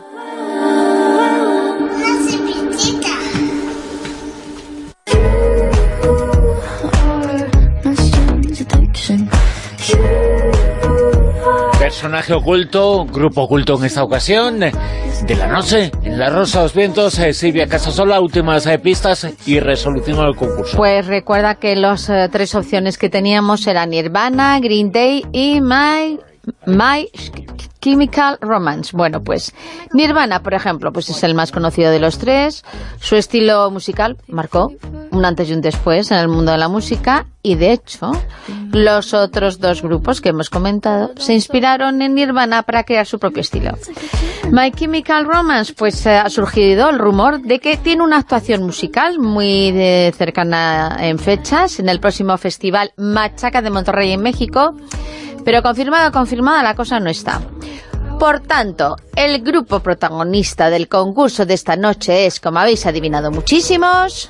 Personaje oculto, grupo oculto en esta ocasión, de la noche, en La Rosa de los Vientos, Silvia Casasola, últimas pistas y resolución al concurso. Pues recuerda que las 3 opciones que teníamos eran Nirvana, Green Day y My Chemical Romance. Bueno, pues Nirvana, por ejemplo, pues es el más conocido de los 3. Su estilo musical marcó un antes y un después en el mundo de la música y, de hecho, los otros 2 grupos que hemos comentado se inspiraron en Nirvana para crear su propio estilo. My Chemical Romance, pues ha surgido el rumor de que tiene una actuación musical muy cercana en fechas en el próximo festival Machaca de Monterrey en México, pero confirmada la cosa no está. Por tanto, el grupo protagonista del concurso de esta noche es, como habéis adivinado muchísimos,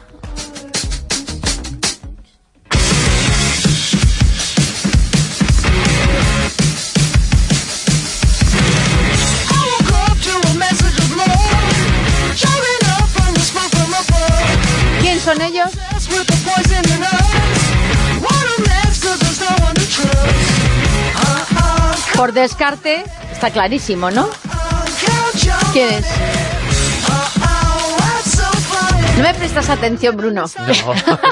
¿quién son ellos? Por descarte, está clarísimo, ¿no? ¿Quién es? No me prestas atención, Bruno. No.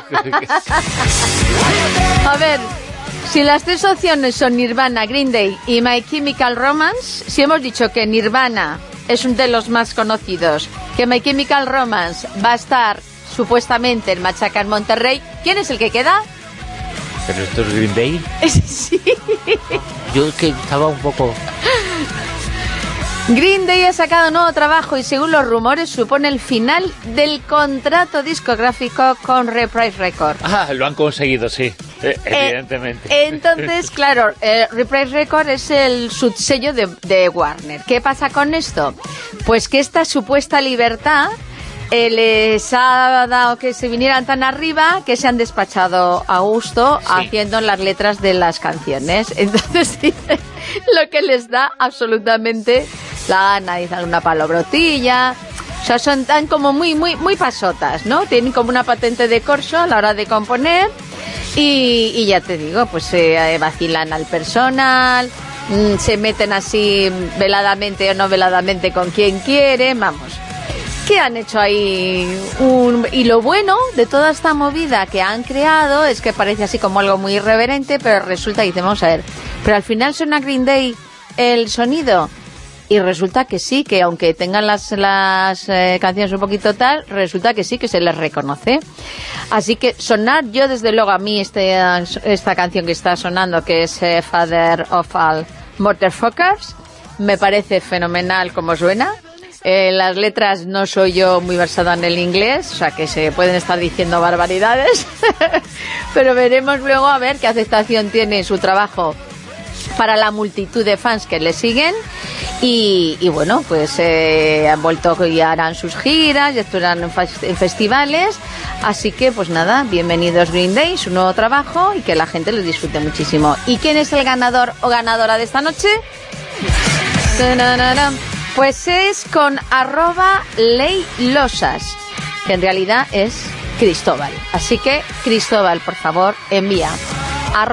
A ver, si las tres opciones son Nirvana, Green Day y My Chemical Romance, si hemos dicho que Nirvana es uno de los más conocidos, que My Chemical Romance va a estar supuestamente en Machaca en Monterrey, ¿quién es el que queda? ¿Pero esto es Green Day? Sí. Yo es que estaba un poco... Green Day ha sacado un nuevo trabajo y según los rumores supone el final del contrato discográfico con Reprise Records. Ah, lo han conseguido, sí, evidentemente. Entonces, claro, Reprise Records es el subsello de Warner. ¿Qué pasa con esto? Pues que esta supuesta libertad les ha dado que se vinieran tan arriba que se han despachado a gusto haciendo las letras de las canciones. Entonces, lo que les da absolutamente la gana, dicen una palobrotilla. O sea, son tan como muy pasotas, ¿no? Tienen como una patente de corso a la hora de componer y ya te digo, pues vacilan al personal, se meten así veladamente o no veladamente con quien quieren, vamos. ¿Qué han hecho ahí? Y lo bueno de toda esta movida que han creado es que parece así como algo muy irreverente, pero resulta, dice, vamos a ver, pero al final suena Green Day el sonido. Y resulta que sí, que aunque tengan las canciones un poquito tal, resulta que sí, que se les reconoce. Así que sonar, yo desde luego a mí esta canción que está sonando, que es Father of All Motherfuckers, me parece fenomenal como suena. Las letras no soy yo muy versada en el inglés, o sea que se pueden estar diciendo barbaridades, pero veremos luego a ver qué aceptación tiene su trabajo para la multitud de fans que le siguen. Y bueno, pues han vuelto y harán sus giras, ya estarán en festivales, así que pues nada, bienvenidos Green Day, su nuevo trabajo y que la gente lo disfrute muchísimo. ¿Y quién es el ganador o ganadora de esta noche? Pues es con @leylosas, que en realidad es Cristóbal. Así que, Cristóbal, por favor, envía a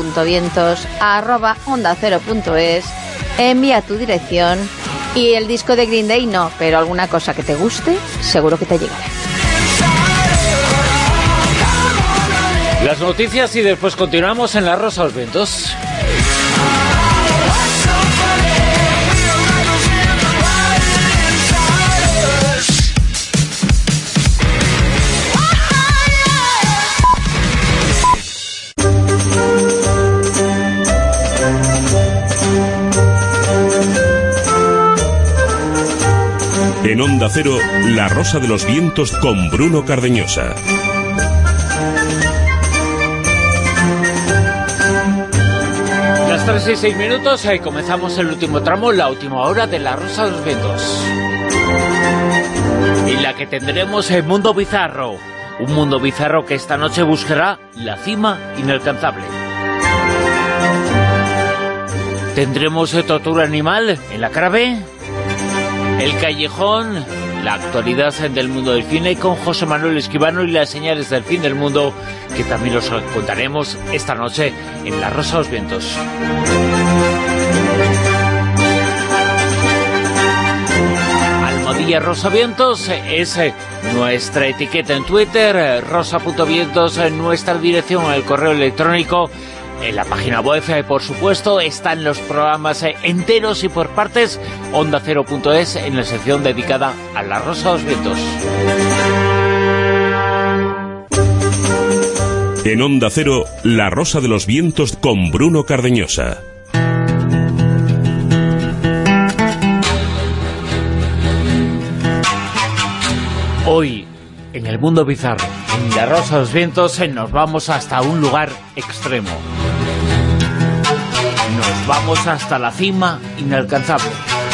rosa.vientos@ondacero.es, envía tu dirección y el disco de Green Day no, pero alguna cosa que te guste, seguro que te llegará. Las noticias y después continuamos en La Rosa de los Vientos. En Onda Cero, La Rosa de los Vientos con Bruno Cardeñosa. Las 3:06, comenzamos el último tramo, la última hora de La Rosa de los Vientos. En la que tendremos el mundo bizarro. Un mundo bizarro que esta noche buscará la cima inalcanzable. Tendremos tortura animal en la cara B. El callejón, la actualidad del mundo del cine con José Manuel Esquivano y las señales del fin del mundo, que también os contaremos esta noche en La Rosa de los Vientos. Almohadilla Rosa Vientos es nuestra etiqueta en Twitter, rosa.vientos, nuestra dirección en el correo electrónico. En la página web, por supuesto, están los programas enteros y por partes, ondacero.es, en la sección dedicada a La Rosa de los Vientos. En Onda Cero, La Rosa de los Vientos con Bruno Cardeñosa. Hoy, en el mundo bizarro, en La Rosa de los Vientos, nos vamos hasta un lugar extremo. Nos vamos hasta la cima inalcanzable.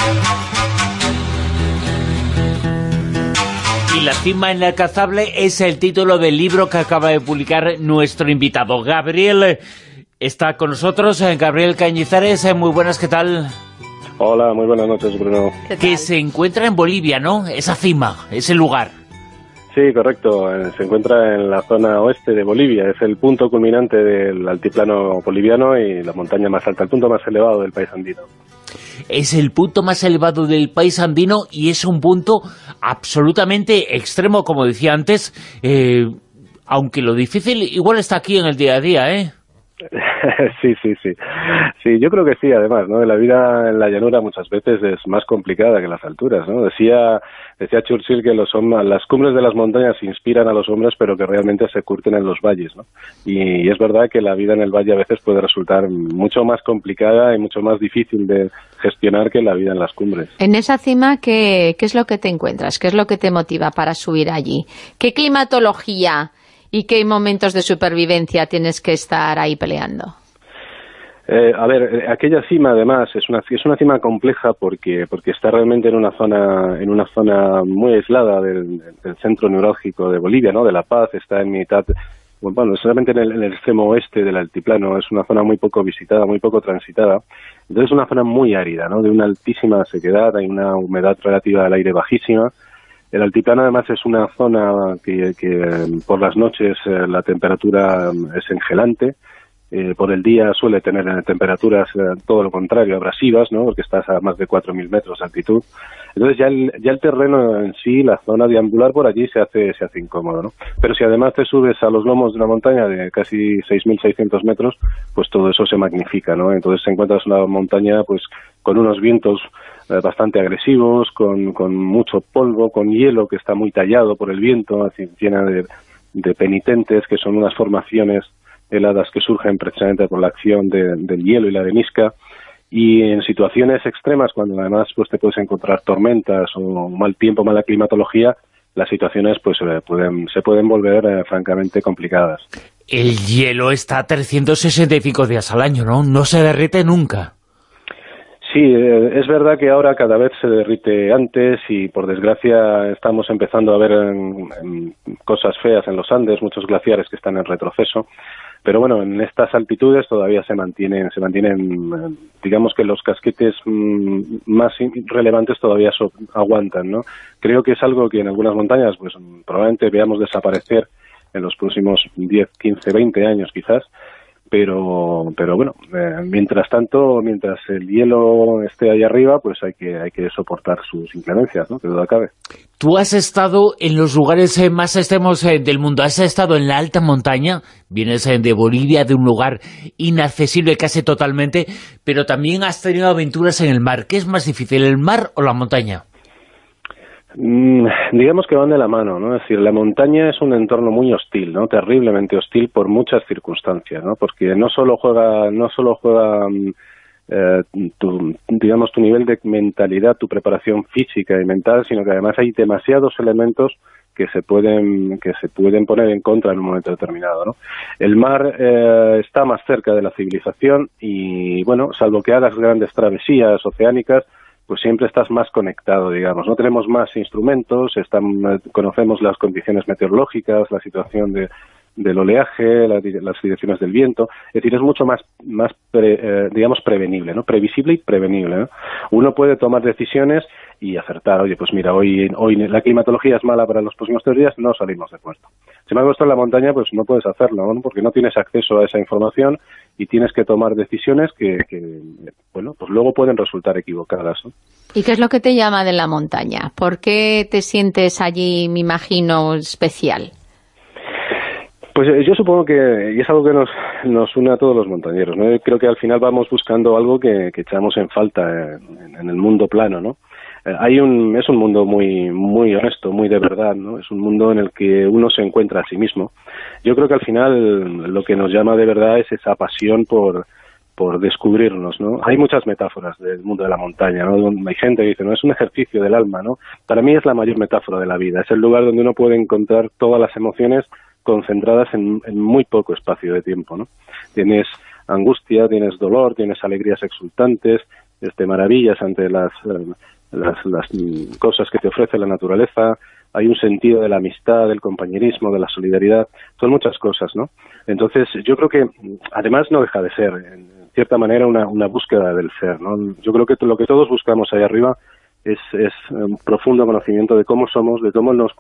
Y la cima inalcanzable es el título del libro que acaba de publicar nuestro invitado. Gabriel está con nosotros. Gabriel Cañizares, muy buenas, ¿qué tal? Hola, muy buenas noches, Bruno. Que se encuentra en Bolivia, ¿no? Esa cima, ese lugar. Sí, correcto. Se encuentra en la zona oeste de Bolivia. Es el punto culminante del altiplano boliviano y la montaña más alta, el punto más elevado del país andino. Es el punto más elevado del país andino y es un punto absolutamente extremo, como decía antes, aunque lo difícil igual está aquí en el día a día, ¿eh? Sí. Sí, yo creo que sí, además, ¿no? La vida en la llanura muchas veces es más complicada que las alturas, ¿no? Decía Churchill que las cumbres de las montañas inspiran a los hombres, pero que realmente se curten en los valles, ¿no? Y es verdad que la vida en el valle a veces puede resultar mucho más complicada y mucho más difícil de gestionar que la vida en las cumbres. En esa cima, ¿qué es lo que te encuentras? ¿Qué es lo que te motiva para subir allí? ¿Qué climatología y qué momentos de supervivencia tienes que estar ahí peleando? Aquella cima además es una cima compleja porque está realmente en una zona muy aislada del centro neurálgico de Bolivia, ¿no? De La Paz. Está en mitad, bueno, solamente en el extremo oeste del altiplano. Es una zona muy poco visitada, muy poco transitada. Entonces es una zona muy árida, ¿no? De una altísima sequedad, hay una humedad relativa del aire bajísima. El altiplano además es una zona que por las noches la temperatura es engelante. Por el día suele tener temperaturas todo lo contrario, abrasivas, ¿no? Porque estás a más de 4.000 metros de altitud. Entonces ya el terreno en sí, la zona deambular por allí se hace incómodo, ¿no? Pero si además te subes a los lomos de una montaña de casi 6.600 metros, pues todo eso se magnifica, ¿no? Entonces encuentras una montaña pues con unos vientos bastante agresivos, con mucho polvo, con hielo que está muy tallado por el viento, así, llena de penitentes, que son unas formaciones heladas que surgen precisamente por la acción del hielo y la arenisca, y en situaciones extremas, cuando además pues te puedes encontrar tormentas o mal tiempo, mala climatología, las situaciones pues se pueden volver francamente complicadas. El hielo está 365 días al año, ¿no? No se derrite nunca. Sí, es verdad que ahora cada vez se derrite antes y por desgracia estamos empezando a ver cosas feas en los Andes, muchos glaciares que están en retroceso. Pero bueno, en estas altitudes todavía se mantienen, digamos que los casquetes más relevantes todavía aguantan, ¿no? Creo que es algo que en algunas montañas pues probablemente veamos desaparecer en los próximos 10, 15, 20 años quizás, pero bueno, mientras tanto, mientras el hielo esté ahí arriba, pues hay que soportar sus inclemencias, ¿no? Que duda cabe. Tú has estado en los lugares más extremos del mundo, has estado en la alta montaña, vienes de Bolivia, de un lugar inaccesible casi totalmente, pero también has tenido aventuras en el mar. ¿Qué es más difícil, el mar o la montaña? Digamos que van de la mano, ¿no? Es decir, la montaña es un entorno muy hostil, ¿no? Terriblemente hostil por muchas circunstancias, ¿no? Porque no solo juega tu nivel de mentalidad, tu preparación física y mental, sino que además hay demasiados elementos que se pueden poner en contra en un momento determinado, ¿no? El mar está más cerca de la civilización y, bueno, salvo que hagas grandes travesías oceánicas, pues siempre estás más conectado, digamos. No tenemos más instrumentos, conocemos las condiciones meteorológicas, la situación del oleaje, las direcciones del viento. Es decir, es mucho más digamos, prevenible, ¿no? Previsible y prevenible, ¿no? Uno puede tomar decisiones y acertar. Oye, pues mira, hoy la climatología es mala para los próximos 3 días, no salimos de puerto. Sin embargo, esto en la montaña, pues no puedes hacerlo, ¿no? Porque no tienes acceso a esa información y tienes que tomar decisiones que bueno, pues luego pueden resultar equivocadas, ¿no? ¿Y qué es lo que te llama de la montaña? ¿Por qué te sientes allí, me imagino, especial? Pues yo supongo que, y es algo que nos une a todos los montañeros, ¿no? Yo creo que al final vamos buscando algo que echamos en falta en el mundo plano, ¿no? Es un mundo muy muy honesto, muy de verdad, ¿no? Es un mundo en el que uno se encuentra a sí mismo. Yo creo que al final lo que nos llama de verdad es esa pasión por descubrirnos, ¿no? Hay muchas metáforas del mundo de la montaña, ¿no? Hay gente que dice, no, es un ejercicio del alma, ¿no? Para mí es la mayor metáfora de la vida, es el lugar donde uno puede encontrar todas las emociones concentradas en muy poco espacio de tiempo, ¿no? Tienes angustia, tienes dolor, tienes alegrías exultantes, maravillas ante las cosas que te ofrece la naturaleza, hay un sentido de la amistad, del compañerismo, de la solidaridad, son muchas cosas, ¿no? Entonces, yo creo que, además, no deja de ser, en cierta manera, una búsqueda del ser, ¿no? Yo creo que lo que todos buscamos ahí arriba es un profundo conocimiento de cómo somos, de cómo nos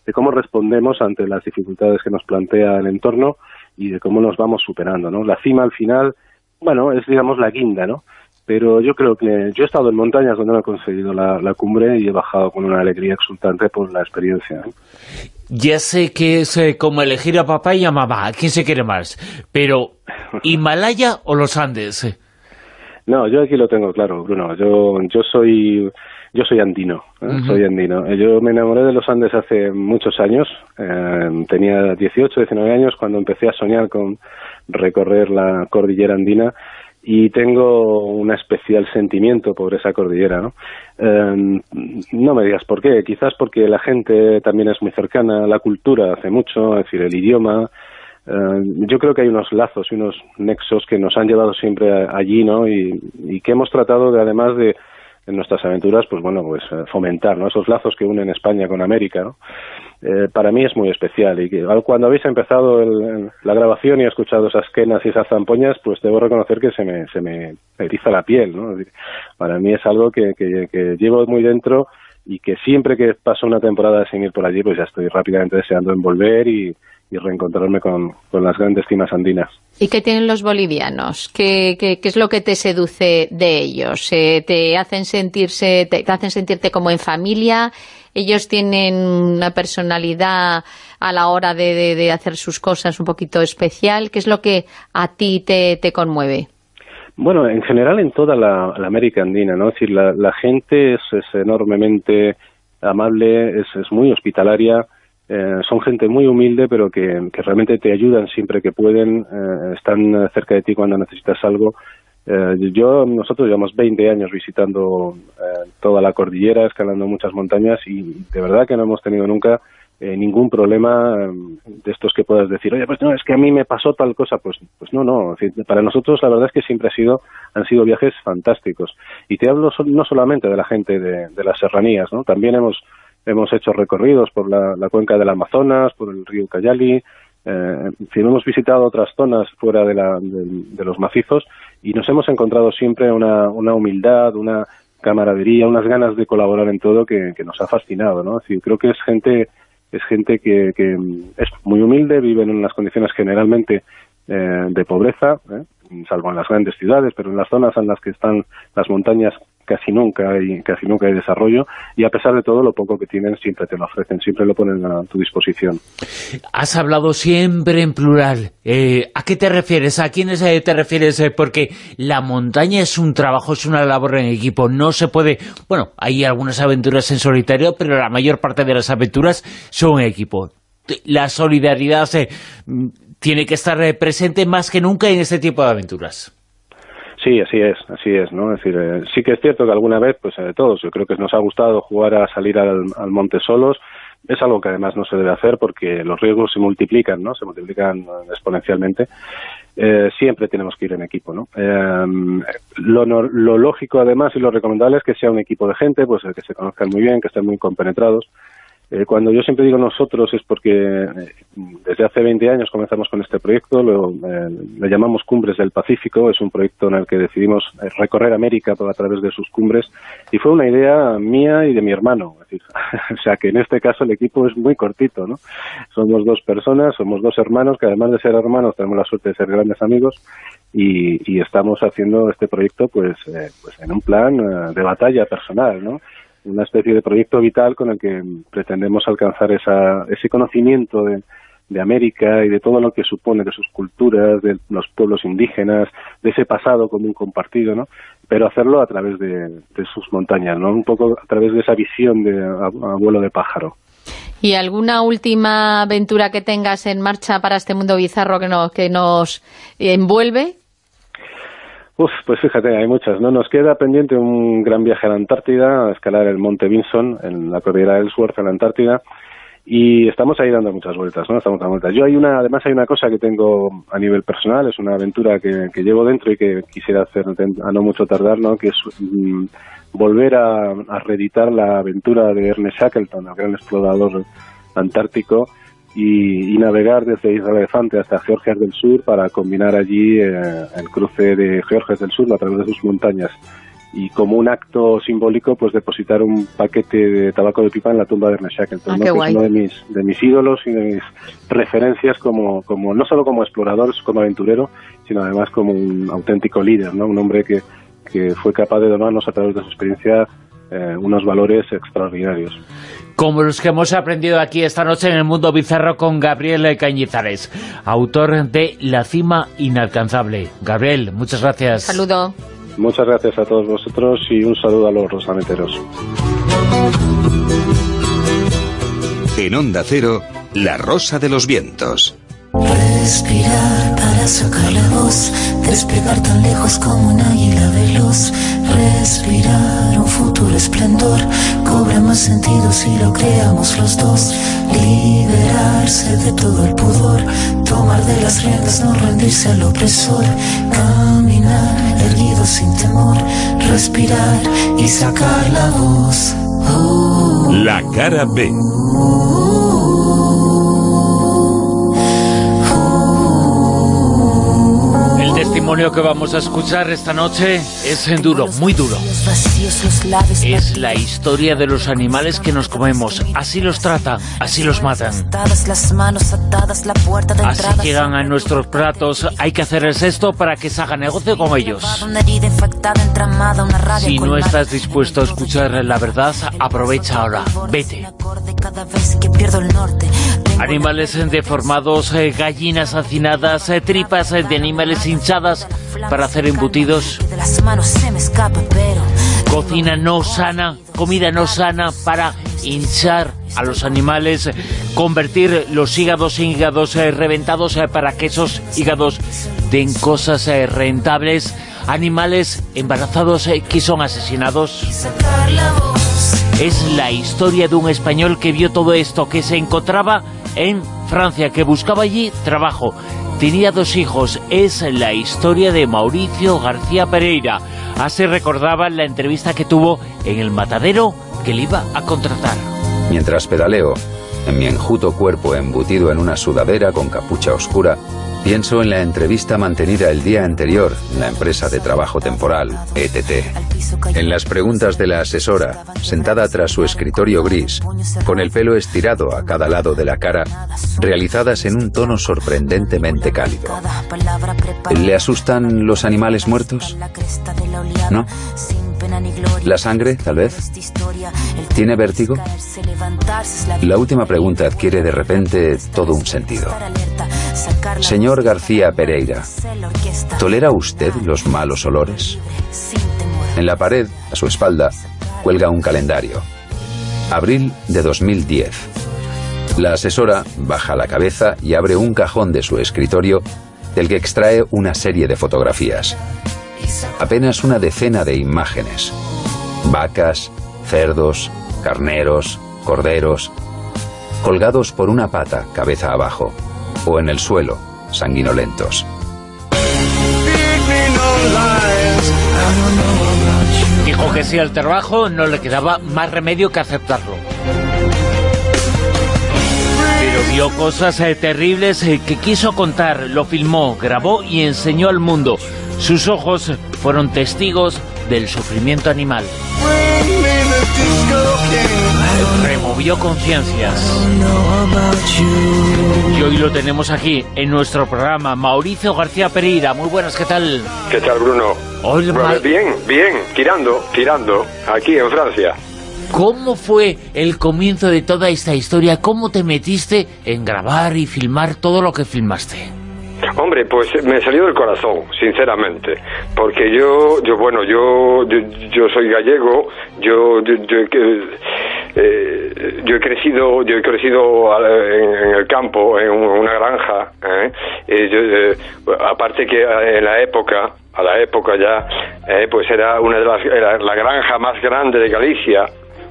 cómo respondemos ante las dificultades que nos plantea el entorno y de cómo nos vamos superando, ¿no? La cima al final, bueno, es digamos la guinda, ¿no? Pero yo creo que yo he estado en montañas donde no he conseguido la cumbre y he bajado con una alegría exultante por la experiencia, ¿eh? Ya sé que es como elegir a papá y a mamá, ¿a quién se quiere más? Pero, ¿Himalaya o los Andes? No, yo aquí lo tengo claro, Bruno. Yo soy andino, ¿eh? Soy andino. Yo me enamoré de los Andes hace muchos años. Tenía 18, 19 años cuando empecé a soñar con recorrer la cordillera andina y tengo un especial sentimiento por esa cordillera, ¿no? No me digas por qué, quizás porque la gente también es muy cercana, la cultura hace mucho, es decir, el idioma. Yo creo que hay unos lazos y unos nexos que nos han llevado siempre allí, ¿no? Y que hemos tratado de, además de en nuestras aventuras, pues bueno, pues fomentar, ¿no? Esos lazos que unen España con América, ¿no? Para mí es muy especial y cuando habéis empezado la grabación y he escuchado esas quenas y esas zampoñas, pues debo reconocer que se me eriza la piel, ¿no? Es decir, para mí es algo que llevo muy dentro y que siempre que paso una temporada sin ir por allí, pues ya estoy rápidamente deseando en volver y reencontrarme con las grandes cimas andinas. ¿Y qué tienen los bolivianos? ¿Qué es lo que te seduce de ellos? ¿Te hacen sentirte como en familia? ¿Ellos tienen una personalidad a la hora de hacer sus cosas un poquito especial? ¿Qué es lo que a ti te conmueve? Bueno, en general en toda la América Andina, ¿no? Es decir, la gente es enormemente amable, es muy hospitalaria. Son gente muy humilde, pero que realmente te ayudan siempre que pueden, están cerca de ti cuando necesitas algo. Nosotros llevamos 20 años visitando toda la cordillera, escalando muchas montañas y de verdad que no hemos tenido nunca ningún problema de estos que puedas decir, oye, pues no, es que a mí me pasó tal cosa, pues no. Para nosotros la verdad es que siempre han sido viajes fantásticos. Y te hablo no solamente de la gente de las serranías, ¿no? También hemos hecho recorridos por la cuenca del Amazonas, por el río Ucayali, hemos visitado otras zonas fuera de los macizos y nos hemos encontrado siempre una humildad, una camaradería, unas ganas de colaborar en todo que nos ha fascinado, ¿no? Es decir, creo que es gente que es muy humilde, viven en unas condiciones generalmente de pobreza, salvo en las grandes ciudades, pero en las zonas en las que están las montañas casi nunca hay desarrollo y a pesar de todo lo poco que tienen siempre te lo ofrecen, siempre lo ponen a tu disposición. Has hablado siempre en plural. ¿A qué te refieres? ¿A quiénes te refieres? Porque la montaña es un trabajo, es una labor en equipo. No se puede... Bueno, hay algunas aventuras en solitario, pero la mayor parte de las aventuras son en equipo. La solidaridad tiene que estar presente más que nunca en este tipo de aventuras. Sí, así es, ¿no? Es decir, sí que es cierto que alguna vez, pues todos, yo creo que nos ha gustado jugar a salir al monte solos. Es algo que además no se debe hacer porque los riesgos se multiplican, ¿no? Se multiplican exponencialmente. Siempre tenemos que ir en equipo, ¿no? Lo lógico además y lo recomendable es que sea un equipo de gente, pues que se conozcan muy bien, que estén muy compenetrados. Cuando yo siempre digo nosotros es porque desde hace 20 años comenzamos con este proyecto, le llamamos Cumbres del Pacífico, es un proyecto en el que decidimos recorrer América a través de sus cumbres y fue una idea mía y de mi hermano, es decir, o sea que en este caso el equipo es muy cortito, ¿no? Somos dos personas, somos dos hermanos que además de ser hermanos tenemos la suerte de ser grandes amigos y estamos haciendo este proyecto pues en un plan de batalla personal, ¿no? Una especie de proyecto vital con el que pretendemos alcanzar ese conocimiento de América y de todo lo que supone, de sus culturas, de los pueblos indígenas, de ese pasado común compartido, ¿no? Pero hacerlo a través de sus montañas, ¿no? Un poco a través de esa visión de abuelo de pájaro. ¿Y alguna última aventura que tengas en marcha para este mundo bizarro que nos envuelve? Pues fíjate, hay muchas, ¿no? Nos queda pendiente un gran viaje a la Antártida, a escalar el Monte Vinson, en la cordillera del Ellsworth, en la Antártida, y estamos ahí dando muchas vueltas, ¿no? Además hay una cosa que tengo a nivel personal, es una aventura que llevo dentro y que quisiera hacer a no mucho tardar, ¿no? Que es volver a reeditar la aventura de Ernest Shackleton, el gran explorador antártico, y navegar desde Isla Elefante hasta Georgias del Sur para combinar allí el cruce de Georgias del Sur a través de sus montañas y como un acto simbólico, pues depositar un paquete de tabaco de pipa en la tumba de Ernest Shackleton, ¿no? Que es uno de mis ídolos y de mis referencias como no solo como explorador, como aventurero, sino además como un auténtico líder, ¿no? Un hombre que fue capaz de donarnos a través de su experiencia unos valores extraordinarios. Como los que hemos aprendido aquí esta noche en El Mundo Bizarro con Gabriel Cañizares, autor de La cima inalcanzable. Gabriel, muchas gracias. Saludo. Muchas gracias a todos vosotros y un saludo a los rosamenteros. En Onda Cero, La Rosa de los Vientos. Respirar para sacar la voz, despegar tan lejos como un águila veloz. Respirar un futuro esplendor, cobra más sentido si lo creamos los dos. Liberarse de todo el pudor, tomar de las riendas, no rendirse al opresor. Caminar erguido sin temor, respirar y sacar la voz. La cara B. El testimonio que vamos a escuchar esta noche es duro, muy duro. Es la historia de los animales que nos comemos. Así los tratan, así los matan. Así llegan a nuestros platos. Hay que hacer el cesto para que se haga negocio con ellos. Si no estás dispuesto a escuchar la verdad, aprovecha ahora. Vete. Animales deformados, gallinas hacinadas, tripas de animales hinchadas para hacer embutidos. Cocina no sana, comida no sana para hinchar a los animales, convertir los hígados en hígados reventados para que esos hígados den cosas rentables. Animales embarazados que son asesinados. Es la historia de un español que vio todo esto, que se encontraba en Francia, que buscaba allí trabajo. Tenía 2 hijos. Es la historia de Mauricio García Pereira. Así recordaba la entrevista que tuvo en el matadero que le iba a contratar. Mientras pedaleo, en mi enjuto cuerpo embutido en una sudadera con capucha oscura, pienso en la entrevista mantenida el día anterior en la empresa de trabajo temporal, ETT. En las preguntas de la asesora, sentada tras su escritorio gris, con el pelo estirado a cada lado de la cara, realizadas en un tono sorprendentemente cálido. ¿Le asustan los animales muertos? ¿No? ¿La sangre, tal vez? ¿Tiene vértigo? La última pregunta adquiere de repente todo un sentido. Señor García Pereira, ¿tolera usted los malos olores? En la pared, a su espalda, cuelga un calendario. Abril de 2010. La asesora baja la cabeza y abre un cajón de su escritorio, del que extrae una serie de fotografías. Apenas una decena de imágenes. Vacas, cerdos, carneros, corderos, colgados por una pata, cabeza abajo, o en el suelo, sanguinolentos. Dijo que sí al trabajo, no le quedaba más remedio que aceptarlo. Pero vio cosas terribles que quiso contar, lo filmó, grabó y enseñó al mundo. Sus ojos fueron testigos del sufrimiento animal. Removió conciencias. Y hoy lo tenemos aquí, en nuestro programa, Mauricio García Pereira. Muy buenas, ¿qué tal? ¿Qué tal, Bruno? Bien, tirando, aquí en Francia. ¿Cómo fue el comienzo de toda esta historia? ¿Cómo te metiste en grabar y filmar todo lo que filmaste? Hombre, pues me salió del corazón, sinceramente, porque yo soy gallego, yo he crecido en el campo, en una granja, aparte que a la época ya, pues era la granja más grande de Galicia,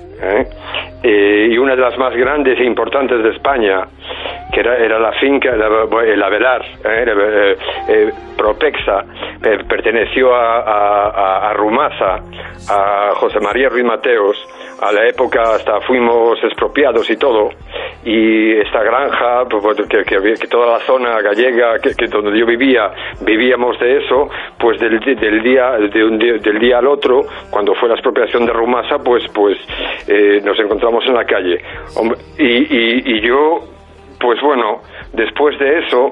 y una de las más grandes e importantes de España, que era la finca, el Avelar, Propexa, perteneció a Rumaza, a José María Ruiz Mateos. A la época hasta fuimos expropiados y todo, y esta granja, que toda la zona gallega, que donde yo vivíamos de eso, pues del día al otro, cuando fue la expropiación de Rumasa, pues nos encontramos en la calle. Y yo, pues bueno, después de eso,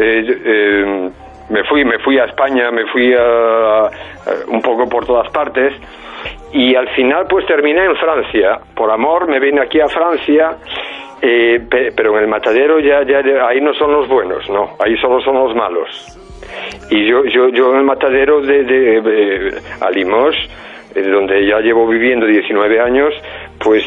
me fui a España, me fui un poco por todas partes, y al final pues terminé en Francia. Por amor me vine aquí a Francia, pero en el matadero ya ahí no son los buenos, no, ahí solo son los malos. Y yo en el matadero de a Limoges, donde ya llevo viviendo 19 años, pues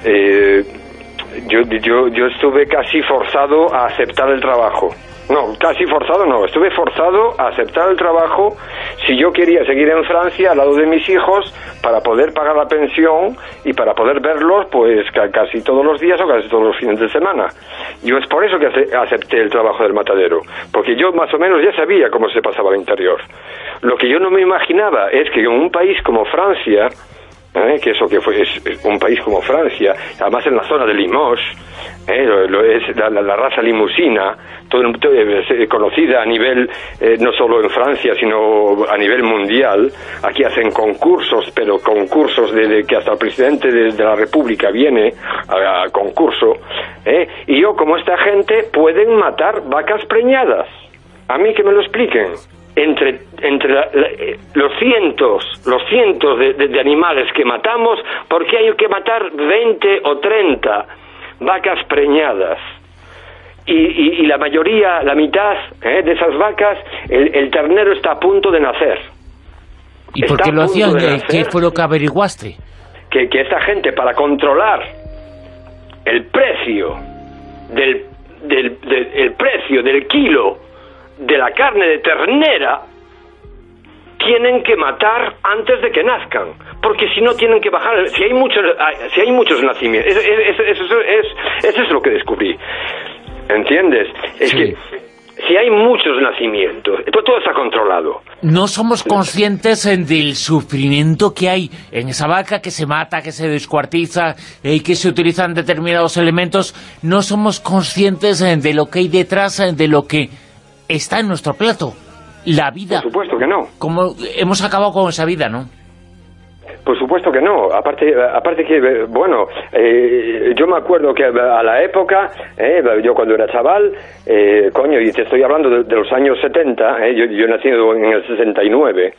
yo estuve casi forzado a aceptar el trabajo. No, casi forzado no, estuve forzado a aceptar el trabajo si yo quería seguir en Francia al lado de mis hijos para poder pagar la pensión y para poder verlos pues casi todos los días o casi todos los fines de semana. Yo es por eso que acepté el trabajo del matadero, porque yo más o menos ya sabía cómo se pasaba al interior. Lo que yo no me imaginaba es que en un país como Francia, que eso que es un país como Francia, además en la zona de Limoges, es la raza limusina, conocida a nivel, no solo en Francia, sino a nivel mundial. Aquí hacen concursos, pero concursos de que hasta el presidente de la República viene a concurso, y yo, como esta gente, pueden matar vacas preñadas. A mí que me lo expliquen. Entre los cientos de animales que matamos, ¿por qué hay que matar 20 o 30 vacas preñadas? Y la mayoría, la mitad de esas vacas, el ternero está a punto de nacer. ¿Y por qué lo hacían? ¿Qué fue lo que averiguaste? Que esta gente, para controlar el precio el precio del kilo de la carne de ternera, tienen que matar antes de que nazcan, porque si no tienen que bajar. Si hay muchos nacimientos, eso es lo que descubrí, ¿entiendes? Es que si hay muchos nacimientos, todo está controlado. No somos conscientes del sufrimiento que hay en esa vaca que se mata, que se descuartiza, y que se utilizan determinados elementos. No somos conscientes de lo que hay detrás, de lo que está en nuestro plato, la vida. Por supuesto que no. Como hemos acabado con esa vida, ¿no? Por supuesto que no. Aparte que, bueno, yo me acuerdo que a la época, yo cuando era chaval, y te estoy hablando de los años 70, yo he nacido en el 69,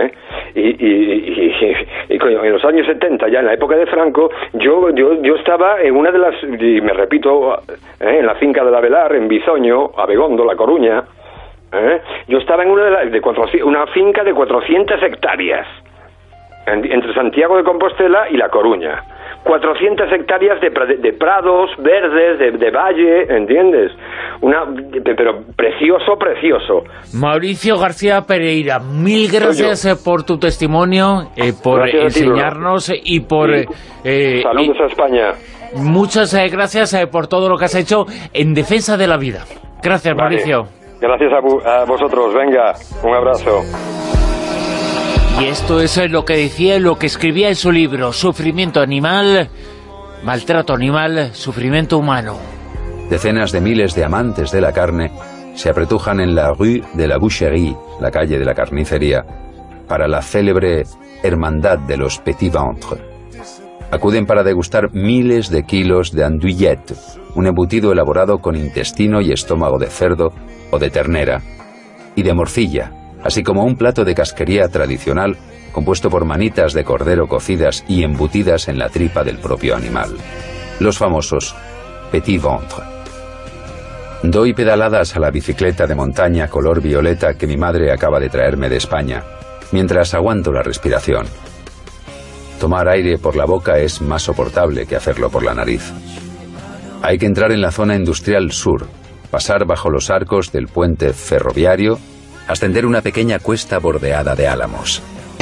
y coño, en los años 70, ya en la época de Franco, yo estaba en una de las, y me repito, en la finca de la Velar, en Bizoño, Abegondo, La Coruña. Yo estaba en una finca de 400 hectáreas entre Santiago de Compostela y La Coruña. 400 hectáreas de prados verdes, de valle, ¿entiendes? Pero precioso. Mauricio García Pereira, mil gracias por tu testimonio, por enseñarnos y por... saludos a España. Muchas gracias por todo lo que has hecho en defensa de la vida. Gracias, vale. Mauricio. Gracias a vosotros. Venga, un abrazo. Y esto es lo que decía, lo que escribía en su libro: sufrimiento animal, maltrato animal, sufrimiento humano. Decenas de miles de amantes de la carne se apretujan en la Rue de la Boucherie, la calle de la carnicería, para la célebre Hermandad de los Petits Ventres. Acuden para degustar miles de kilos de andouillette, un embutido elaborado con intestino y estómago de cerdo o de ternera, y de morcilla, así como un plato de casquería tradicional compuesto por manitas de cordero cocidas y embutidas en la tripa del propio animal. Los famosos Petit Ventre. Doy pedaladas a la bicicleta de montaña color violeta que mi madre acaba de traerme de España, mientras aguanto la respiración. Tomar aire por la boca es más soportable que hacerlo por la nariz. Hay que entrar en la zona industrial sur, pasar bajo los arcos del puente ferroviario, ascender una pequeña cuesta bordeada de álamos.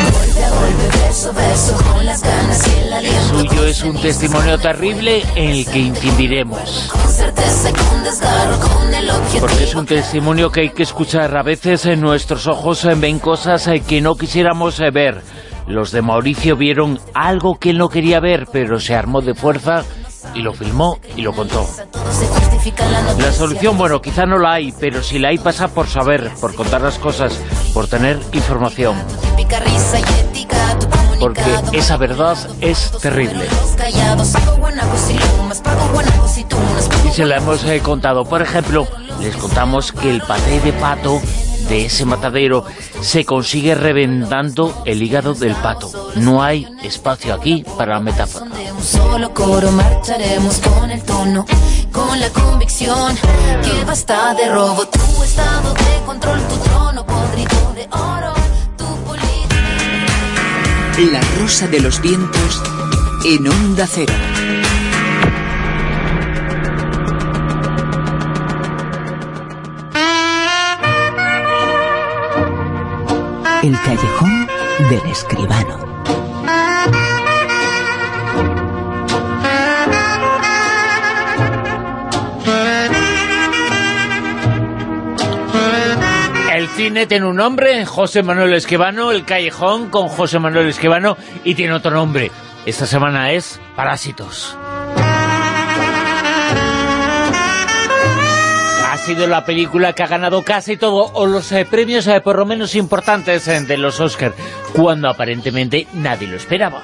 El suyo es un testimonio terrible en el que incidiremos, porque es un testimonio que hay que escuchar. A veces en nuestros ojos ven cosas que no quisiéramos ver. Los de Mauricio vieron algo que él no quería ver, pero se armó de fuerza y lo filmó y lo contó. La solución, bueno, quizá no la hay, pero si la hay pasa por saber, por contar las cosas, por tener información. Porque esa verdad es terrible. Y se la hemos contado. Por ejemplo, les contamos que el paté de pato de ese matadero se consigue reventando el hígado del pato. No hay espacio aquí para la metáfora. Un solo coro marcharemos con el tono, con la convicción que basta de robo. Tu estado de control, tu trono podrido de oro, tu política. La Rosa de los Vientos en Onda Cero. El callejón del escribano. El cine tiene un nombre, José Manuel Escribano, el callejón con José Manuel Escribano, y tiene otro nombre. Esta semana es Parásitos. Ha sido la película que ha ganado casi todo, o los premios por lo menos importantes de los Oscar, cuando aparentemente nadie lo esperaba.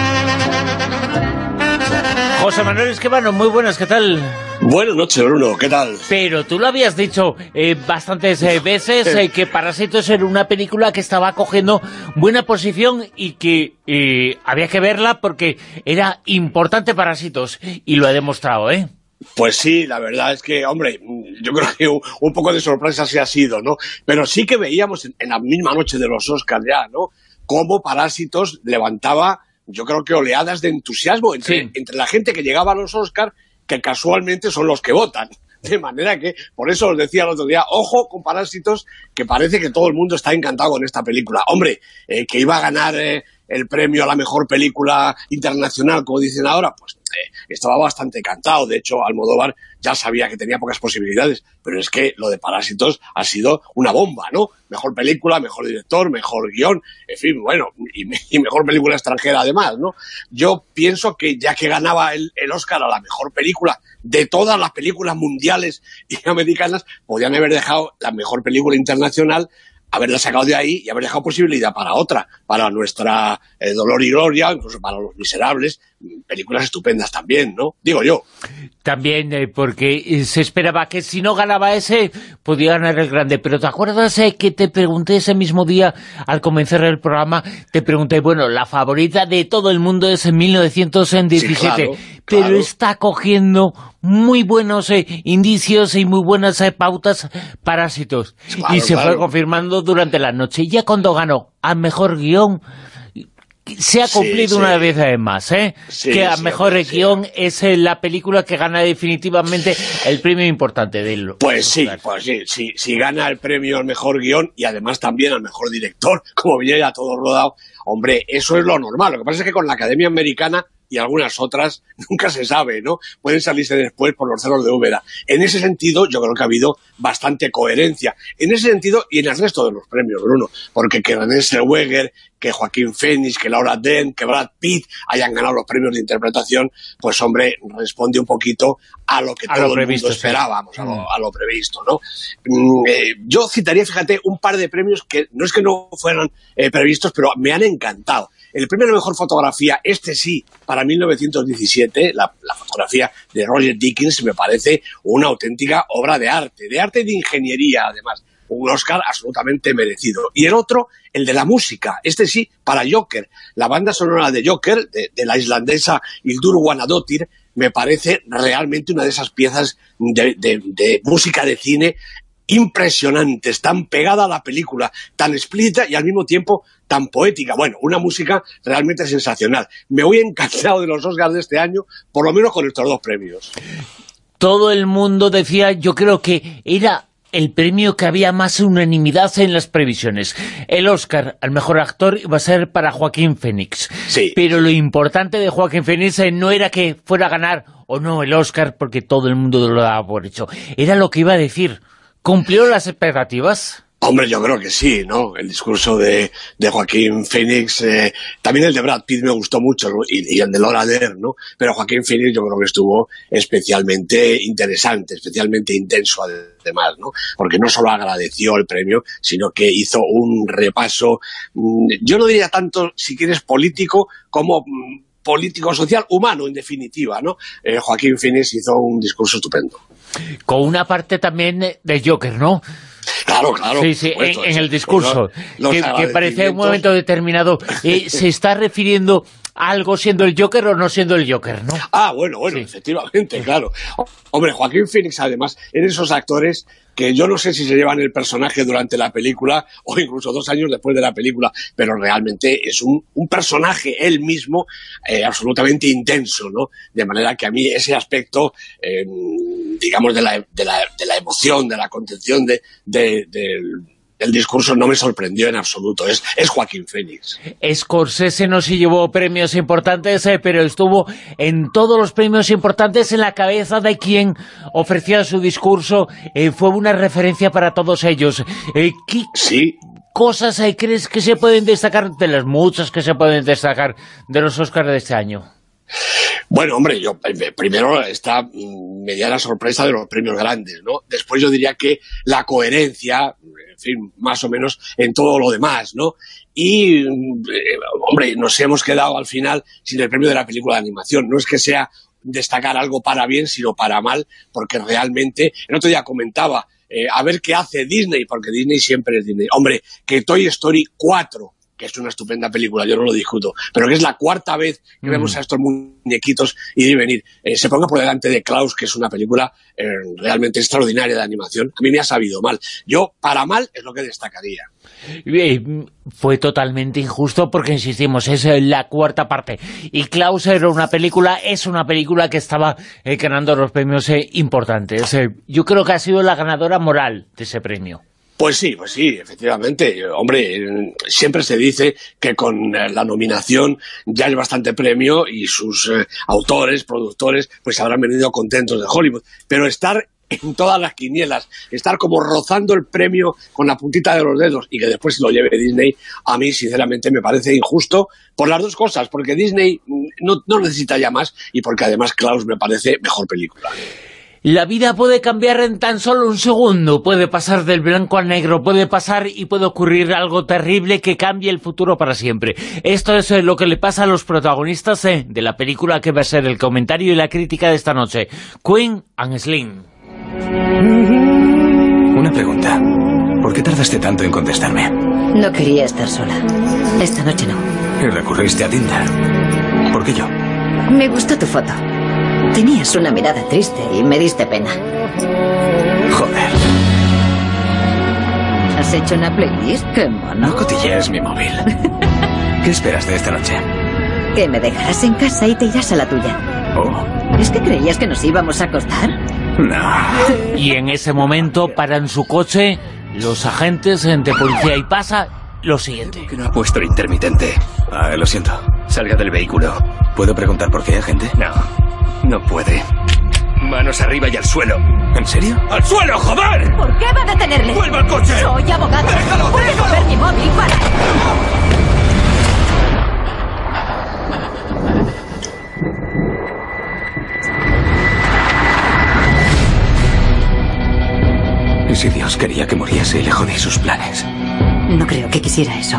José Manuel Escribano, muy buenas, ¿qué tal? Buenas noches, Bruno, ¿qué tal? Pero tú lo habías dicho bastantes veces que Parásitos era una película que estaba cogiendo buena posición y que había que verla porque era importante Parásitos, y lo ha demostrado, ¿eh? Pues sí, la verdad es que, hombre, yo creo que un poco de sorpresa sí ha sido, ¿no? Pero sí que veíamos en la misma noche de los Oscars ya, ¿no? Cómo Parásitos levantaba, yo creo que oleadas de entusiasmo entre la gente que llegaba a los Oscars, que casualmente son los que votan. De manera que, por eso os decía el otro día, ojo con Parásitos, que parece que todo el mundo está encantado con esta película. Hombre, que iba a ganar el premio a la mejor película internacional, como dicen ahora, pues estaba bastante cantado. De hecho, Almodóvar ya sabía que tenía pocas posibilidades, pero es que lo de Parásitos ha sido una bomba, ¿no? Mejor película, mejor director, mejor guión, en fin, bueno, y mejor película extranjera además, ¿no? Yo pienso que ya que ganaba el Oscar a la mejor película de todas las películas mundiales y americanas, podían haber dejado la mejor película internacional, haberla sacado de ahí y haber dejado posibilidad para otra, para nuestra Dolor y Gloria, incluso para Los Miserables, películas estupendas también, ¿no? Digo yo. También porque se esperaba que si no ganaba ese, podía ganar el grande. Pero ¿te acuerdas que te pregunté ese mismo día, al comenzar el programa, te pregunté, bueno, la favorita de todo el mundo es en 1917, sí, claro, pero está cogiendo muy buenos indicios y muy buenas pautas Parásitos. Claro, y se fue confirmando durante la noche. Y ya cuando ganó al mejor guión, se ha cumplido una vez más, que a mejor guión es la película que gana definitivamente el premio importante de él. Pues sí, si gana el premio al mejor guión y además también al mejor director, como viene ya todo rodado, hombre, eso es lo normal. Lo que pasa es que con la Academia Americana y algunas otras nunca se sabe, ¿no? Pueden salirse después por los cerros de Úbeda. En ese sentido, yo creo que ha habido bastante coherencia. En ese sentido, y en el resto de los premios, Bruno, porque que Renée Zellweger, que Joaquín Phoenix, que Laura Dern, que Brad Pitt hayan ganado los premios de interpretación, pues hombre, responde un poquito a lo que todo el mundo esperábamos, a lo previsto, ¿no? Yo citaría, fíjate, un par de premios que no es que no fueran previstos, pero me han encantado. El premio a la mejor fotografía, este sí, para 1917, la fotografía de Roger Dickens, me parece una auténtica obra de arte y de ingeniería, además. Un Oscar absolutamente merecido. Y el otro, el de la música, este sí, para Joker. La banda sonora de Joker, de la islandesa Hildur Guðnadóttir, me parece realmente una de esas piezas de música de cine impresionantes, tan pegada a la película, tan explícita y al mismo tiempo tan poética. Bueno, una música realmente sensacional. Me voy encantado de los Oscars de este año, por lo menos con estos dos premios. Todo el mundo decía, yo creo que era el premio que había más unanimidad en las previsiones. El Oscar al mejor actor iba a ser para Joaquín Phoenix. Sí. Pero lo importante de Joaquín Phoenix no era que fuera a ganar o no el Oscar, porque todo el mundo lo daba por hecho. Era lo que iba a decir. ¿Cumplió las expectativas? Hombre, yo creo que sí, ¿no? El discurso de Joaquín Phoenix, también el de Brad Pitt me gustó mucho, ¿no? y el de Laura Dern, ¿no? Pero Joaquín Phoenix yo creo que estuvo especialmente interesante, especialmente intenso además, ¿no? Porque no solo agradeció el premio, sino que hizo un repaso, yo no diría tanto, si quieres, político, como político-social, humano, en definitiva, ¿no? Joaquín Phoenix hizo un discurso estupendo. Con una parte también de Joker, ¿no? Claro, claro. Sí, sí, en el discurso, que parecía en un momento determinado, se está refiriendo a algo siendo el Joker o no siendo el Joker, ¿no? Bueno, sí. Efectivamente, claro. Hombre, Joaquín Phoenix, además, es esos actores que yo no sé si se llevan el personaje durante la película o incluso 2 años después de la película, pero realmente es un personaje él mismo absolutamente intenso, ¿no? De manera que a mí ese aspecto, digamos, de la emoción, de la contención del discurso no me sorprendió en absoluto. Es Joaquín Phoenix. Scorsese no se llevó premios importantes, pero estuvo en todos los premios importantes, en la cabeza de quien ofrecía su discurso. Fue una referencia para todos ellos. ¿Qué cosas crees que se pueden destacar, de las muchas que se pueden destacar de los Oscars de este año? Bueno, hombre, yo primero esta mediana sorpresa de los premios grandes, ¿no? Después yo diría que la coherencia, en fin, más o menos en todo lo demás, ¿no? Y, hombre, nos hemos quedado al final sin el premio de la película de animación. No es que sea destacar algo para bien, sino para mal, porque realmente, el otro día comentaba, a ver qué hace Disney, porque Disney siempre es Disney. Hombre, que Toy Story 4, que es una estupenda película, yo no lo discuto, pero que es la 4ª vez que vemos a estos muñequitos ir y venir, se ponga por delante de Klaus, que es una película realmente extraordinaria de animación. A mí me ha sabido mal. Yo, para mal, es lo que destacaría. Fue totalmente injusto porque, insistimos, es la 4ª parte. Y Klaus es una película que estaba ganando los premios importantes. Yo creo que ha sido la ganadora moral de ese premio. Pues sí, efectivamente. Hombre, siempre se dice que con la nominación ya es bastante premio y sus autores, productores, pues habrán venido contentos de Hollywood. Pero estar en todas las quinielas, estar como rozando el premio con la puntita de los dedos y que después se lo lleve Disney, a mí sinceramente me parece injusto por las dos cosas, porque Disney no necesita ya más y porque además Klaus me parece mejor película. La vida puede cambiar en tan solo un segundo, puede pasar del blanco al negro, puede pasar y puede ocurrir algo terrible que cambie el futuro para siempre. Esto es lo que le pasa a los protagonistas de la película que va a ser el comentario y la crítica de esta noche, Queen and Slim. Una pregunta. ¿Por qué tardaste tanto en contestarme? No quería estar sola. Esta noche no. ¿Y recurriste a Tinder? ¿Por qué yo? Me gustó tu foto. Tenías una mirada triste y me diste pena. Joder. ¿Has hecho una playlist? ¡Qué mono! No cotillees mi móvil. ¿Qué esperas de esta noche? Que me dejarás en casa y te irás a la tuya. Oh. ¿Es que creías que nos íbamos a acostar? No. Y en ese momento paran su coche los agentes de policía y pasa lo siguiente. Que no ha puesto el intermitente. Lo siento. Salga del vehículo. ¿Puedo preguntar por qué, agente? No puede. Manos arriba y al suelo. ¿En serio? ¡Al suelo, joder! ¿Por qué va a detenerle? ¡Vuelva al coche! Soy abogado. ¡Déjalo! ¡Puede coger mi móvil para! ¿Y si Dios quería que muriese y le jodí sus planes? No creo que quisiera eso.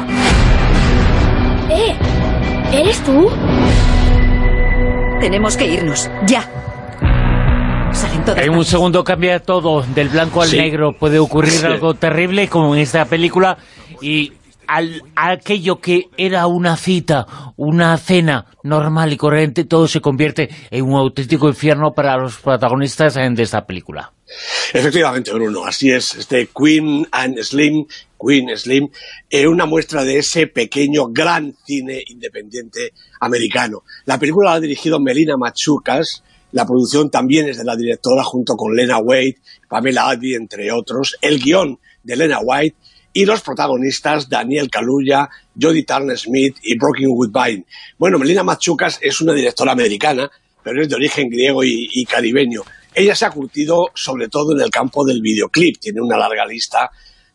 ¿Eres tú? Tenemos que irnos, ya. Salen todas en un segundo cambia todo, del blanco al negro. Puede ocurrir algo terrible como en esta película y aquello que era una cita, una cena normal y corriente, todo se convierte en un auténtico infierno para los protagonistas de esta película. Efectivamente, Bruno, así es. Queen Slim, una muestra de ese pequeño gran cine independiente americano. La película la ha dirigido Melina Matsoukas, la producción también es de la directora junto con Lena Waithe, Pamela Addy, entre otros, el guión de Lena Waithe y los protagonistas Daniel Kaluuya, Jodie Turner-Smith y Brooklyn Woodbine. Bueno, Melina Matsoukas es una directora americana, pero es de origen griego y caribeño. Ella se ha curtido sobre todo en el campo del videoclip, tiene una larga lista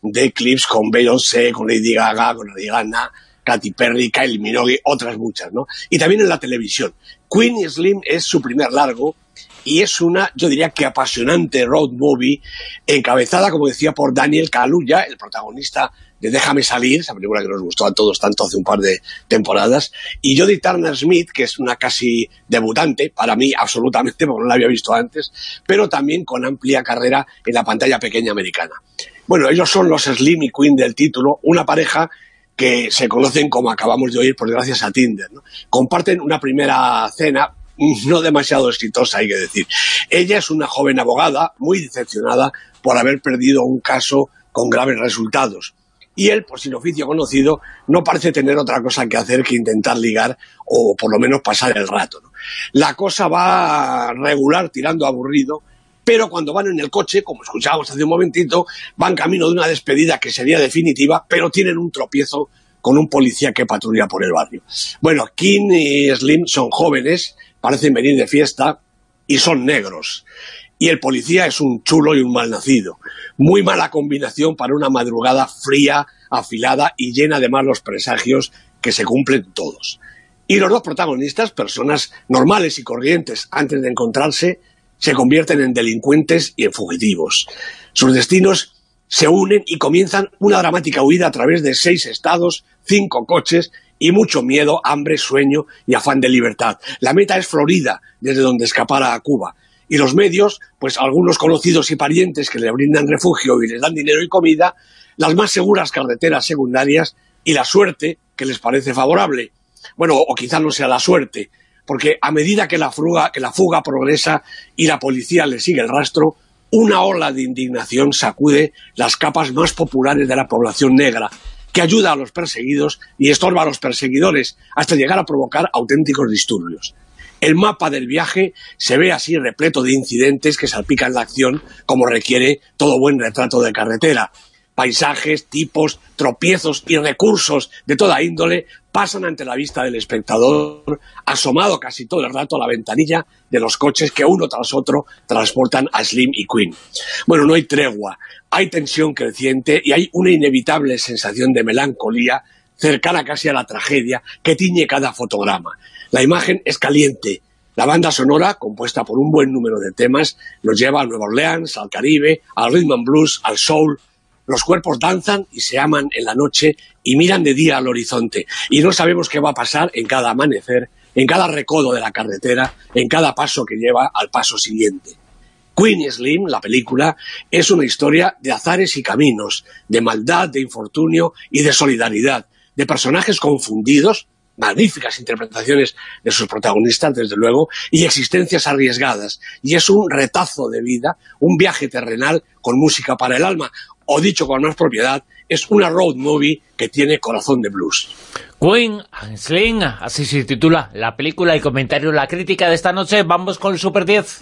de clips con Beyoncé, con Lady Gaga, con Rihanna, Katy Perry, Kylie Minogue, otras muchas, ¿no? Y también en la televisión. Queen y Slim es su primer largo y es una, yo diría que apasionante road movie, encabezada, como decía, por Daniel Kaluuya, el protagonista de Déjame salir, esa película que nos gustó a todos tanto hace un par de temporadas, y Jodie Turner-Smith, que es una casi debutante, para mí absolutamente, porque no la había visto antes, pero también con amplia carrera en la pantalla pequeña americana. Bueno, ellos son los Slim y Queen del título, una pareja que se conocen, como acabamos de oír, por gracias a Tinder, ¿no? Comparten una primera cena no demasiado exitosa, hay que decir. Ella es una joven abogada muy decepcionada por haber perdido un caso con graves resultados. Y él, por sin oficio conocido, no parece tener otra cosa que hacer que intentar ligar o por lo menos pasar el rato, ¿no? La cosa va regular, tirando aburrido, pero cuando van en el coche, como escuchábamos hace un momentito, van camino de una despedida que sería definitiva, pero tienen un tropiezo con un policía que patrulla por el barrio. Bueno, Queen y Slim son jóvenes, parecen venir de fiesta y son negros. Y el policía es un chulo y un malnacido. Muy mala combinación para una madrugada fría, afilada y llena de malos presagios que se cumplen todos. Y los dos protagonistas, personas normales y corrientes antes de encontrarse, se convierten en delincuentes y en fugitivos. Sus destinos se unen y comienzan una dramática huida a través de 6 estados, 5 coches y mucho miedo, hambre, sueño y afán de libertad. La meta es Florida, desde donde escapara a Cuba. Y los medios, pues algunos conocidos y parientes que le brindan refugio y les dan dinero y comida, las más seguras carreteras secundarias y la suerte que les parece favorable. Bueno, o quizá no sea la suerte, porque a medida que la fuga progresa y la policía le sigue el rastro, una ola de indignación sacude las capas más populares de la población negra, que ayuda a los perseguidos y estorba a los perseguidores, hasta llegar a provocar auténticos disturbios. El mapa del viaje se ve así repleto de incidentes que salpican la acción, como requiere todo buen retrato de carretera. Paisajes, tipos, tropiezos y recursos de toda índole pasan ante la vista del espectador, asomado casi todo el rato a la ventanilla de los coches que uno tras otro transportan a Slim y Queen. Bueno, no hay tregua, hay tensión creciente y hay una inevitable sensación de melancolía cercana casi a la tragedia que tiñe cada fotograma. La imagen es caliente. La banda sonora, compuesta por un buen número de temas, nos lleva a Nueva Orleans, al Caribe, al rhythm and blues, al soul. Los cuerpos danzan y se aman en la noche y miran de día al horizonte. Y no sabemos qué va a pasar en cada amanecer, en cada recodo de la carretera, en cada paso que lleva al paso siguiente. Queen y Slim, la película, es una historia de azares y caminos, de maldad, de infortunio y de solidaridad, de personajes confundidos, magníficas interpretaciones de sus protagonistas, desde luego, y existencias arriesgadas. Y es un retazo de vida, un viaje terrenal con música para el alma, o dicho con más propiedad, es una road movie que tiene corazón de blues. Queen and Slim, así se titula la película, el comentario, la crítica de esta noche. Vamos con el Super 10.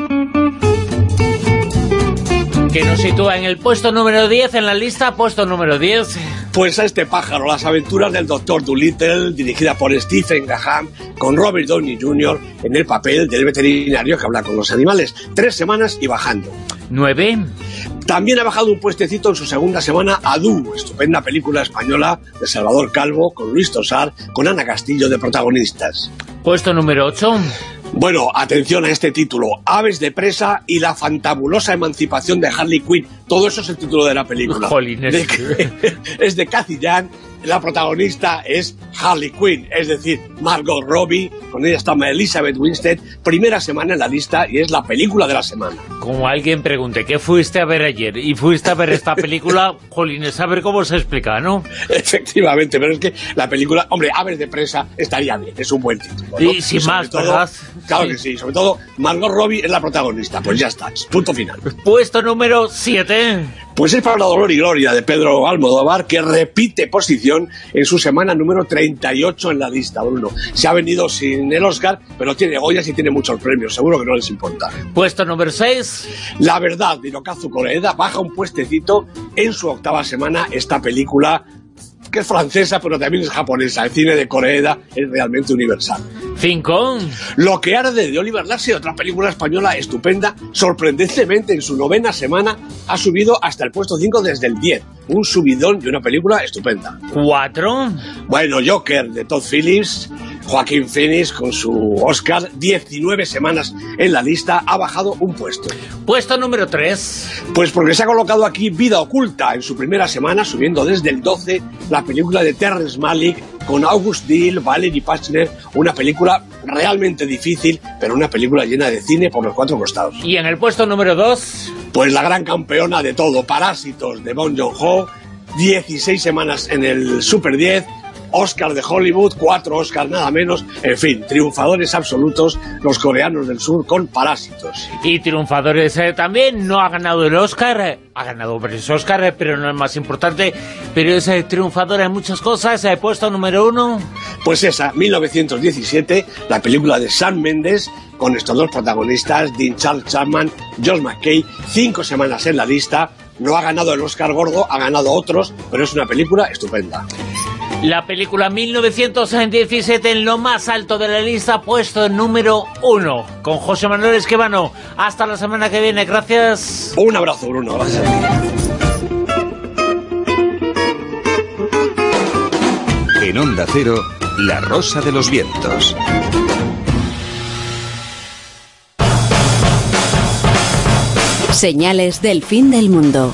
Que nos sitúa en el puesto número 10 en la lista, puesto número 10. Pues a este pájaro, las aventuras del Dr. Dolittle, dirigida por Stephen Graham, con Robert Downey Jr. en el papel del veterinario que habla con los animales. 3 semanas y bajando. 9. También ha bajado un puestecito en su segunda semana Adu, estupenda película española de Salvador Calvo, con Luis Tosar, con Ana Castillo de protagonistas. Puesto número 8. Bueno, atención a este título, Aves de presa y la fantabulosa emancipación de Harley Quinn. Todo eso es el título de la película. Jolines. Es de Cathy Yan, la protagonista es Harley Quinn, es decir, Margot Robbie, con ella está Elizabeth Winstead, primera semana en la lista y es la película de la semana. Como alguien pregunte, ¿qué fuiste a ver ayer? Y fuiste a ver esta película, jolines, a ver cómo se explica, ¿no? Efectivamente, pero es que la película, hombre, Aves de presa estaría bien, es un buen título, ¿no? Y sin más, todo, ¿verdad? Claro sí. Que sí, sobre todo Margot Robbie es la protagonista, pues ya está, punto final. Puesto número 7. Pues es para la dolor y gloria de Pedro Almodóvar, que repite posición en su semana número 38 en la lista, Bruno. Se ha venido sin el Oscar, pero tiene Goyas y tiene muchos premios, seguro que no les importa. Puesto número 6. La verdad, de Hirokazu Koreeda baja un puestecito en su 8ª semana esta película que es francesa, pero también es japonesa. El cine de Corea es realmente universal. 5. Lo que arde, de Oliver Lasse, otra película española estupenda. Sorprendentemente, en su 9ª semana ha subido hasta el puesto 5 desde el 10. Un subidón de una película estupenda. 4. Bueno, Joker, de Todd Phillips. Joaquín Phoenix, con su Oscar, 19 semanas en la lista, ha bajado un puesto. Puesto número 3. Pues porque se ha colocado aquí Vida Oculta en su primera semana, subiendo desde el 12 la película de Terrence Malick con August Deal, Valerie Pachner, una película realmente difícil, pero una película llena de cine por los 4 costados. ¿Y en el puesto número 2? Pues la gran campeona de todo, Parásitos, de Bong Joon-ho, 16 semanas en el Super 10, Oscar de Hollywood, 4 Oscars nada menos, en fin, triunfadores absolutos los coreanos del sur con Parásitos. Y triunfadores también, no ha ganado el Oscar, ha ganado varios Oscar, pero no es más importante, pero es triunfadora en muchas cosas. Puesto número 1. Pues esa, 1917, la película de Sam Mendes, con estos 2 protagonistas, Dean Charles Chapman, Josh McKay, 5 semanas en la lista, no ha ganado el Oscar gordo, ha ganado otros, pero es una película estupenda. La película 1917 en lo más alto de la lista, puesto número 1, con José Manuel Esquivano. Hasta la semana que viene, gracias. Un abrazo, Bruno, gracias a ti. En Onda Cero, La Rosa de los Vientos. Señales del fin del mundo.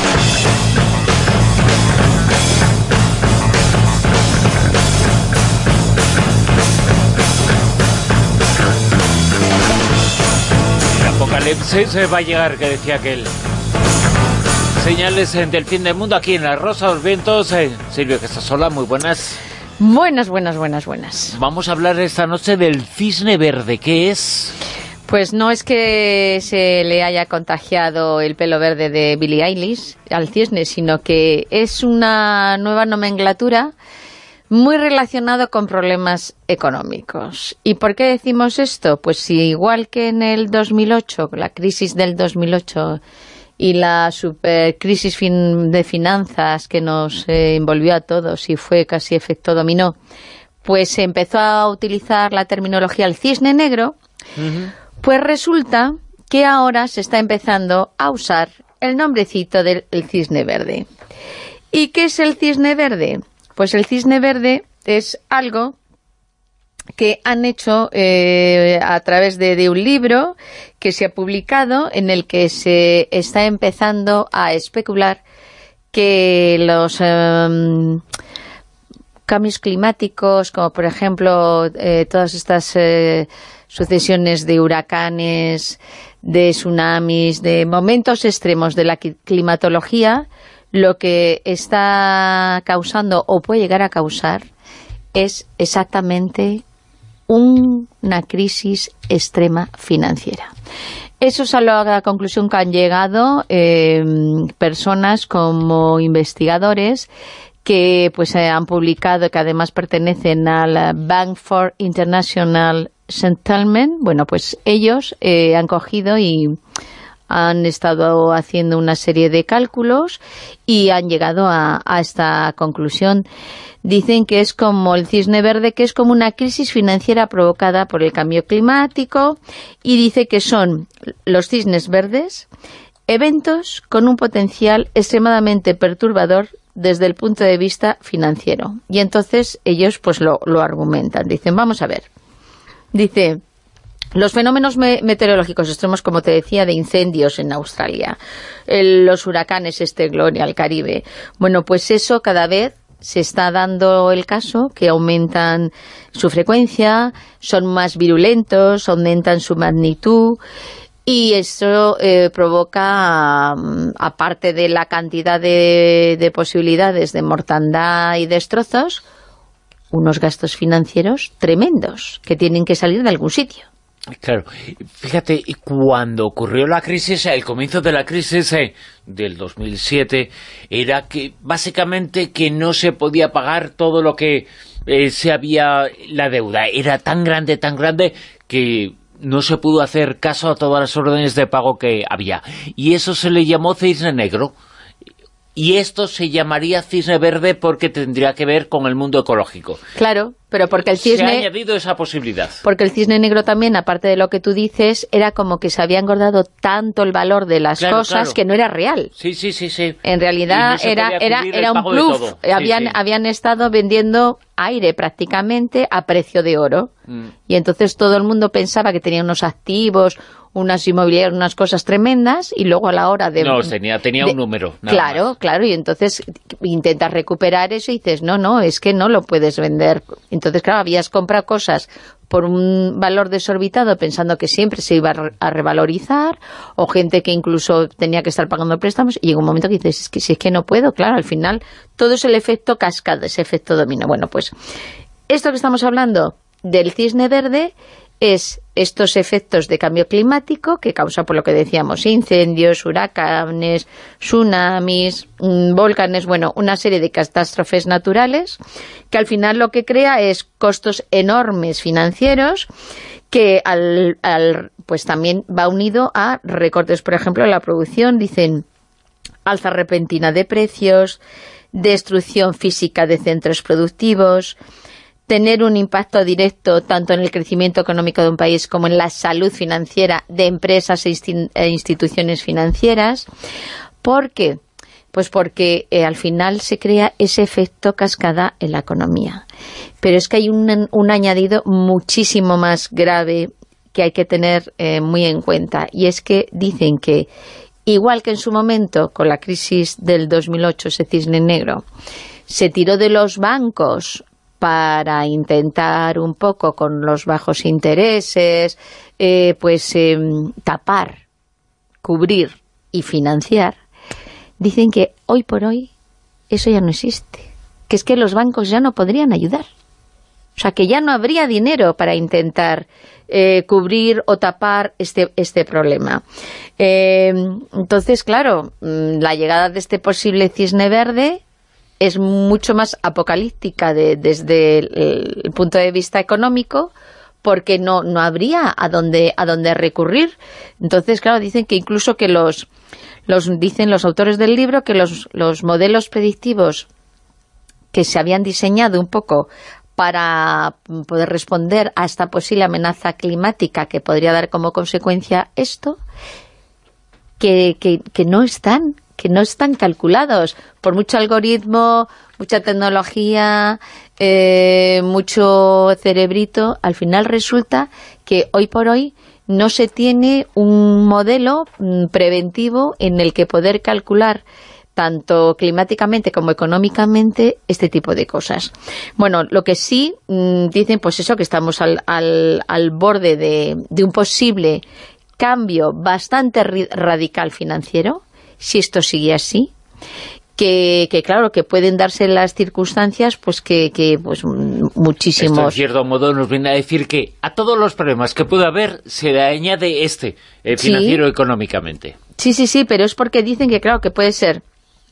Se va a llegar, que decía aquel. Señales del fin del mundo aquí en La Rosa de los Vientos. Silvia, que estás sola, muy buenas. Buenas. Vamos a hablar esta noche del cisne verde. ¿Qué es? Pues no es que se le haya contagiado el pelo verde de Billie Eilish al cisne, sino que es una nueva nomenclatura muy relacionado con problemas económicos. ¿Y por qué decimos esto? Pues si igual que en el 2008, la crisis del 2008 y la supercrisis de finanzas que nos envolvió a todos y fue casi efecto dominó, pues se empezó a utilizar la terminología el cisne negro, pues resulta que ahora se está empezando a usar el nombrecito del cisne verde. ¿Y qué es el cisne verde? Pues el cisne verde es algo que han hecho a través de un libro que se ha publicado en el que se está empezando a especular que los cambios climáticos, como por ejemplo todas estas sucesiones de huracanes, de tsunamis, de momentos extremos de la climatología, lo que está causando o puede llegar a causar es exactamente una crisis extrema financiera. Eso es a la conclusión que han llegado personas como investigadores que pues han publicado, que además pertenecen al Bank for International Settlement. Bueno, pues ellos han cogido y han estado haciendo una serie de cálculos y han llegado a esta conclusión. Dicen que es como el cisne verde, que es como una crisis financiera provocada por el cambio climático, y dice que son los cisnes verdes eventos con un potencial extremadamente perturbador desde el punto de vista financiero. Y entonces ellos pues lo argumentan. Dicen, vamos a ver. Dice, los fenómenos meteorológicos extremos, como te decía, de incendios en Australia, los huracanes Gloria, el Caribe, bueno, pues eso cada vez se está dando el caso que aumentan su frecuencia, son más virulentos, aumentan su magnitud, y eso provoca, aparte de la cantidad de posibilidades de mortandad y destrozos, unos gastos financieros tremendos que tienen que salir de algún sitio. Claro, fíjate, cuando ocurrió la crisis, el comienzo de la crisis del 2007, era que básicamente que no se podía pagar todo lo que la deuda era tan grande que no se pudo hacer caso a todas las órdenes de pago que había. Y eso se le llamó cisne negro. y esto se llamaría cisne verde porque tendría que ver con el mundo ecológico. Claro, pero porque el cisne... Se ha añadido esa posibilidad. Porque el cisne negro también, aparte de lo que tú dices, era como que se había engordado tanto el valor de las cosas que no era real. Sí. En realidad era un bluff. Habían estado vendiendo aire prácticamente a precio de oro. Y entonces todo el mundo pensaba que tenía unos activos, unas inmobiliarias, unas cosas tremendas, y luego a la hora de... No, tenía un número. Claro, y entonces intentas recuperar eso y dices, no, es que no lo puedes vender. Entonces, claro, habías comprado cosas por un valor desorbitado pensando que siempre se iba a revalorizar, o gente que incluso tenía que estar pagando préstamos, y llega un momento que dices, si es que no puedo, claro, al final todo es el efecto cascada, ese efecto dominó. Bueno, pues esto que estamos hablando del cisne verde es estos efectos de cambio climático que causa, por lo que decíamos, incendios, huracanes, tsunamis, volcanes, bueno, una serie de catástrofes naturales, que al final lo que crea es costos enormes financieros, que pues también va unido a recortes, por ejemplo, en la producción, dicen alza repentina de precios, destrucción física de centros productivos, tener un impacto directo tanto en el crecimiento económico de un país como en la salud financiera de empresas e instituciones financieras. ¿Por qué? Pues porque al final se crea ese efecto cascada en la economía. Pero es que hay un añadido muchísimo más grave que hay que tener muy en cuenta, y es que dicen que, igual que en su momento con la crisis del 2008, ese cisne negro, se tiró de los bancos para intentar un poco con los bajos intereses, tapar, cubrir y financiar, dicen que hoy por hoy eso ya no existe, que es que los bancos ya no podrían ayudar. O sea, que ya no habría dinero para intentar cubrir o tapar este problema. Entonces, claro, la llegada de este posible cisne verde es mucho más apocalíptica desde el punto de vista económico, porque no habría a dónde recurrir. Entonces, claro, dicen que incluso que dicen los autores del libro que los modelos predictivos que se habían diseñado un poco para poder responder a esta posible amenaza climática que podría dar como consecuencia esto, que no están calculados. Por mucho algoritmo, mucha tecnología, mucho cerebrito, al final resulta que hoy por hoy no se tiene un modelo preventivo en el que poder calcular tanto climáticamente como económicamente este tipo de cosas. Bueno, lo que sí dicen, pues eso, que estamos al borde de un posible cambio bastante radical financiero, si esto sigue así, que claro, que pueden darse las circunstancias, pues pues muchísimos... Esto, en cierto modo, nos viene a decir que a todos los problemas que pueda haber se le añade financiero económicamente. Sí, pero es porque dicen que, claro, que puede ser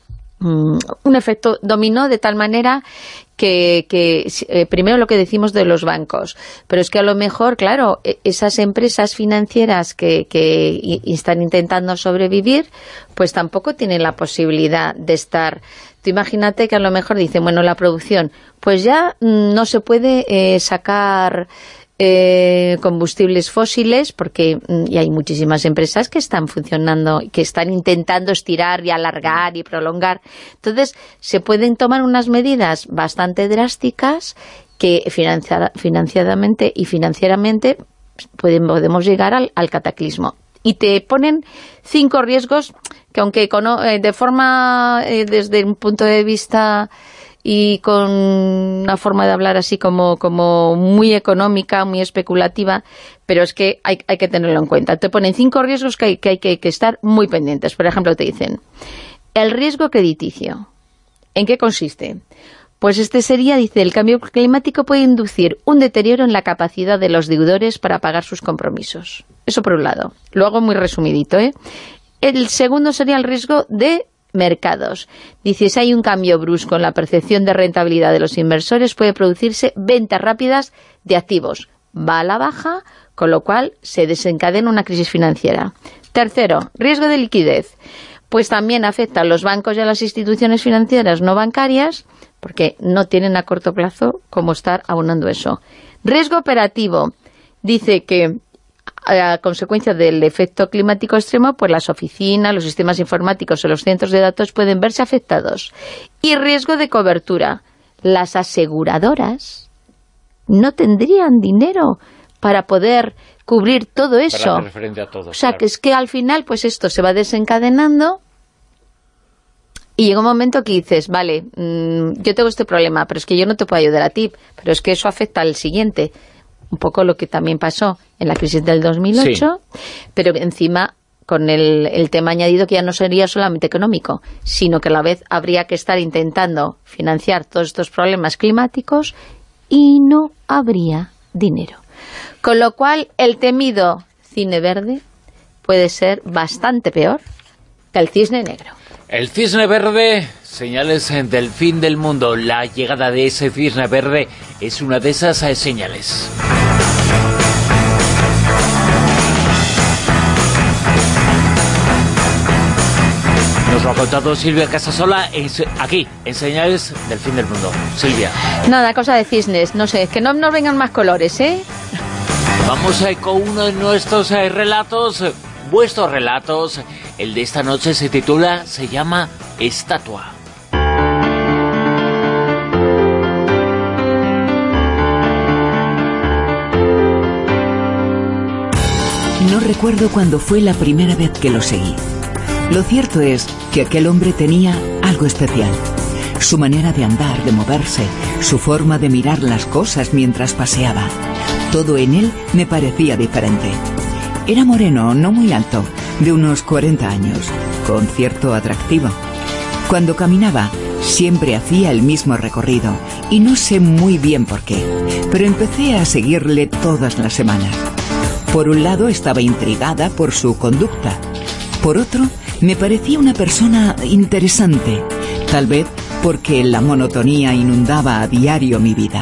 un efecto dominó, de tal manera que primero lo que decimos de los bancos, pero es que a lo mejor, claro, esas empresas financieras que están intentando sobrevivir, pues tampoco tienen la posibilidad de estar... Tú imagínate que a lo mejor dicen, bueno, la producción, pues ya no se puede sacar combustibles fósiles, porque y hay muchísimas empresas que están funcionando, que están intentando estirar y alargar y prolongar. Entonces se pueden tomar unas medidas bastante drásticas que financiadamente y financieramente podemos llegar al cataclismo. Y te ponen 5 riesgos que, aunque de forma desde un punto de vista y con una forma de hablar así como muy económica, muy especulativa, pero es que hay que tenerlo en cuenta. Te ponen 5 riesgos que hay que estar muy pendientes. Por ejemplo, te dicen, el riesgo crediticio. ¿En qué consiste? Pues sería, dice, el cambio climático puede inducir un deterioro en la capacidad de los deudores para pagar sus compromisos. Eso por un lado. Lo hago muy resumidito, ¿eh? El segundo sería el riesgo de mercados. Dice, si hay un cambio brusco en la percepción de rentabilidad de los inversores, puede producirse ventas rápidas de activos. Va a la baja, con lo cual se desencadena una crisis financiera. Tercero, riesgo de liquidez. pues también afecta a los bancos y a las instituciones financieras no bancarias, porque no tienen a corto plazo cómo estar abonando eso. Riesgo operativo. Dice que a consecuencia del efecto climático extremo, pues las oficinas, los sistemas informáticos o los centros de datos pueden verse afectados. Y riesgo de cobertura. Las aseguradoras no tendrían dinero para poder cubrir todo eso. Para hacer frente a todo, o sea, claro. que es que al final pues esto se va desencadenando y llega un momento que dices, vale, yo tengo este problema, pero es que yo no te puedo ayudar a ti, pero es que eso afecta al siguiente. Un poco lo que también pasó en la crisis del 2008, sí. Pero encima con el tema añadido que ya no sería solamente económico, sino que a la vez habría que estar intentando financiar todos estos problemas climáticos y no habría dinero. Con lo cual, el temido cine verde puede ser bastante peor que el cisne negro. El cisne verde, señales del fin del mundo. La llegada de ese cisne verde es una de esas señales. Nos lo ha contado Silvia Casasola aquí, en Señales del Fin del Mundo. Silvia. Nada, cosa de cisnes, no sé, que no nos vengan más colores, ¿eh? Vamos con uno de nuestros relatos, vuestros relatos. El de esta noche se llama Estatua. No recuerdo cuándo fue la primera vez que lo seguí. Lo cierto es que aquel hombre tenía algo especial. Su manera de andar, de moverse, su forma de mirar las cosas mientras paseaba. Todo en él me parecía diferente. Era moreno, no muy alto, de unos 40 años, con cierto atractivo. Cuando caminaba, siempre hacía el mismo recorrido, y no sé muy bien por qué, pero empecé a seguirle todas las semanas. Por un lado estaba intrigada por su conducta. Por otro, me parecía una persona interesante, tal vez porque la monotonía inundaba a diario mi vida.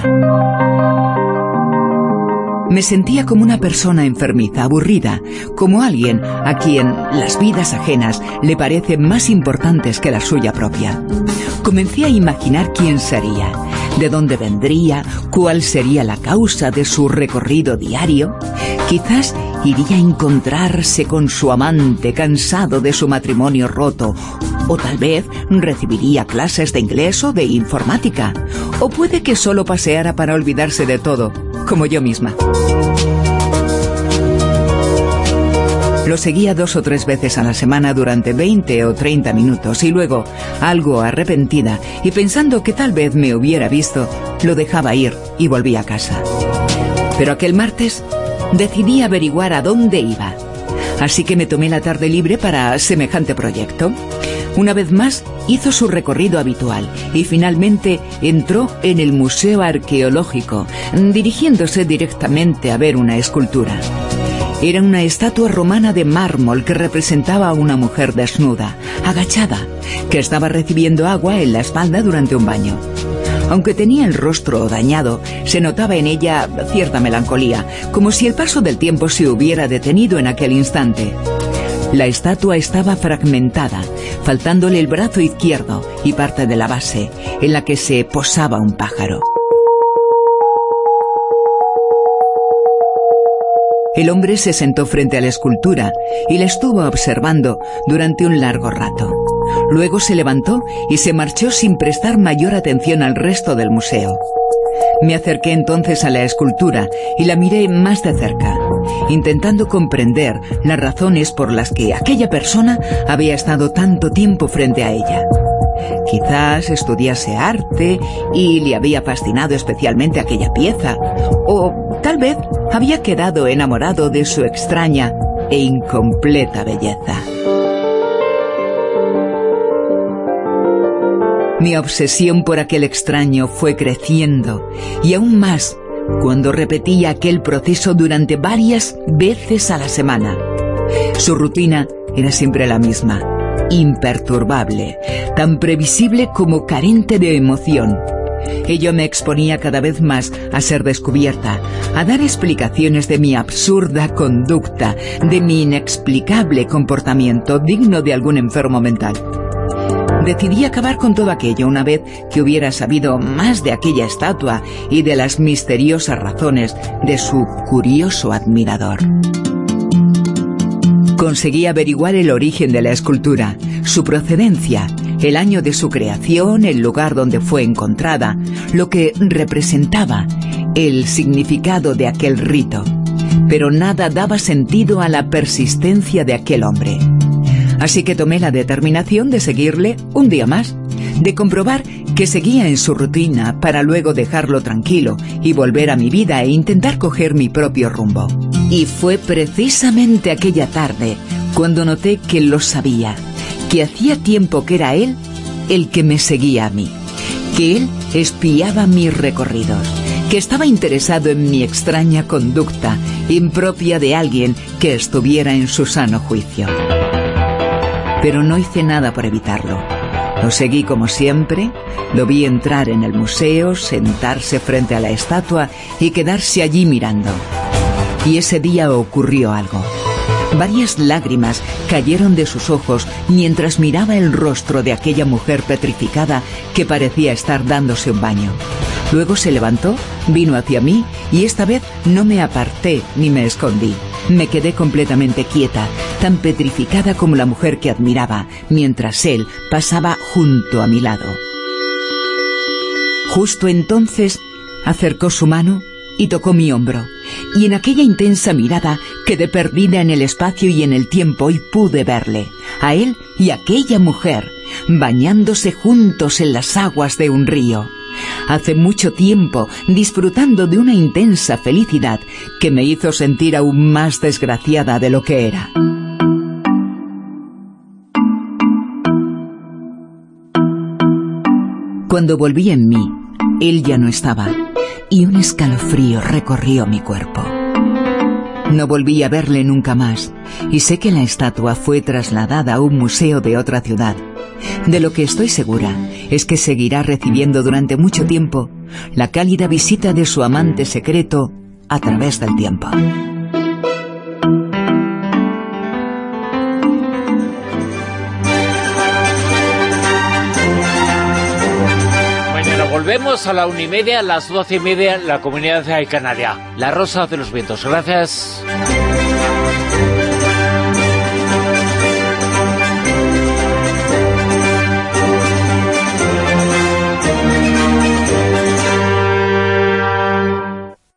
Me sentía como una persona enfermiza, aburrida, como alguien a quien las vidas ajenas le parecen más importantes que la suya propia. Comencé a imaginar quién sería, de dónde vendría, cuál sería la causa de su recorrido diario. Quizás iría a encontrarse con su amante cansado de su matrimonio roto, o tal vez recibiría clases de inglés o de informática, o puede que solo paseara para olvidarse de todo, como yo misma. Lo seguía 2 o 3 veces a la semana durante 20 o 30 minutos y luego, algo arrepentida y pensando que tal vez me hubiera visto, lo dejaba ir y volvía a casa. Pero aquel martes decidí averiguar a dónde iba. Así que me tomé la tarde libre para semejante proyecto. Una vez más, hizo su recorrido habitual y finalmente entró en el Museo Arqueológico, dirigiéndose directamente a ver una escultura. Era una estatua romana de mármol que representaba a una mujer desnuda, agachada, que estaba recibiendo agua en la espalda durante un baño. Aunque tenía el rostro dañado, se notaba en ella cierta melancolía, como si el paso del tiempo se hubiera detenido en aquel instante. La estatua estaba fragmentada, faltándole el brazo izquierdo y parte de la base, en la que se posaba un pájaro. El hombre se sentó frente a la escultura y la estuvo observando durante un largo rato. Luego se levantó y se marchó sin prestar mayor atención al resto del museo. Me acerqué entonces a la escultura y la miré más de cerca, intentando comprender las razones por las que aquella persona había estado tanto tiempo frente a ella. Quizás estudiase arte y le había fascinado especialmente aquella pieza, o tal vez había quedado enamorado de su extraña e incompleta belleza. Mi obsesión por aquel extraño fue creciendo, y aún más cuando repetía aquel proceso durante varias veces a la semana. Su rutina era siempre la misma, imperturbable, tan previsible como carente de emoción. Ello me exponía cada vez más a ser descubierta, a dar explicaciones de mi absurda conducta, de mi inexplicable comportamiento digno de algún enfermo mental. Decidí acabar con todo aquello una vez que hubiera sabido más de aquella estatua y de las misteriosas razones de su curioso admirador. Conseguí averiguar el origen de la escultura, su procedencia, el año de su creación, el lugar donde fue encontrada, lo que representaba, el significado de aquel rito. Pero nada daba sentido a la persistencia de aquel hombre. Así que tomé la determinación de seguirle un día más, de comprobar que seguía en su rutina para luego dejarlo tranquilo y volver a mi vida e intentar coger mi propio rumbo. Y fue precisamente aquella tarde cuando noté que lo sabía, que hacía tiempo que era él el que me seguía a mí, que él espiaba mis recorridos, que estaba interesado en mi extraña conducta, impropia de alguien que estuviera en su sano juicio. Pero no hice nada por evitarlo. Lo seguí como siempre, lo vi entrar en el museo, sentarse frente a la estatua y quedarse allí mirando. Y ese día ocurrió algo. Varias lágrimas cayeron de sus ojos mientras miraba el rostro de aquella mujer petrificada que parecía estar dándose un baño. Luego se levantó, vino hacia mí y esta vez no me aparté ni me escondí. Me quedé completamente quieta, tan petrificada como la mujer que admiraba, mientras él pasaba junto a mi lado. Justo entonces acercó su mano y tocó mi hombro, y en aquella intensa mirada quedé perdida en el espacio y en el tiempo y pude verle, a él y a aquella mujer, bañándose juntos en las aguas de un río. Hace mucho tiempo, disfrutando de una intensa felicidad que me hizo sentir aún más desgraciada de lo que era. Cuando volví en mí, él ya no estaba, y un escalofrío recorrió mi cuerpo. No volví a verle nunca más, y sé que la estatua fue trasladada a un museo de otra ciudad. De lo que estoy segura es que seguirá recibiendo durante mucho tiempo la cálida visita de su amante secreto a través del tiempo. Mañana volvemos a la 1:30, a las 12:30, la Comunidad Canaria. La Rosa de los Vientos. Gracias.